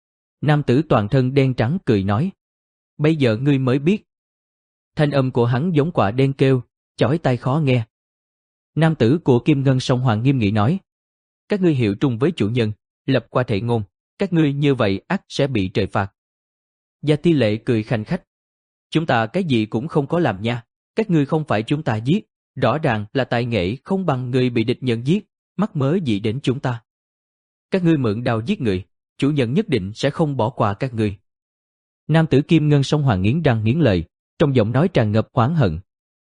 Nam tử toàn thân đen trắng cười nói. Bây giờ ngươi mới biết. Thanh âm của hắn giống quả đen kêu, chói tai khó nghe. Nam tử của Kim Ngân Song Hoàng nghiêm nghị nói. Các ngươi hiệu trung với chủ nhân, lập qua thệ ngôn, các ngươi như vậy ắt sẽ bị trời phạt. Gia Ti Lệ cười khanh khách. Chúng ta cái gì cũng không có làm nha, các ngươi không phải chúng ta giết, rõ ràng là tài nghệ không bằng người bị địch nhân giết, mắc mớ gì đến chúng ta. Các ngươi mượn đao giết người, chủ nhân nhất định sẽ không bỏ qua các ngươi. Nam tử Kim Ngân Song Hoàng nghiến răng nghiến lợi, trong giọng nói tràn ngập oán hận.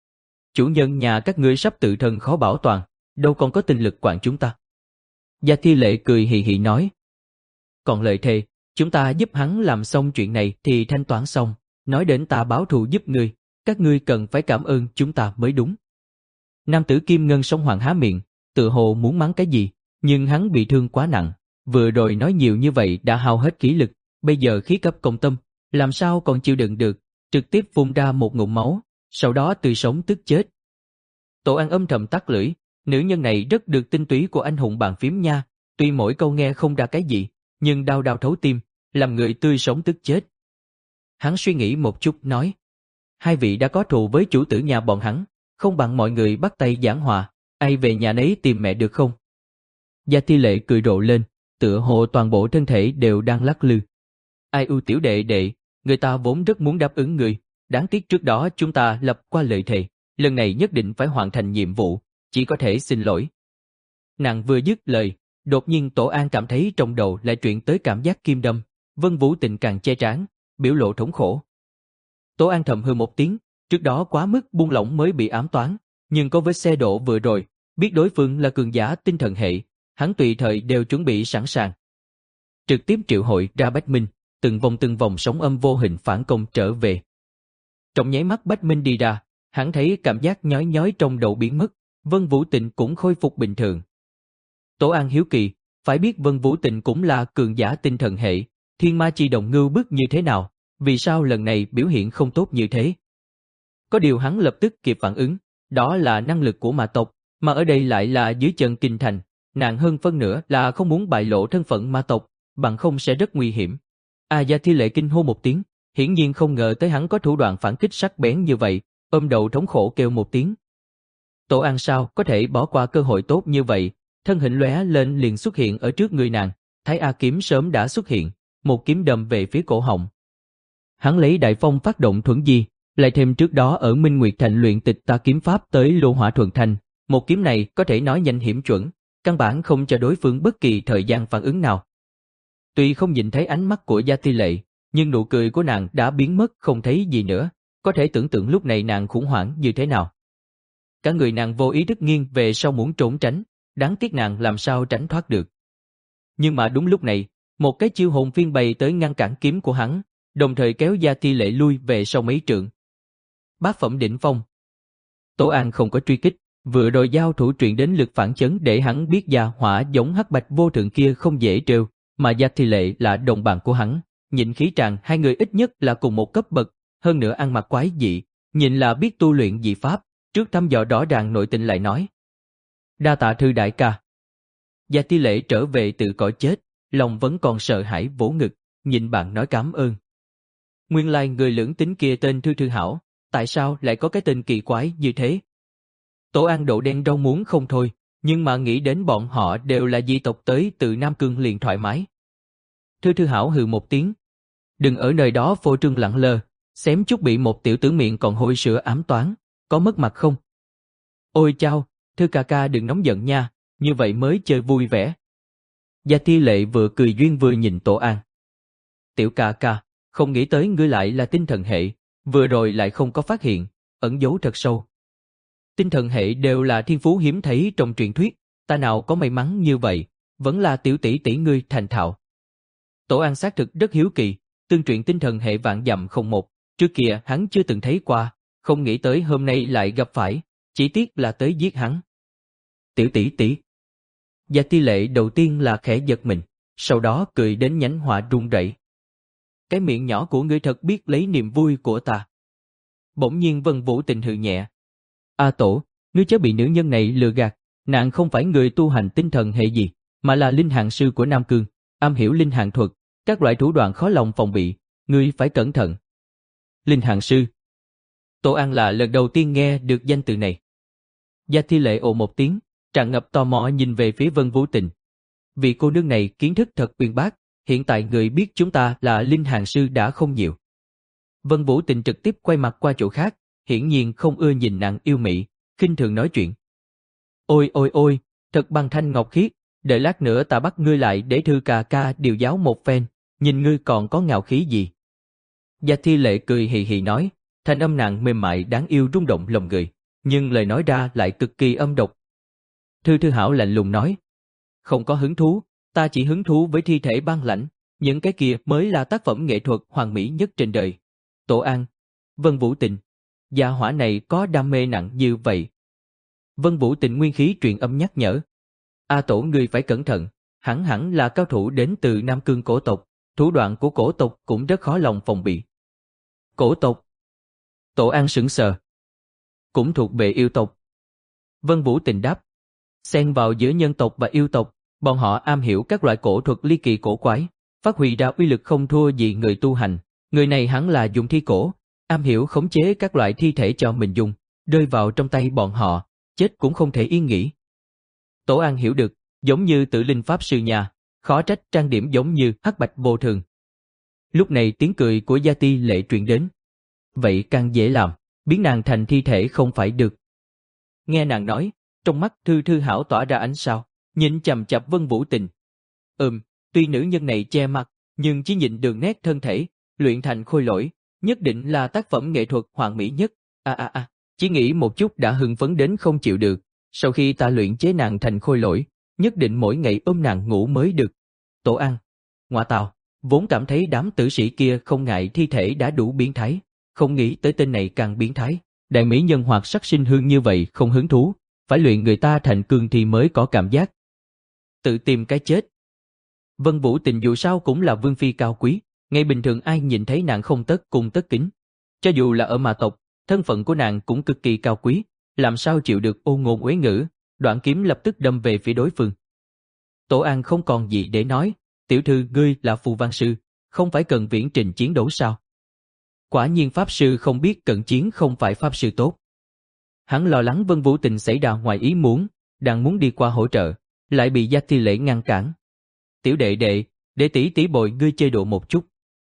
Chủ nhân nhà các ngươi sắp tự thân khó bảo toàn, đâu còn có tinh lực quản chúng ta. Gia Thi Lệ cười hì hì nói. Còn lời thề, chúng ta giúp hắn làm xong chuyện này thì thanh toán xong, nói đến ta báo thù giúp ngươi, các ngươi cần phải cảm ơn chúng ta mới đúng. Nam tử Kim Ngân Song Hoàng há miệng, tự hồ muốn mắng cái gì, nhưng hắn bị thương quá nặng, vừa rồi nói nhiều như vậy đã hao hết khí lực, bây giờ khí cấp công tâm, làm sao còn chịu đựng được, trực tiếp phun ra một ngụm máu, sau đó tươi sống tức chết. Tổ An âm thầm tắt lưỡi, nữ nhân này rất được tinh túy của anh hùng bàn phím nha, tuy mỗi câu nghe không ra cái gì, nhưng đau đau thấu tim, làm người tươi sống tức chết. Hắn suy nghĩ một chút nói, hai vị đã có thù với chủ tử nhà bọn hắn, không bằng mọi người bắt tay giảng hòa, ai về nhà nấy tìm mẹ được không? Gia Ti Lệ cười rộ lên, tựa hồ toàn bộ thân thể đều đang lắc lư. Ai ưu tiểu đệ đệ, người ta vốn rất muốn đáp ứng người, đáng tiếc trước đó chúng ta lập qua lời thề, lần này nhất định phải hoàn thành nhiệm vụ, chỉ có thể xin lỗi. Nàng vừa dứt lời, đột nhiên Tổ An cảm thấy trong đầu lại truyền tới cảm giác kim đâm, Vân Vũ Tình càng che trán, biểu lộ thống khổ. Tổ An thầm hừ một tiếng, trước đó quá mức buông lỏng mới bị ám toán, nhưng có với xe độ vừa rồi, biết đối phương là cường giả tinh thần hệ, hắn tùy thời đều chuẩn bị sẵn sàng. Trực tiếp triệu hội ra Bách Minh, từng vòng từng vòng sóng âm vô hình phản công trở về. Trong nháy mắt Bách Minh đi ra, hắn thấy cảm giác nhói nhói trong đầu biến mất, Vân Vũ Tình cũng khôi phục bình thường. Tổ An hiếu kỳ, phải biết Vân Vũ Tình cũng là cường giả tinh thần hệ, thiên ma chi đồng ngưu bức như thế nào, vì sao lần này biểu hiện không tốt như thế? Có điều hắn lập tức kịp phản ứng, đó là năng lực của ma tộc, mà ở đây lại là dưới chân kinh thành, nàng hơn phân nửa là không muốn bại lộ thân phận ma tộc, bằng không sẽ rất nguy hiểm. A Gia Thi Lệ kinh hô một tiếng, hiển nhiên không ngờ tới hắn có thủ đoạn phản kích sắc bén như vậy, ôm đầu thống khổ kêu một tiếng. Tổ An sao có thể bỏ qua cơ hội tốt như vậy, thân hình lóe lên liền xuất hiện ở trước người nàng, Thái A kiếm sớm đã xuất hiện, một kiếm đâm về phía cổ họng. Hắn lấy đại phong phát động thuẫn di, lại thêm trước đó ở Minh Nguyệt Thành luyện tịch ta kiếm pháp tới lô hỏa thuần thanh, một kiếm này có thể nói nhanh hiểm chuẩn, căn bản không cho đối phương bất kỳ thời gian phản ứng nào. Tuy không nhìn thấy ánh mắt của Gia Thi Lệ, nhưng nụ cười của nàng đã biến mất không thấy gì nữa, có thể tưởng tượng lúc này nàng khủng hoảng như thế nào. Cả người nàng vô ý thức nghiêng về sau muốn trốn tránh, đáng tiếc nàng làm sao tránh thoát được. Nhưng mà đúng lúc này, một cái chiêu hồn phiên bày tới ngăn cản kiếm của hắn, đồng thời kéo Gia Thi Lệ lui về sau mấy trượng. Bát phẩm đỉnh phong. Tổ An không có truy kích, vừa rồi giao thủ truyền đến lực phản chấn để hắn biết gia hỏa giống hắc bạch vô thượng kia không dễ trêu, mà Gia Thi Lệ là đồng bạn của hắn, nhìn khí tràng hai người ít nhất là cùng một cấp bậc, hơn nữa ăn mặc quái dị, nhìn là biết tu luyện dị pháp, trước thăm dò rõ ràng nội tình lại nói. Đa tạ thư đại ca. Gia Thi Lệ trở về từ cõi chết, lòng vẫn còn sợ hãi vỗ ngực, nhìn bạn nói cảm ơn. Nguyên lai người lưỡng tính kia tên Thư Thư Hảo, tại sao lại có cái tên kỳ quái như thế? Tổ An độ đen rau muốn không thôi, nhưng mà nghĩ đến bọn họ đều là di tộc tới từ Nam Cương liền thoải mái. Thư Thư Hảo hừ một tiếng. Đừng ở nơi đó phô trương lẳng lơ, xém chút bị một tiểu tử miệng còn hôi sữa ám toán, có mất mặt không? Ôi chao, Thư ca ca đừng nóng giận nha, như vậy mới chơi vui vẻ. Gia Thi Lệ vừa cười duyên vừa nhìn Tổ An. Tiểu ca ca, không nghĩ tới ngươi lại là tinh thần hệ, vừa rồi lại không có phát hiện, ẩn giấu thật sâu. Tinh thần hệ đều là thiên phú hiếm thấy trong truyền thuyết, ta nào có may mắn như vậy, vẫn là tiểu tỷ tỷ ngươi thành thạo. Tổ An xác thực rất hiếu kỳ, tương truyền tinh thần hệ vạn dặm không một, trước kia hắn chưa từng thấy qua, không nghĩ tới hôm nay lại gặp phải, chỉ tiếc là tới giết hắn. Tiểu tỷ tỷ. Gia Thi Lệ đầu tiên là khẽ giật mình, sau đó cười đến nhánh hoa run rẩy. Cái miệng nhỏ của ngươi thật biết lấy niềm vui của ta. Bỗng nhiên Vân Vũ Tình hừ nhẹ. A Tổ, ngươi chớ bị nữ nhân này lừa gạt, nàng không phải người tu hành tinh thần hệ gì, mà là linh hạng sư của Nam Cương, am hiểu linh hạng thuật, các loại thủ đoạn khó lòng phòng bị, ngươi phải cẩn thận. Linh hạng sư. Tổ An là lần đầu tiên nghe được danh từ này. Gia Thi Lệ ồ một tiếng, tràn ngập tò mò nhìn về phía Vân Vũ Tình. Vì cô nương này kiến thức thật uyên bác, hiện tại người biết chúng ta là linh hạng sư đã không nhiều. Vân Vũ Tình trực tiếp quay mặt qua chỗ khác, hiển nhiên không ưa nhìn nàng yêu mị, khinh thường nói chuyện. Ôi ôi ôi, thật băng thanh ngọc khiết, đợi lát nữa ta bắt ngươi lại để Thư ca ca điều giáo một phen, nhìn ngươi còn có ngạo khí gì. Gia Thi Lệ cười hì hì nói, thanh âm nàng mềm mại đáng yêu rung động lòng người, nhưng lời nói ra lại cực kỳ âm độc. Thư Thư Hảo lạnh lùng nói, không có hứng thú, ta chỉ hứng thú với thi thể băng lãnh, những cái kia mới là tác phẩm nghệ thuật hoàn mỹ nhất trên đời. Tổ An, Vân Vũ Tình, gia hỏa này có đam mê nặng như vậy. Vân Vũ Tình nguyên khí truyền âm nhắc nhở. A Tổ ngươi phải cẩn thận, hẳn hẳn là cao thủ đến từ Nam Cương cổ tộc, thủ đoạn của cổ tộc cũng rất khó lòng phòng bị. Cổ tộc? Tổ An sững sờ. Cũng thuộc về yêu tộc. Vân Vũ Tình đáp. Xen vào giữa nhân tộc và yêu tộc, bọn họ am hiểu các loại cổ thuật ly kỳ cổ quái, phát huy ra uy lực không thua gì người tu hành. Người này hẳn là dùng thi cổ, am hiểu khống chế các loại thi thể cho mình dùng, rơi vào trong tay bọn họ, chết cũng không thể yên nghỉ. Tổ An hiểu được, giống như Tử Linh Pháp Sư nhà, khó trách trang điểm giống như hắc bạch vô thường. Lúc này tiếng cười của Gia Thi Lệ truyền đến. vậy càng dễ làm, biến nàng thành thi thể không phải được. Nghe nàng nói, trong mắt Thư Thư Hảo tỏa ra ánh sao, nhìn chằm chằm Vân Vũ Tình. Ừm, tuy nữ nhân này che mặt, nhưng chỉ nhìn đường nét thân thể, luyện thành khôi lỗi, nhất định là tác phẩm nghệ thuật hoàn mỹ nhất. A a a, chỉ nghĩ một chút đã hưng phấn đến không chịu được, sau khi ta luyện chế nàng thành khôi lỗi, nhất định mỗi ngày ôm nàng ngủ mới được. Tổ An, ngoa tào, vốn cảm thấy đám tử sĩ kia không ngại thi thể đã đủ biến thái, không nghĩ tới tên này càng biến thái. Đại mỹ nhân hoặc sắc sinh hương như vậy không hứng thú, phải luyện người ta thành cương thì mới có cảm giác. Tự tìm cái chết. Vân Vũ Tình dù sao cũng là vương phi cao quý, ngay bình thường ai nhìn thấy nàng không tất cung tất kính. Cho dù là ở ma tộc, thân phận của nàng cũng cực kỳ cao quý, làm sao chịu được ô ngôn uế ngữ, đoạn kiếm lập tức đâm về phía đối phương. Tổ An không còn gì để nói, tiểu thư ngươi là phù văn sư, không phải cần viễn trình chiến đấu sao? Quả nhiên pháp sư không biết cận chiến không phải pháp sư tốt. Hắn lo lắng Vân Vũ Tình xảy ra ngoài ý muốn, đang muốn đi qua hỗ trợ, lại bị Gia Thi Lễ ngăn cản. Tiểu đệ đệ, để tỷ tỷ bội ngươi chơi độ một chút.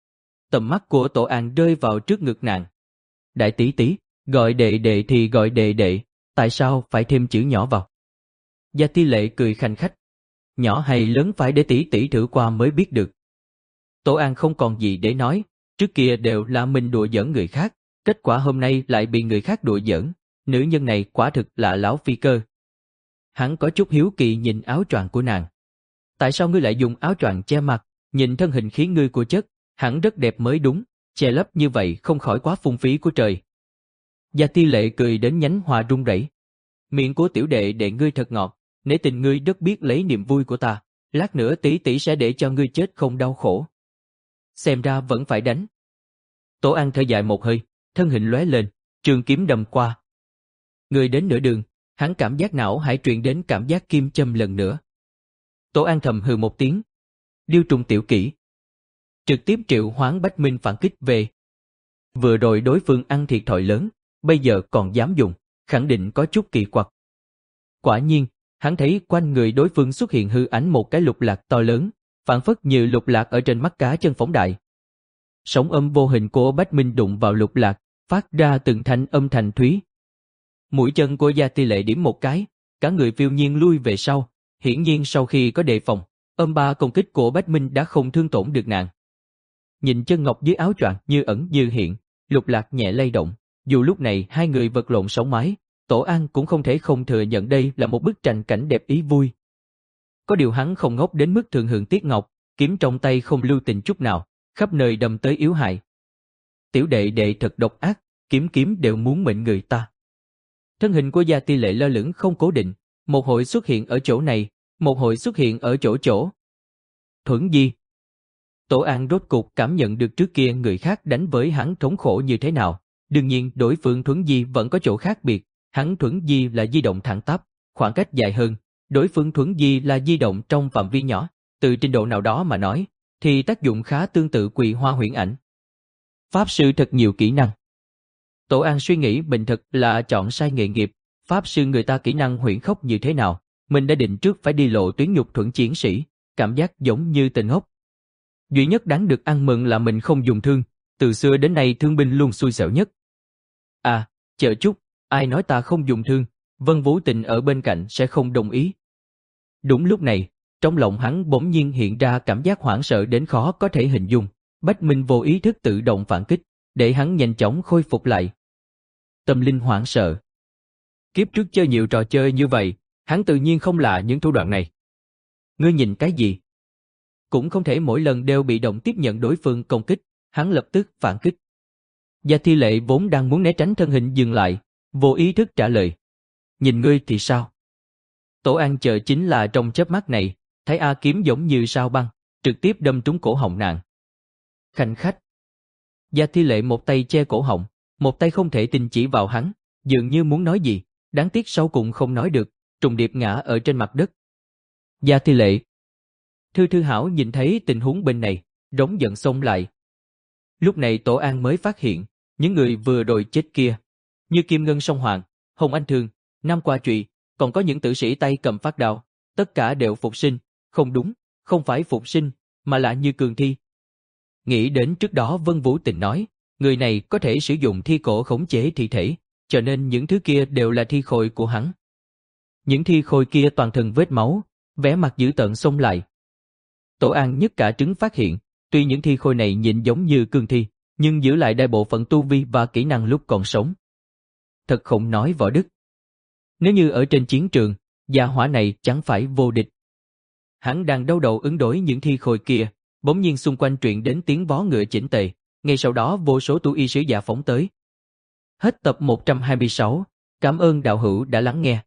Tầm mắt của Tổ An rơi vào trước ngực nàng. Đại tỷ tỷ, gọi đệ đệ thì gọi đệ đệ, tại sao phải thêm chữ nhỏ vào? Gia Thi Lễ cười khanh khách. Nhỏ hay lớn phải để tỷ tỷ thử qua mới biết được. Tổ An không còn gì để nói, trước kia đều là mình đùa giỡn người khác, kết quả hôm nay lại bị người khác đùa giỡn, nữ nhân này quả thực là lão phi cơ. Hắn có chút hiếu kỳ nhìn áo choàng của nàng. Tại sao ngươi lại dùng áo choàng che mặt, nhìn thân hình khí ngươi của chất, hẳn rất đẹp mới đúng, che lấp như vậy không khỏi quá phung phí của trời. Gia Ti Lệ cười đến nhánh hoa run rẩy. Miệng của tiểu đệ đệ ngươi thật ngọt, nể tình ngươi rất biết lấy niềm vui của ta, lát nữa tỷ tỷ sẽ để cho ngươi chết không đau khổ. Xem ra vẫn phải đánh. Tổ An thở dài một hơi, thân hình lóe lên, trường kiếm đâm qua. Người đến nửa đường, hắn cảm giác não hải truyền đến cảm giác kim châm lần nữa. Tổ An thầm hừ một tiếng. Điêu trùng tiểu kỹ. Trực tiếp triệu hoán Bách Minh phản kích về. Vừa rồi đối phương ăn thiệt thòi lớn, bây giờ còn dám dùng, khẳng định có chút kỳ quặc. Quả nhiên, hắn thấy quanh người đối phương xuất hiện hư ảnh một cái lục lạc to lớn, phản phất như lục lạc ở trên mắt cá chân phóng đại. Sóng âm vô hình của Bách Minh đụng vào lục lạc, phát ra từng thanh âm thành thúy. Mũi chân của Gia Ti Lệ điểm một cái, cả người phiêu nhiên lui về sau, hiển nhiên sau khi có đề phòng, âm ba công kích của Bách Minh đã không thương tổn được nàng. Nhìn chân ngọc dưới áo choàng như ẩn như hiện, lục lạc nhẹ lay động, dù lúc này hai người vật lộn sống mái, Tổ An cũng không thể không thừa nhận đây là một bức tranh cảnh đẹp ý vui. Có điều hắn không ngốc đến mức thường hưởng tiếc ngọc, kiếm trong tay không lưu tình chút nào, khắp nơi đâm tới yếu hại. Tiểu đệ đệ thật độc ác, kiếm kiếm đều muốn mệnh người ta. Thân hình của Gia Ti Lệ lơ lửng không cố định, một hồi xuất hiện ở chỗ này, một hồi xuất hiện ở chỗ chỗ. Thuẫn di. Tổ An rốt cục cảm nhận được trước kia người khác đánh với hắn thống khổ như thế nào. Đương nhiên đối phương thuẫn di vẫn có chỗ khác biệt, hắn thuẫn di là di động thẳng tắp, khoảng cách dài hơn, đối phương thuẫn di là di động trong phạm vi nhỏ, từ trình độ nào đó mà nói, thì tác dụng khá tương tự Quỳ Hoa Huyễn Ảnh. Pháp sư thật nhiều kỹ năng. Tổ An suy nghĩ mình thật là chọn sai nghề nghiệp, pháp sư người ta kỹ năng huyễn khốc như thế nào, mình đã định trước phải đi lộ tuyến nhục thuẫn chiến sĩ, cảm giác giống như tên ngốc. Duy nhất đáng được ăn mừng là mình không dùng thương, từ xưa đến nay thương binh luôn xui xẻo nhất. À, chờ chút, ai nói ta không dùng thương, Vân Vũ Tình ở bên cạnh sẽ không đồng ý. Đúng lúc này, trong lòng hắn bỗng nhiên hiện ra cảm giác hoảng sợ đến khó có thể hình dung, Bách Minh vô ý thức tự động phản kích, để hắn nhanh chóng khôi phục lại. Tâm linh hoảng sợ. Kiếp trước chơi nhiều trò chơi như vậy, hắn tự nhiên không lạ những thủ đoạn này. Ngươi nhìn cái gì? Cũng không thể mỗi lần đều bị động tiếp nhận đối phương công kích, hắn lập tức phản kích. Gia Thi Lệ vốn đang muốn né tránh thân hình dừng lại, vô ý thức trả lời. Nhìn ngươi thì sao? Tổ An chờ chính là trong chớp mắt này, thấy A kiếm giống như sao băng, trực tiếp đâm trúng cổ họng nàng. Khanh khách. Gia Thi Lệ một tay che cổ họng, một tay không thể tin chỉ vào hắn, dường như muốn nói gì, đáng tiếc sau cùng không nói được, trùng điệp ngã ở trên mặt đất. Gia Thi Lệ. Thư Thư Hảo nhìn thấy tình huống bên này, rống giận xông lại. Lúc này Tổ An mới phát hiện, những người vừa rồi chết kia, như Kim Ngân Song Hoàng, Hồng Anh Thương, Nam Qua Trụy, còn có những tử sĩ tay cầm phát đao, tất cả đều phục sinh, không đúng, không phải phục sinh, mà là như cường thi. Nghĩ đến trước đó Vân Vũ Tình nói, Người này có thể sử dụng thi cổ khống chế thi thể, cho nên những thứ kia đều là thi khôi của hắn. Những thi khôi kia toàn thân vết máu, vẻ mặt dữ tợn xông lại. Tổ An nhất cả trứng phát hiện, tuy những thi khôi này nhìn giống như cương thi, nhưng giữ lại đại bộ phận tu vi và kỹ năng lúc còn sống. Thật khủng nói Võ Đức. Nếu như ở trên chiến trường, gia hỏa này chẳng phải vô địch. Hắn đang đau đầu ứng đối những thi khôi kia, bỗng nhiên xung quanh truyền đến tiếng vó ngựa chỉnh tề, ngay sau đó vô số tu y sứ giả phóng tới. Hết tập một trăm hai mươi sáu, cảm ơn đạo hữu đã lắng nghe.